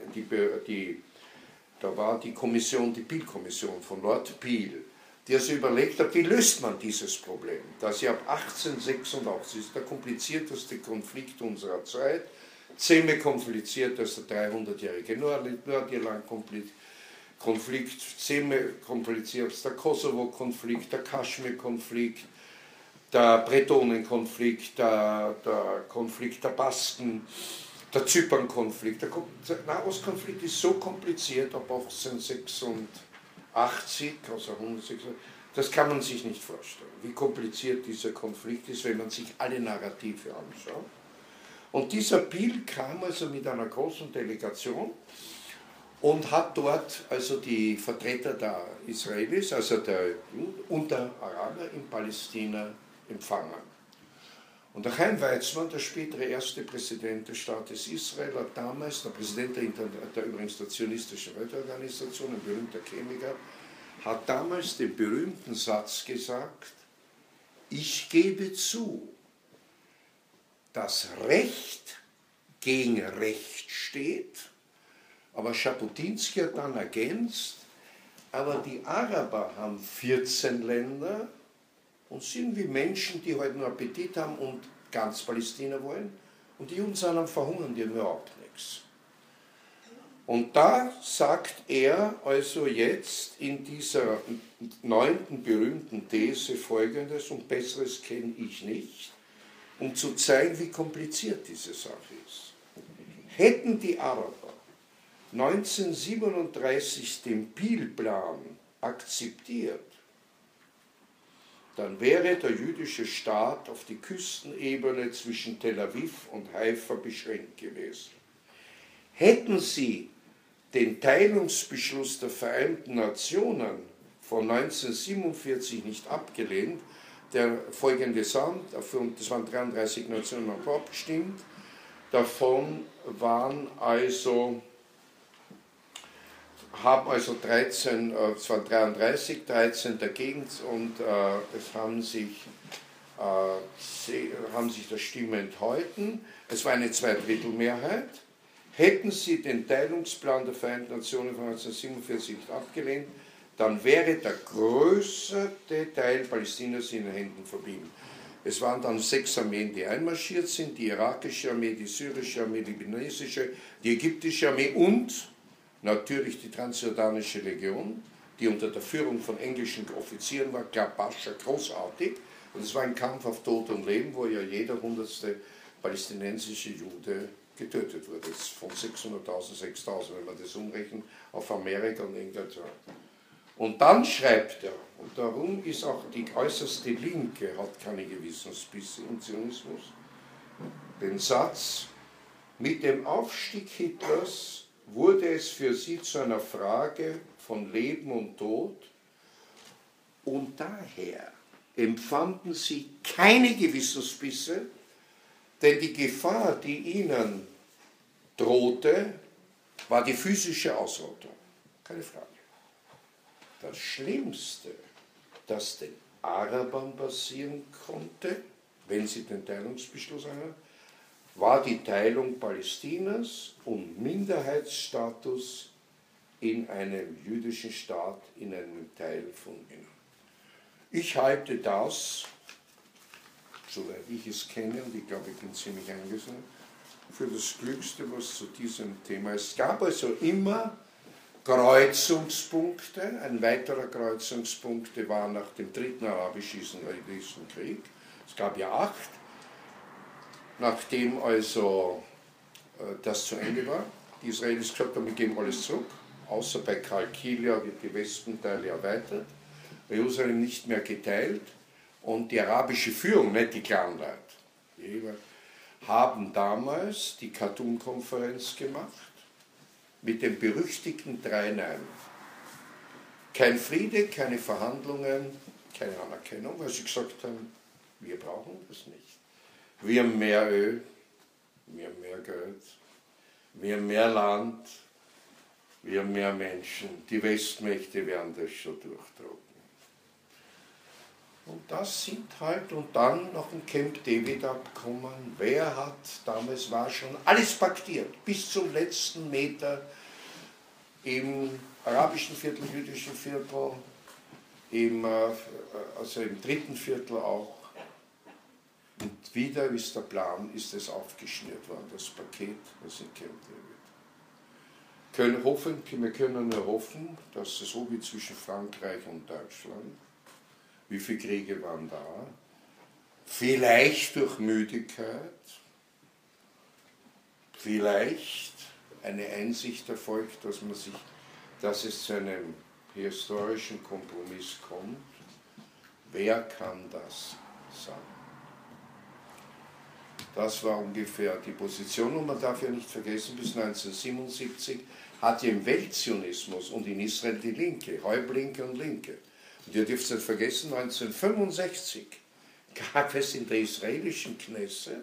die Kommission, die Peel-Kommission von Lord Peel, die also überlegt hat, wie löst man dieses Problem, dass ja ab 1886 ist der komplizierteste Konflikt unserer Zeit, zehnmal komplizierter als der 300-jährige Nordirland-Konflikt, zehnmal komplizierter als der Kosovo-Konflikt, der Kaschmir-Konflikt, der Bretonen-Konflikt, der Konflikt der Basken, der Zypern-Konflikt. Der Nahostkonflikt ist so kompliziert ab 1886, also 186, das kann man sich nicht vorstellen, wie kompliziert dieser Konflikt ist, wenn man sich alle Narrative anschaut. Und dieser Peel kam also mit einer großen Delegation und hat dort also die Vertreter der Israelis, also der und der Araber in Palästina empfangen. Und der Chaim Weizmann, der spätere erste Präsident des Staates Israel, hat damals, der Präsident der übrigens der Zionistischen Weltorganisation, ein berühmter Chemiker, hat damals den berühmten Satz gesagt, ich gebe zu, dass Recht gegen Recht steht, aber Schabutinsky hat dann ergänzt, aber die Araber haben 14 Länder und sind wie Menschen, die heute nur Appetit haben und ganz Palästina wollen, und die Juden sind am Verhungern, die haben überhaupt nichts. Und da sagt er also jetzt in dieser 9. berühmten These Folgendes, und Besseres kenne ich nicht, um zu zeigen, wie kompliziert diese Sache ist. Hätten die Araber 1937 den Peel-Plan akzeptiert, dann wäre der jüdische Staat auf die Küstenebene zwischen Tel Aviv und Haifa beschränkt gewesen. Hätten sie den Teilungsbeschluss der Vereinten Nationen von 1947 nicht abgelehnt, der folgende Sand, das waren 33 Nationen haben abgestimmt, davon haben also 13, es waren 33, 13 dagegen, und es haben sich der Stimme enthalten. Es war eine Zweidrittelmehrheit. Hätten sie den Teilungsplan der Vereinten Nationen von 1947 nicht abgelehnt, dann wäre der größte Teil Palästinas in den Händen verblieben. Es waren dann 6 Armeen, die einmarschiert sind, die irakische Armee, die syrische Armee, die libanesische, die ägyptische Armee und natürlich die Transjordanische Legion, die unter der Führung von englischen Offizieren war, Club Pascha, großartig. Und es war ein Kampf auf Tod und Leben, wo ja jeder 100. palästinensische Jude getötet wurde. Das ist von 600.000, 6.000, wenn man das umrechnet, auf Amerika und England. Und dann schreibt er, und darum ist auch die äußerste Linke, hat keine Gewissensbisse im Zionismus, den Satz: Mit dem Aufstieg Hitlers wurde es für sie zu einer Frage von Leben und Tod, und daher empfanden sie keine Gewissensbisse, denn die Gefahr, die ihnen drohte, war die physische Ausrottung. Keine Frage. Das Schlimmste, das den Arabern passieren konnte, wenn sie den Teilungsbeschluss annahmen, war die Teilung Palästinas und Minderheitsstatus in einem jüdischen Staat, in einem Teil von ihnen. Ich halte das, soweit ich es kenne, und ich glaube, ich bin ziemlich eingesehen, für das Klügste, was zu diesem Thema ist. Es gab also immer Kreuzungspunkte. Ein weiterer Kreuzungspunkt war nach dem 3. arabisch-israelischen Krieg. Es gab ja 8. Nachdem also das zu Ende war, die Israelis gesagt haben, wir geben alles zurück, außer bei Kalkilia wird die Westenteile erweitert, Jerusalem nicht mehr geteilt, und die arabische Führung, nicht die Clanleute, haben damals die Khartoum-Konferenz gemacht mit den berüchtigten 3 Nein. Kein Friede, keine Verhandlungen, keine Anerkennung, weil sie gesagt haben, wir brauchen das nicht. Wir haben mehr Öl, wir haben mehr Geld, wir haben mehr Land, wir haben mehr Menschen. Die Westmächte werden das schon durchdrücken. Und das sind halt, und dann noch ein Camp David Abkommen. Wer hat, damals war schon alles paktiert, bis zum letzten Meter im arabischen Viertel, jüdischen Viertel, also im 3. Viertel auch. Und wieder ist der Plan, ist es aufgeschnürt worden, das Paket, das in Camp David. Wir können nur hoffen, dass es so wie zwischen Frankreich und Deutschland, wie viele Kriege waren da? Vielleicht durch Müdigkeit, vielleicht eine Einsicht erfolgt, dass es zu einem historischen Kompromiss kommt. Wer kann das sagen? Das war ungefähr die Position, und man darf ja nicht vergessen, bis 1977 hat ja im Weltzionismus und in Israel die Linke, Halblinke und Linke. Und ihr dürft nicht vergessen, 1965 gab es in der israelischen Knesset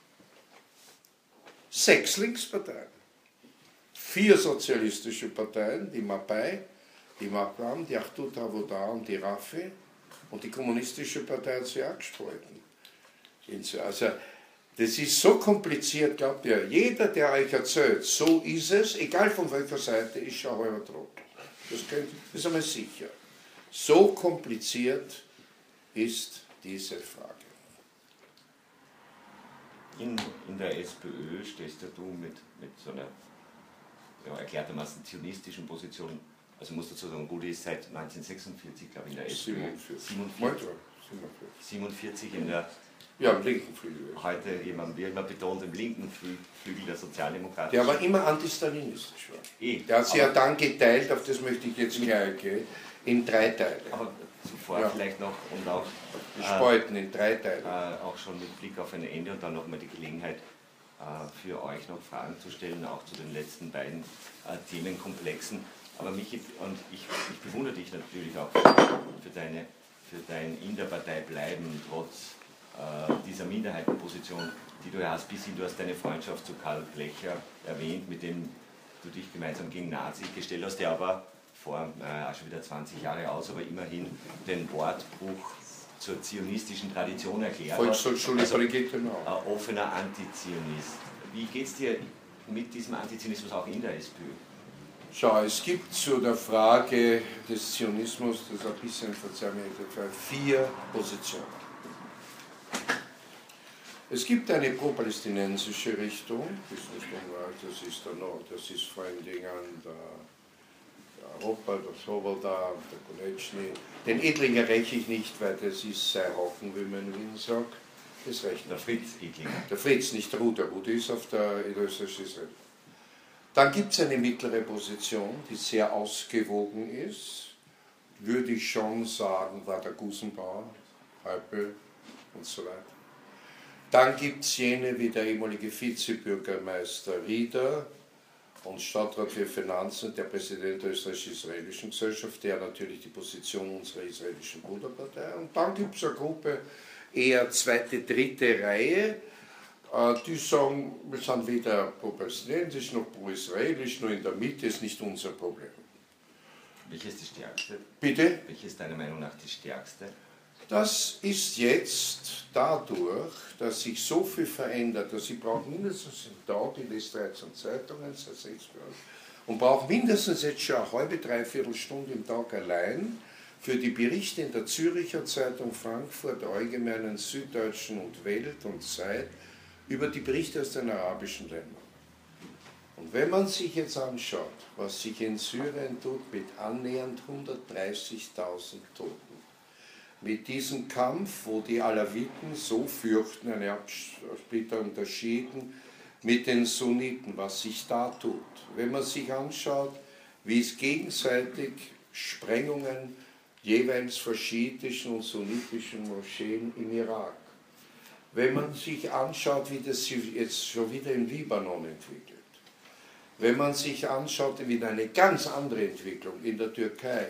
6 Linksparteien, 4 sozialistische Parteien, die Mapai, die Mapam, die Achdut Avodah und die Rafi, und die kommunistische Partei hat sie auch gespalten. Also, das ist so kompliziert, glaubt ihr. Jeder, der euch erzählt, so ist es, egal von welcher Seite, ist schon halber Trottel. Das ist einmal sicher. So kompliziert ist diese Frage. In der SPÖ stehst ja du mit so einer erklärtermaßen zionistischen Position, also musst du dazu sagen, Rudi ist seit 1946, glaube ich, in der SPÖ. 47 in der... Ja, im linken Flügel. Heute, wie immer betont, im linken Flügel der Sozialdemokraten. Der aber immer antistalinistisch war. Der hat sich ja dann geteilt, auf das möchte ich jetzt gleich gehen, in 3 Teile. Aber zuvor vielleicht noch und auch... Gespalten in 3 Teile. Auch schon mit Blick auf ein Ende und dann nochmal die Gelegenheit für euch noch Fragen zu stellen, auch zu den letzten beiden Themenkomplexen. Aber ich bewundere dich natürlich auch für dein in der Partei bleiben, trotz dieser Minderheitenposition, die du hast, bis hin, du hast deine Freundschaft zu Karl Blecher erwähnt, mit dem du dich gemeinsam gegen Nazi gestellt hast, der aber vor schon wieder 20 Jahre aus, aber immerhin den Wortbruch zur zionistischen Tradition erklärt hat. Volkshochschule Ein offener Antizionist. Wie geht es dir mit diesem Antizionismus auch in der SPÖ? Schau, es gibt zu der Frage des Zionismus, das ist ein bisschen verzerrt, 4 Positionen. Es gibt eine pro-palästinensische Richtung, das ist vor allen Dingen der Europa, der Swoboda, der Konečný. Den Edlinger räche ich nicht, weil das ist sein Hocken, wie man in Wien sagt. Das reicht der Fritz Edlinger. Der Fritz, nicht der Ruder. Ruder ist auf der österreichischen Seite. Dann gibt es eine mittlere Position, die sehr ausgewogen ist. Würde ich schon sagen, war der Gusenbauer, Häupl und so weiter. Dann gibt es jene wie der ehemalige Vizebürgermeister Rieder und Stadtrat für Finanzen, der Präsident der österreichisch-israelischen Gesellschaft, der natürlich die Position unserer israelischen Bruderpartei. Und dann gibt es eine Gruppe, eher zweite, dritte Reihe, die sagen, wir sind weder pro-palästinensisch noch pro-israelisch, nur in der Mitte ist nicht unser Problem. Welche ist die stärkste? Bitte? Welche ist deiner Meinung nach die stärkste? Das ist jetzt dadurch, dass sich so viel verändert, dass ich brauche mindestens einen Tag, ich lese 13 Zeitungen, seit 6 Jahren, und brauche mindestens jetzt schon eine halbe, dreiviertel Stunde im Tag allein für die Berichte in der Zürcher Zeitung, Frankfurt, Allgemeinen, Süddeutschen und Welt und Zeit über die Berichte aus den arabischen Ländern. Und wenn man sich jetzt anschaut, was sich in Syrien tut mit annähernd 130.000 Toten, mit diesem Kampf, wo die Alawiten so fürchten, eine Absplitterung der Schiiten mit den Sunniten, was sich da tut. Wenn man sich anschaut, wie es gegenseitig Sprengungen jeweils vor schiitischen und sunnitischen Moscheen im Irak. Wenn man sich anschaut, wie das sich jetzt schon wieder im Libanon entwickelt. Wenn man sich anschaut, wieder eine ganz andere Entwicklung in der Türkei,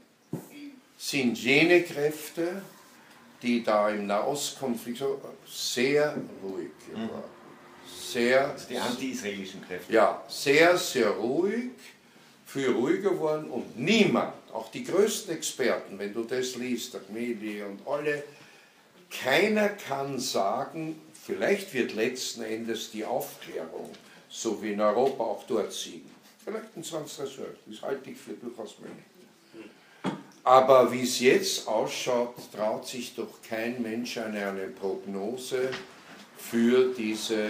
sind jene Kräfte, die da im Nahostkonflikt sehr ruhig waren. Also die anti-israelischen Kräfte. Ja, sehr, sehr ruhig, viel ruhiger worden und niemand, auch die größten Experten, wenn du das liest, Ahmedi und alle, keiner kann sagen, vielleicht wird letzten Endes die Aufklärung, so wie in Europa, auch dort siegen. Vielleicht ein 20. Das halte ich für durchaus möglich. Aber wie es jetzt ausschaut, traut sich doch kein Mensch eine Prognose für diese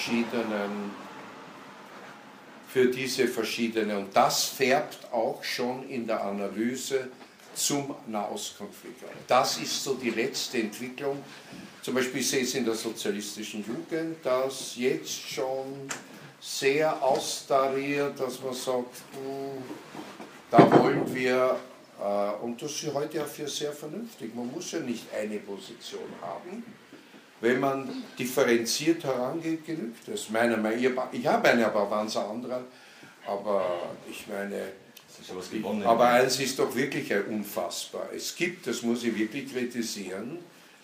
verschiedenen. Und das färbt auch schon in der Analyse zum Nahostkonflikt. Das ist so die letzte Entwicklung. Zum Beispiel sehe ich es in der sozialistischen Jugend, dass jetzt schon sehr austariert, dass man sagt, da wollen wir, und das ist heute ja für sehr vernünftig, man muss ja nicht eine Position haben. Wenn man differenziert herangeht, genügt das. Ich habe eine, aber waren es andere. Aber ich meine, aber eins ist doch wirklich unfassbar. Es gibt, das muss ich wirklich kritisieren,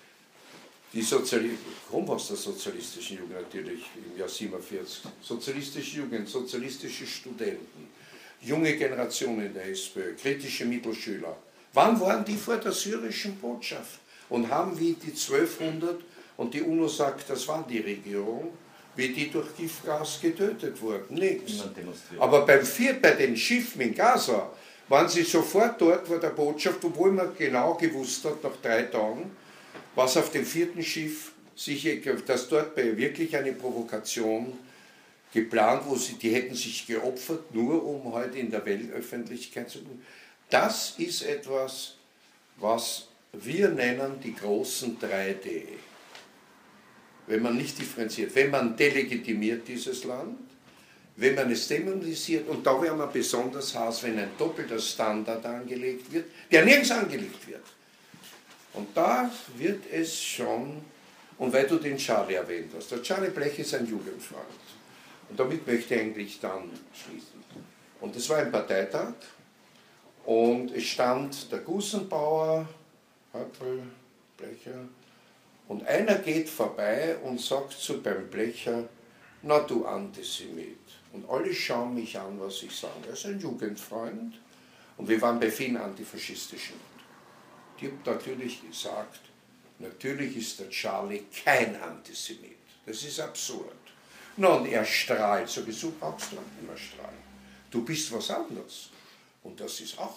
warum war es der sozialistischen Jugend natürlich im Jahr 47? Sozialistische Jugend, sozialistische Studenten, junge Generation in der SPÖ, kritische Mittelschüler. Wann waren die vor der syrischen Botschaft? Und haben wie die 1200, und die UNO sagt, das war die Regierung, wie die durch Giftgas getötet wurden. Nichts. Aber bei den Schiffen in Gaza waren sie sofort dort vor der Botschaft, obwohl man genau gewusst hat, nach 3 Tagen, was auf dem 4. Schiff, dass dort wirklich eine Provokation geplant, die hätten sich geopfert, nur um heute in der Weltöffentlichkeit zu tun. Das ist etwas, was wir nennen die großen 3D. Wenn man nicht differenziert, wenn man delegitimiert dieses Land, wenn man es dämonisiert, und da wäre man besonders hart, wenn ein doppelter Standard angelegt wird, der nirgends angelegt wird. Und da wird es schon, und weil du den Charlie erwähnt hast, der Charlie Blech ist ein Jugendfreund. Und damit möchte ich eigentlich dann schließen. Und es war ein Parteitag, und es stand der Gusenbauer, Häupl, Blecher, und einer geht vorbei und sagt zu beim Blecher, na du Antisemit. Und alle schauen mich an, was ich sage. Er ist ein Jugendfreund, und wir waren bei vielen antifaschistischen. Die haben natürlich gesagt, natürlich ist der Charlie kein Antisemit. Das ist absurd. Na, und er strahlt, sowieso brauchst du immer strahlen. Du bist was anderes. Und das ist auch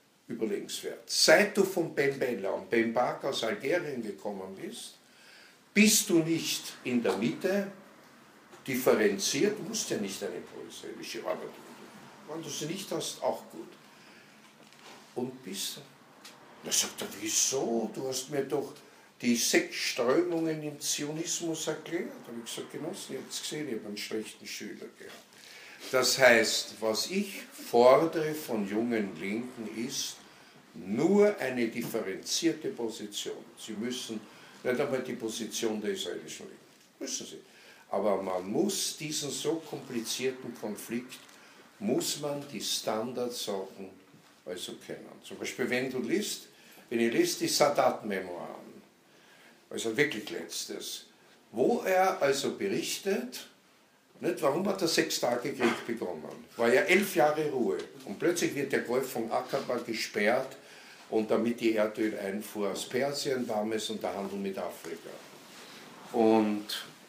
überlegenswert. Seit du von Ben Bella und Ben Bark aus Algerien gekommen bist, Bist du nicht in der Mitte differenziert, musst ja nicht eine proisraelische Arbeit machen. Wenn du sie nicht hast, auch gut. Und bist du? Da sagt er, wieso? Du hast mir doch die 6 Strömungen im Zionismus erklärt. Da habe ich gesagt, Genossen, ihr habt es gesehen, ich habe einen schlechten Schüler gehabt. Das heißt, was ich fordere von jungen Linken ist nur eine differenzierte Position. Sie müssen nicht einmal die Position der israelischen Linken, müssen sie. Aber man muss diesen so komplizierten Konflikt, muss man die Standardsachen also kennen. Zum Beispiel, wenn ihr liest die Sadat-Memoiren, also wirklich letztes, wo er also berichtet, nicht, warum hat der 6-Tage-Krieg begonnen? War ja 11 Jahre Ruhe und plötzlich wird der Golf von Aqaba gesperrt und damit die Erdöleinfuhr aus Persien warm ist und der Handel mit Afrika. Und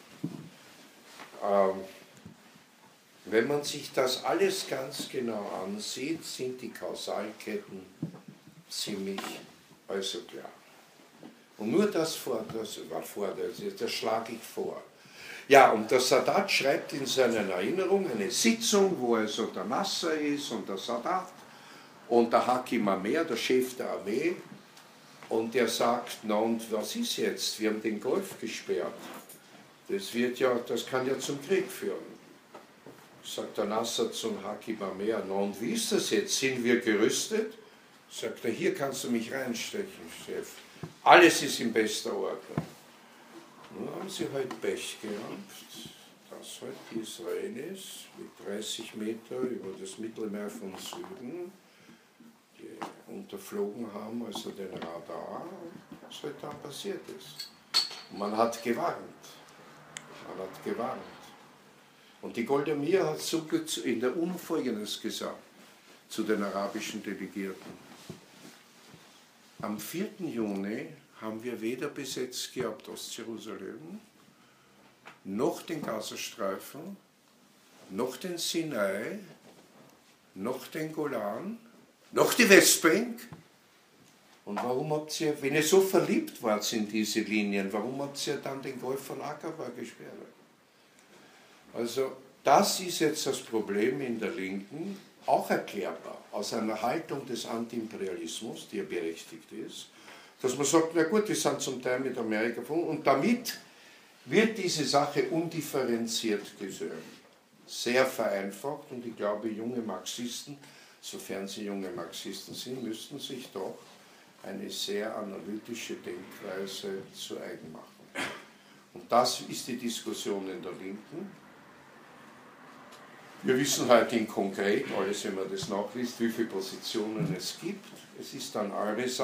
wenn man sich das alles ganz genau ansieht, sind die Kausalketten ziemlich also klar. Und nur das schlage ich vor. Ja, und der Sadat schreibt in seinen Erinnerungen eine Sitzung, wo also der Nasser ist und der Sadat und der Hakim Amer, der Chef der Armee, und der sagt, na und was ist jetzt? Wir haben den Golf gesperrt. Das kann ja zum Krieg führen. Sagt der Nasser zum Hakim Amer, na und wie ist das jetzt? Sind wir gerüstet? Sagt er, hier kannst du mich reinstechen, Chef. Alles ist in bester Ordnung. Nun haben sie halt Pech gehabt, dass halt die Israelis mit 30 Meter über das Mittelmeer von Süden unterflogen haben, also den Radar, was halt da passiert ist. Und man hat gewarnt. Und die Golda Meir hat so in der UNO Folgendes gesagt zu den arabischen Delegierten. Am 4. Juni haben wir weder besetzt gehabt Ostjerusalem, noch den Gazastreifen, noch den Sinai, noch den Golan, noch die Westbank. Und warum habt ihr, wenn ihr so verliebt wart in diese Linien, warum habt ihr dann den Golf von Aqaba gesperrt? Also das ist jetzt das Problem in der Linken, auch erklärbar, aus einer Haltung des Antiimperialismus, die ja berechtigt ist, dass man sagt, na gut, die sind zum Teil mit Amerika verbunden, und damit wird diese Sache undifferenziert gesehen. Sehr vereinfacht, und ich glaube, junge Marxisten, sofern sie junge Marxisten sind, müssten sich doch eine sehr analytische Denkweise zu eigen machen. Und das ist die Diskussion in der Linken. Wir wissen heute in konkret, alles wenn man das nachliest, wie viele Positionen es gibt. Es ist dann alles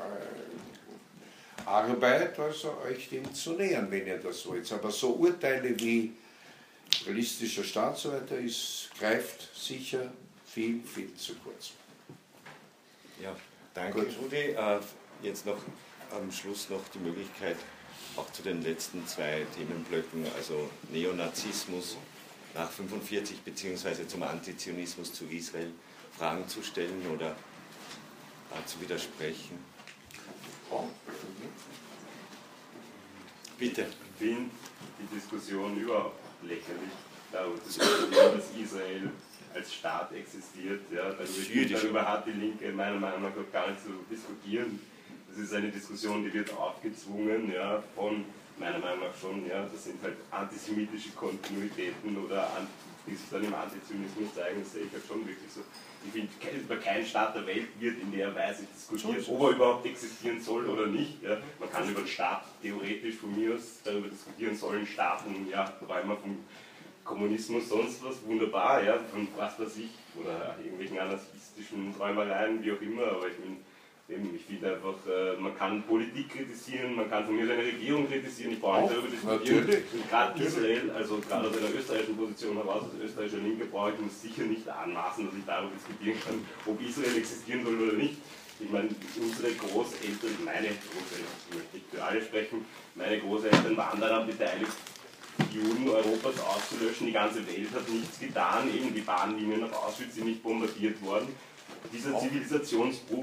Arbeit, also euch dem zu nähern, wenn ihr das wollt. Aber so Urteile wie realistischer Staat so weiter greift sicher viel, viel zu kurz. Ja, danke Rudi. Jetzt noch am Schluss noch die Möglichkeit, auch zu den letzten 2 Themenblöcken, also Neonazismus nach 1945 beziehungsweise zum Antizionismus zu Israel, Fragen zu stellen oder zu widersprechen. Bitte. Ich finde die Diskussion überhaupt lächerlich, darüber zu diskutieren, dass Israel als Staat existiert. Ja, darüber hat die Linke meiner Meinung nach gar nicht zu diskutieren. Das ist eine Diskussion, die wird aufgezwungen, ja, von meiner Meinung nach schon, ja, das sind halt antisemitische Kontinuitäten oder die sich dann im Antizionismus zeigen, das sehe ich halt schon wirklich so. Ich finde, über keinen Staat der Welt wird in der Weise diskutiert, ob er überhaupt existieren soll oder nicht. Ja. Man kann über den Staat theoretisch von mir aus darüber diskutieren, sollen Staaten, ja, träumen vom Kommunismus, sonst was, wunderbar, ja, von was weiß ich, oder irgendwelchen anarchistischen Träumereien, wie auch immer, aber ich finde einfach, man kann Politik kritisieren, man kann von mir seine Regierung kritisieren, ich brauche nicht darüber diskutieren. Und gerade Israel, also gerade aus einer österreichischen Position heraus, als österreichischer Linke, brauche ich mir sicher nicht anmaßen, dass ich darüber diskutieren kann, ob Israel existieren soll oder nicht. Ich meine, unsere Großeltern, meine Großeltern, ich möchte nicht für alle sprechen, meine Großeltern waren daran beteiligt, die Juden Europas auszulöschen, die ganze Welt hat nichts getan, eben die Bahnlinien nach Auschwitz sind nicht bombardiert worden. Dieser Zivilisationsbruch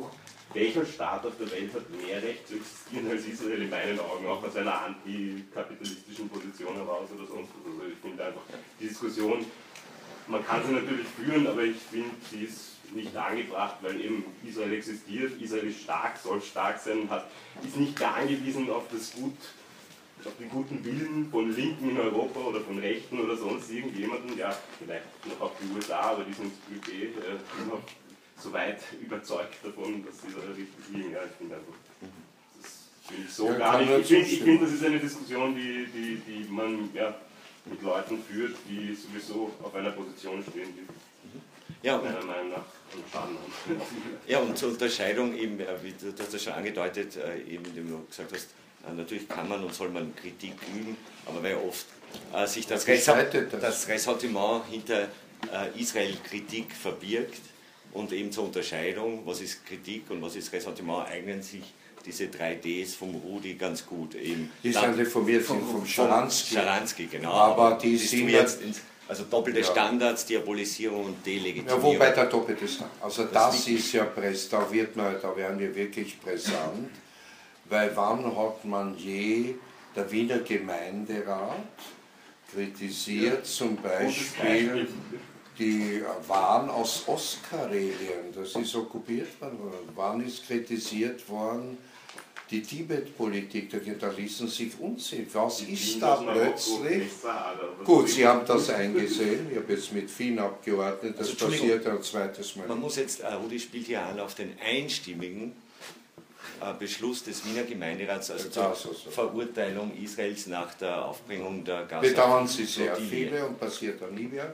welcher Staat auf der Welt hat mehr Recht zu existieren als Israel in meinen Augen, auch aus einer antikapitalistischen Position heraus oder sonst was. Also ich finde einfach, die Diskussion, man kann sie natürlich führen, aber ich finde, sie ist nicht angebracht, weil eben Israel existiert, Israel ist stark, soll stark sein, ist nicht mehr angewiesen auf den guten Willen von Linken in Europa oder von Rechten oder sonst irgendjemanden, ja, vielleicht noch auf die USA, aber die sind immer so weit überzeugt davon, dass sie da richtig liegen. Ja, ich finde einfach, das finde ich so ja, gar nicht. Ich finde, das ist eine Diskussion, die man ja, mit Leuten führt, die sowieso auf einer Position stehen, die meiner Meinung nach einen Schaden haben. Ja, und zur Unterscheidung, eben, wie du hast das schon angedeutet, eben, indem du gesagt hast, natürlich kann man und soll man Kritik üben, aber weil oft sich das Ressentiment hinter Israel-Kritik verbirgt und eben zur Unterscheidung, was ist Kritik und was ist Ressentiment, eignen sich diese 3Ds vom Rudi ganz gut. Eben die sind reformiert vom Scharansky. Scharansky, genau. Aber die sind jetzt also doppelte Standards, Diabolisierung und Delegitimierung. Ja, wobei der doppelte Standard. Also das ist ja da werden wir wirklich brisant, weil wann hat man je der Wiener Gemeinderat kritisiert, zum Beispiel die Waren aus Ostkarelien, das ist okkupiert worden, wann ist kritisiert worden, die Tibet-Politik, da ließen sich unzählig. Was ist da plötzlich? Gut, Sie haben das eingesehen, ich habe jetzt mit vielen Abgeordneten, das passiert ein zweites Mal. Man muss jetzt, Rudi spielt hier an auf den einstimmigen Beschluss des Wiener Gemeinderats, also zur Verurteilung Israels nach der Aufbringung der Gaza. Bedauern Sie sehr viele und passiert dann nie mehr.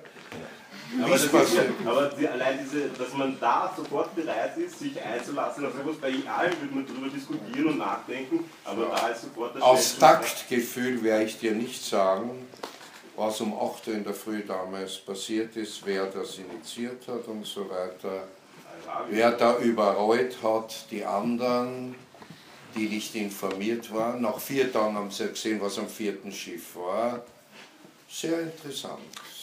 Aber allein dass man da sofort bereit ist, sich einzulassen auf sowas, bei allen würde man darüber diskutieren und nachdenken, aber da ist sofort das aus Taktgefühl werde ich dir nicht sagen, was um 8 Uhr in der Früh damals passiert ist, wer das initiiert hat und so weiter. Wer da überrollt hat, die anderen, die nicht informiert waren. Nach 4 Tagen haben sie gesehen, was am 4. Schiff war. Sehr interessant.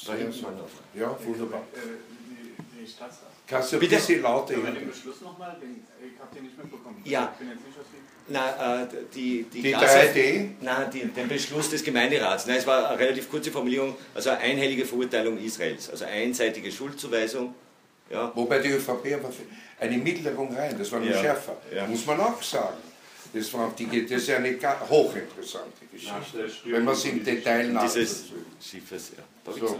Ja, wunderbar. Die Staatsrat. Kannst du ein bisschen lauter den Beschluss nochmal? Ich habe den nicht mitbekommen. Ja. Ich bin jetzt nicht die 3D? Nein, den Beschluss des Gemeinderats. Nein, es war eine relativ kurze Formulierung, also eine einhellige Verurteilung Israels, also einseitige Schuldzuweisung. Ja. Wobei die ÖVP aber eine Milderung rein, das war noch schärfer, muss man auch sagen. Das ist ja eine hochinteressante Geschichte, wenn man es im Detail nachvollzieht. So.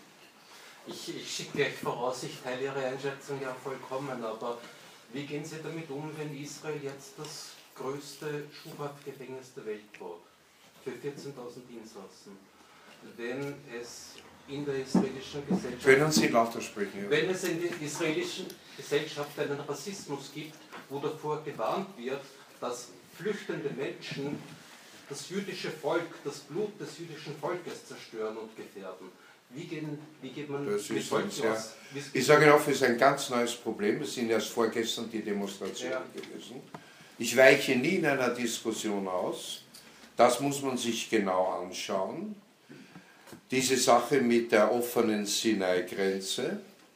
Ich schicke gleich voraus, ich teile Ihre Einschätzung ja vollkommen, aber wie gehen Sie damit um, wenn Israel jetzt das größte Schubhaftgefängnis der Welt baut, für 14.000 Insassen? Wenn es in der israelischen Gesellschaft... Können Sie lauter sprechen? Wenn es in der israelischen Gesellschaft einen Rassismus gibt, wo davor gewarnt wird, dass flüchtende Menschen das jüdische Volk, das Blut des jüdischen Volkes zerstören und gefährden. Wie geht man das mit solchen aus? Ich sage auch, es ist ein ganz neues Problem. Es sind erst vorgestern die Demonstrationen gewesen. Ich weiche nie in einer Diskussion aus. Das muss man sich genau anschauen. Diese Sache mit der offenen Sinai-Grenze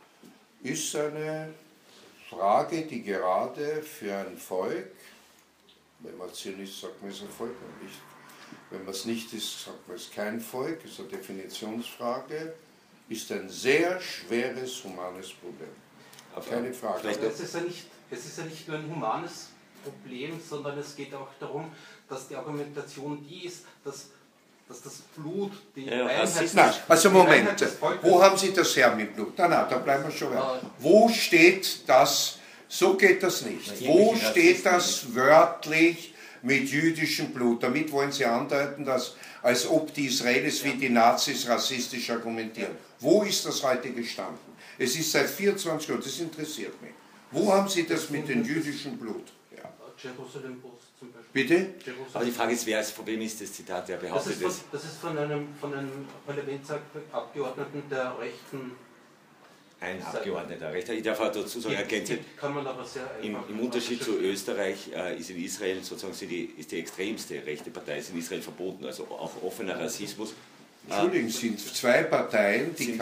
ist eine Frage, die gerade für ein Volk, wenn man Zionist ist, sagt man es ein Volk oder nicht. Wenn man es nicht ist, sagt man es kein Volk, ist eine Definitionsfrage, ist ein sehr schweres humanes Problem. Keine Frage. Es ist ja nicht nur ein humanes Problem, sondern es geht auch darum, dass die Argumentation die ist, dass das Blut, die Nein, also Moment, wo haben Sie das her mit Blut? Na, da bleiben wir schon weiter. Wo steht das, so geht das nicht. Wo steht das wörtlich mit jüdischem Blut? Damit wollen Sie andeuten, dass, als ob die Israelis wie die Nazis rassistisch argumentieren. Wo ist das heute gestanden? Es ist seit 24 Jahren, das interessiert mich. Wo haben Sie das mit dem jüdischen Blut? Ja. Jerusalem Post zum Beispiel. Bitte? Aber die Frage ist, von wem ist das Zitat, der behauptet ist? Das ist von einem Parlamentsabgeordneten der Rechten. Ein Abgeordneter Rechter. Ich darf auch dazu sagen, ergänzen, im Unterschied zu Österreich ist in Israel sozusagen ist die extremste rechte Partei ist in Israel verboten, also auch offener Rassismus. Entschuldigung, sind 2 Parteien, die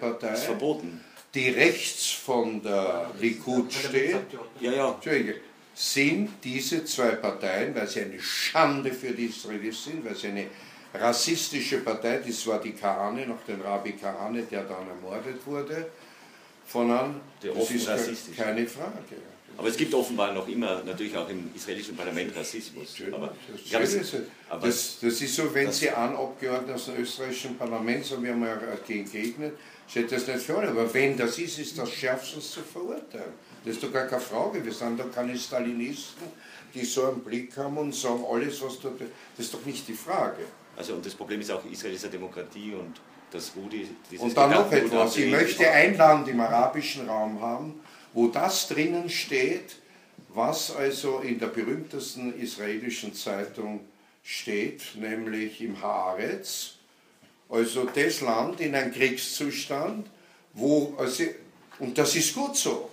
Kahane-Partei, ist verboten. die rechts von der Likud steht. Ja. Entschuldige, sind diese zwei Parteien, weil sie eine Schande für die Israelis sind, weil sie eine rassistische Partei, das war die Kahane, nach dem Rabbi Kahane, der dann ermordet wurde, das ist keine Frage. Aber es gibt offenbar noch immer, natürlich auch im israelischen Parlament, Rassismus. Das ist so, wenn Sie einen Abgeordneten aus dem österreichischen Parlament, so wie einmal gegegnet, steht das nicht für alle. Aber wenn das ist das schärfstens zu verurteilen. Das ist doch gar keine Frage. Wir sind doch keine Stalinisten, die so einen Blick haben und sagen, alles, was da. Das ist doch nicht die Frage. Also, und das Problem ist auch, Israel ist eine Demokratie und das Rudi. Und dann noch etwas. Ich möchte ein Land im arabischen Raum haben, wo das drinnen steht, was also in der berühmtesten israelischen Zeitung steht, nämlich im Haaretz, also das Land in einem Kriegszustand, wo, also, und das ist gut so,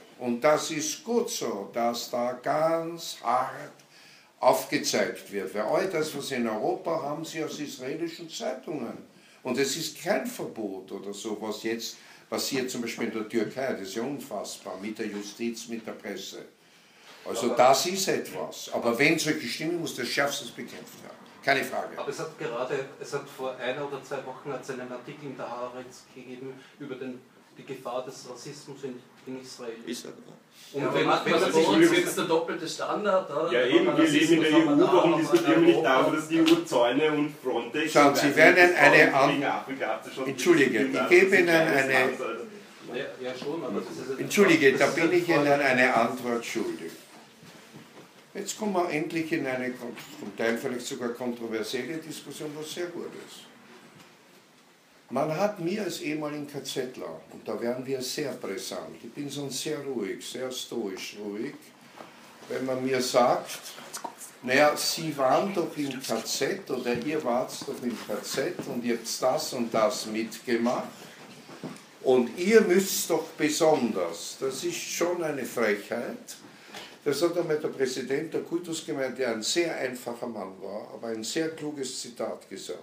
dass da ganz hart aufgezeigt wird, weil all das, was Sie in Europa haben, Sie aus israelischen Zeitungen. Und es ist kein Verbot oder so, was jetzt passiert zum Beispiel in der Türkei, das ist ja unfassbar, mit der Justiz, mit der Presse. Also aber das ist etwas. Aber wenn solche Stimmen, muss das schärfstens bekämpft werden. Keine Frage. Aber es hat vor 1 oder 2 Wochen einen Artikel in der Haaretz gegeben über die Gefahr des Rassismus in Israel. Und ja, wenn man sich jetzt der doppelte Standard, oder? Ja eben, wir leben in der EU, warum diskutieren wir nicht darüber, dass die EU Zäune und Frontex... Schauen Sie, werden Entschuldige, ich gebe Ihnen eine... Ja, schon, aber das ist Entschuldige, da bin ich Ihnen eine Antwort schuldig. Jetzt kommen wir endlich in eine, zum Teil vielleicht sogar kontroversielle Diskussion, was sehr gut ist. Man hat mir als ehemaligen KZler, und da werden wir sehr brisant, ich bin sonst sehr ruhig, sehr stoisch ruhig, wenn man mir sagt, naja, Sie waren doch im KZ oder ihr wart doch im KZ und ihr habt das und das mitgemacht und ihr müsst doch besonders, das ist schon eine Frechheit. Das hat einmal der Präsident der Kultusgemeinde, der ein sehr einfacher Mann war, aber ein sehr kluges Zitat gesagt.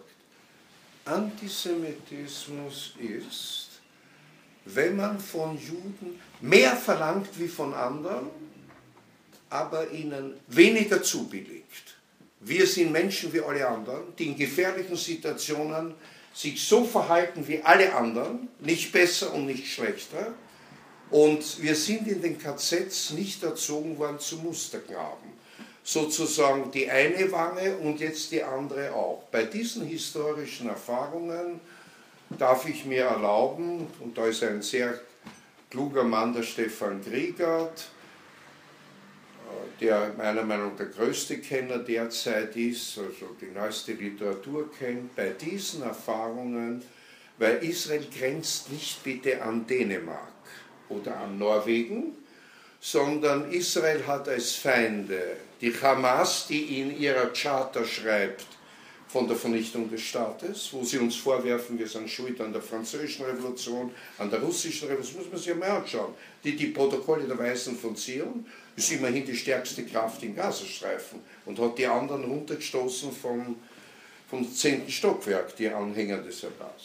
Antisemitismus ist, wenn man von Juden mehr verlangt wie von anderen, aber ihnen weniger zubilligt. Wir sind Menschen wie alle anderen, die in gefährlichen Situationen sich so verhalten wie alle anderen, nicht besser und nicht schlechter. Und wir sind in den KZs nicht erzogen worden zu Musterknaben. Sozusagen die eine Wange und jetzt die andere auch. Bei diesen historischen Erfahrungen darf ich mir erlauben, und da ist ein sehr kluger Mann, der Stefan Griegert, der meiner Meinung nach der größte Kenner derzeit ist, also die neueste Literatur kennt, bei diesen Erfahrungen, weil Israel grenzt nicht bitte an Dänemark oder an Norwegen, sondern Israel hat als Feinde die Hamas, die in ihrer Charta schreibt von der Vernichtung des Staates, wo sie uns vorwerfen, wir sind schuld an der französischen Revolution, an der russischen Revolution, muss man sich ja mal anschauen. Die Protokolle der Weisen von Zion ist immerhin die stärkste Kraft im Gazastreifen und hat die anderen runtergestoßen vom 10. Stockwerk, die Anhänger des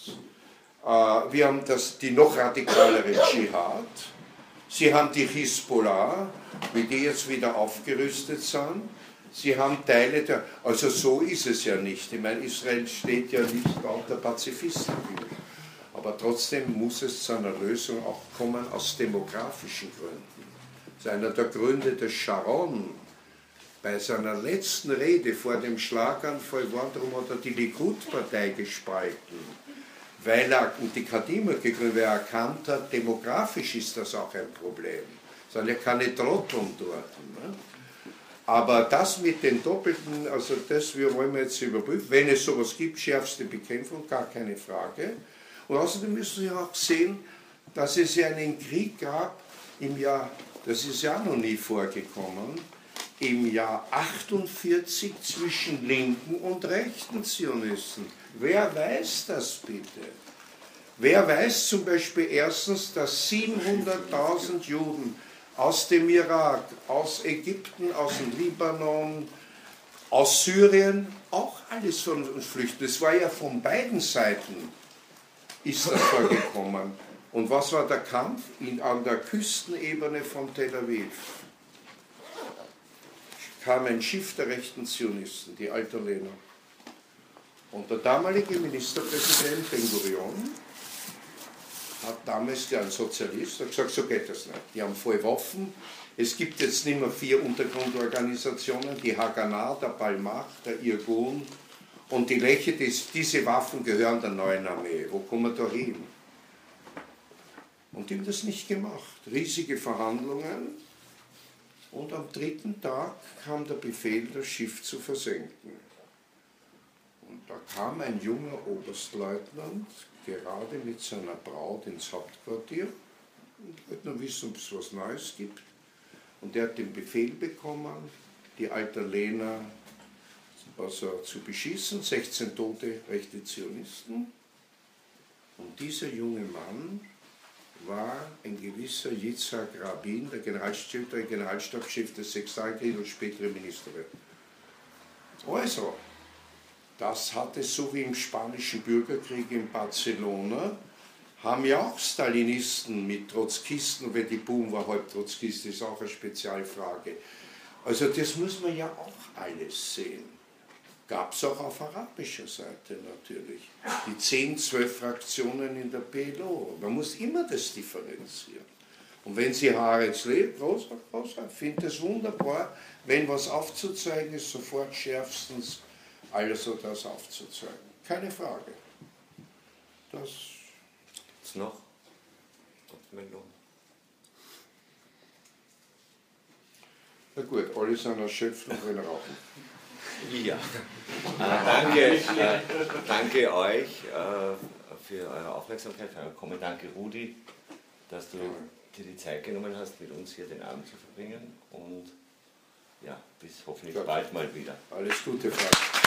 Hamas. Wir haben die noch radikalere Dschihad. Sie haben die Hisbollah, wie die jetzt wieder aufgerüstet sind. Sie haben Teile der... Also so ist es ja nicht. Ich meine, Israel steht ja nicht auf der Pazifistenbühne. Aber trotzdem muss es zu einer Lösung auch kommen aus demografischen Gründen. Das ist einer der Gründe des Sharon. Bei seiner letzten Rede vor dem Schlaganfall, darum hat er die Likud-Partei gespalten. Weil er, und die Kadima gegründet, weil er erkannt hat, demografisch ist das auch ein Problem. Es sind ja keine Trotteln dort. Ne? Aber das mit den Doppelten, also das wollen wir jetzt überprüfen. Wenn es sowas gibt, schärfste Bekämpfung, gar keine Frage. Und außerdem müssen wir auch sehen, dass es ja einen Krieg gab im Jahr, das ist ja noch nie vorgekommen, im Jahr 48 zwischen linken und rechten Zionisten. Wer weiß das bitte? Wer weiß zum Beispiel erstens, dass 700.000 Juden aus dem Irak, aus Ägypten, aus dem Libanon, aus Syrien, auch alles von uns flüchten. Das war ja von beiden Seiten ist das vorgekommen. Und was war der Kampf? An der Küstenebene von Tel Aviv. kam ein Schiff der rechten Zionisten, die Altalena. Und der damalige Ministerpräsident Ben-Gurion hat damals, der ein Sozialist, hat gesagt, so geht das nicht. Die haben voll Waffen. Es gibt jetzt nicht mehr 4 Untergrundorganisationen, die Haganah, der Palmach, der Irgun und die Leche. Diese Waffen gehören der neuen Armee. Wo kommen wir da hin? Und die haben das nicht gemacht. Riesige Verhandlungen. Und am 3. Tag kam der Befehl, das Schiff zu versenken. Und da kam ein junger Oberstleutnant, gerade mit seiner Braut ins Hauptquartier, und wollte nur wissen, ob es was Neues gibt. Und der hat den Befehl bekommen, die Altalena zu beschießen, 16 tote rechte Zionisten. Und dieser junge Mann war ein gewisser Yitzhak Rabin, der Generalstabschef des Sechstagekriegs und spätere Ministerpräsident. Also, das hat es so wie im Spanischen Bürgerkrieg in Barcelona, haben ja auch Stalinisten mit Trotzkisten, und wenn die Boom war halb Trotzkist, ist auch eine Spezialfrage. Also das muss man ja auch alles sehen. Gab es auch auf arabischer Seite natürlich. Die 10, 12 Fraktionen in der PLO. Man muss immer das differenzieren. Und wenn Sie Haaretz lebt, Rosa, finde es wunderbar, wenn was aufzuzeigen ist, sofort schärfstens alles so das aufzuzeigen. Keine Frage. Das Jetzt noch? Wortmeldung? Na gut, alle sind erschöpft und wollen rauchen. Ja. Danke euch für eure Aufmerksamkeit, für euer Kommen. Danke Rudi, dass du dir die Zeit genommen hast, mit uns hier den Abend zu verbringen. Und ja, bis hoffentlich bald mal wieder. Alles Gute, Frank.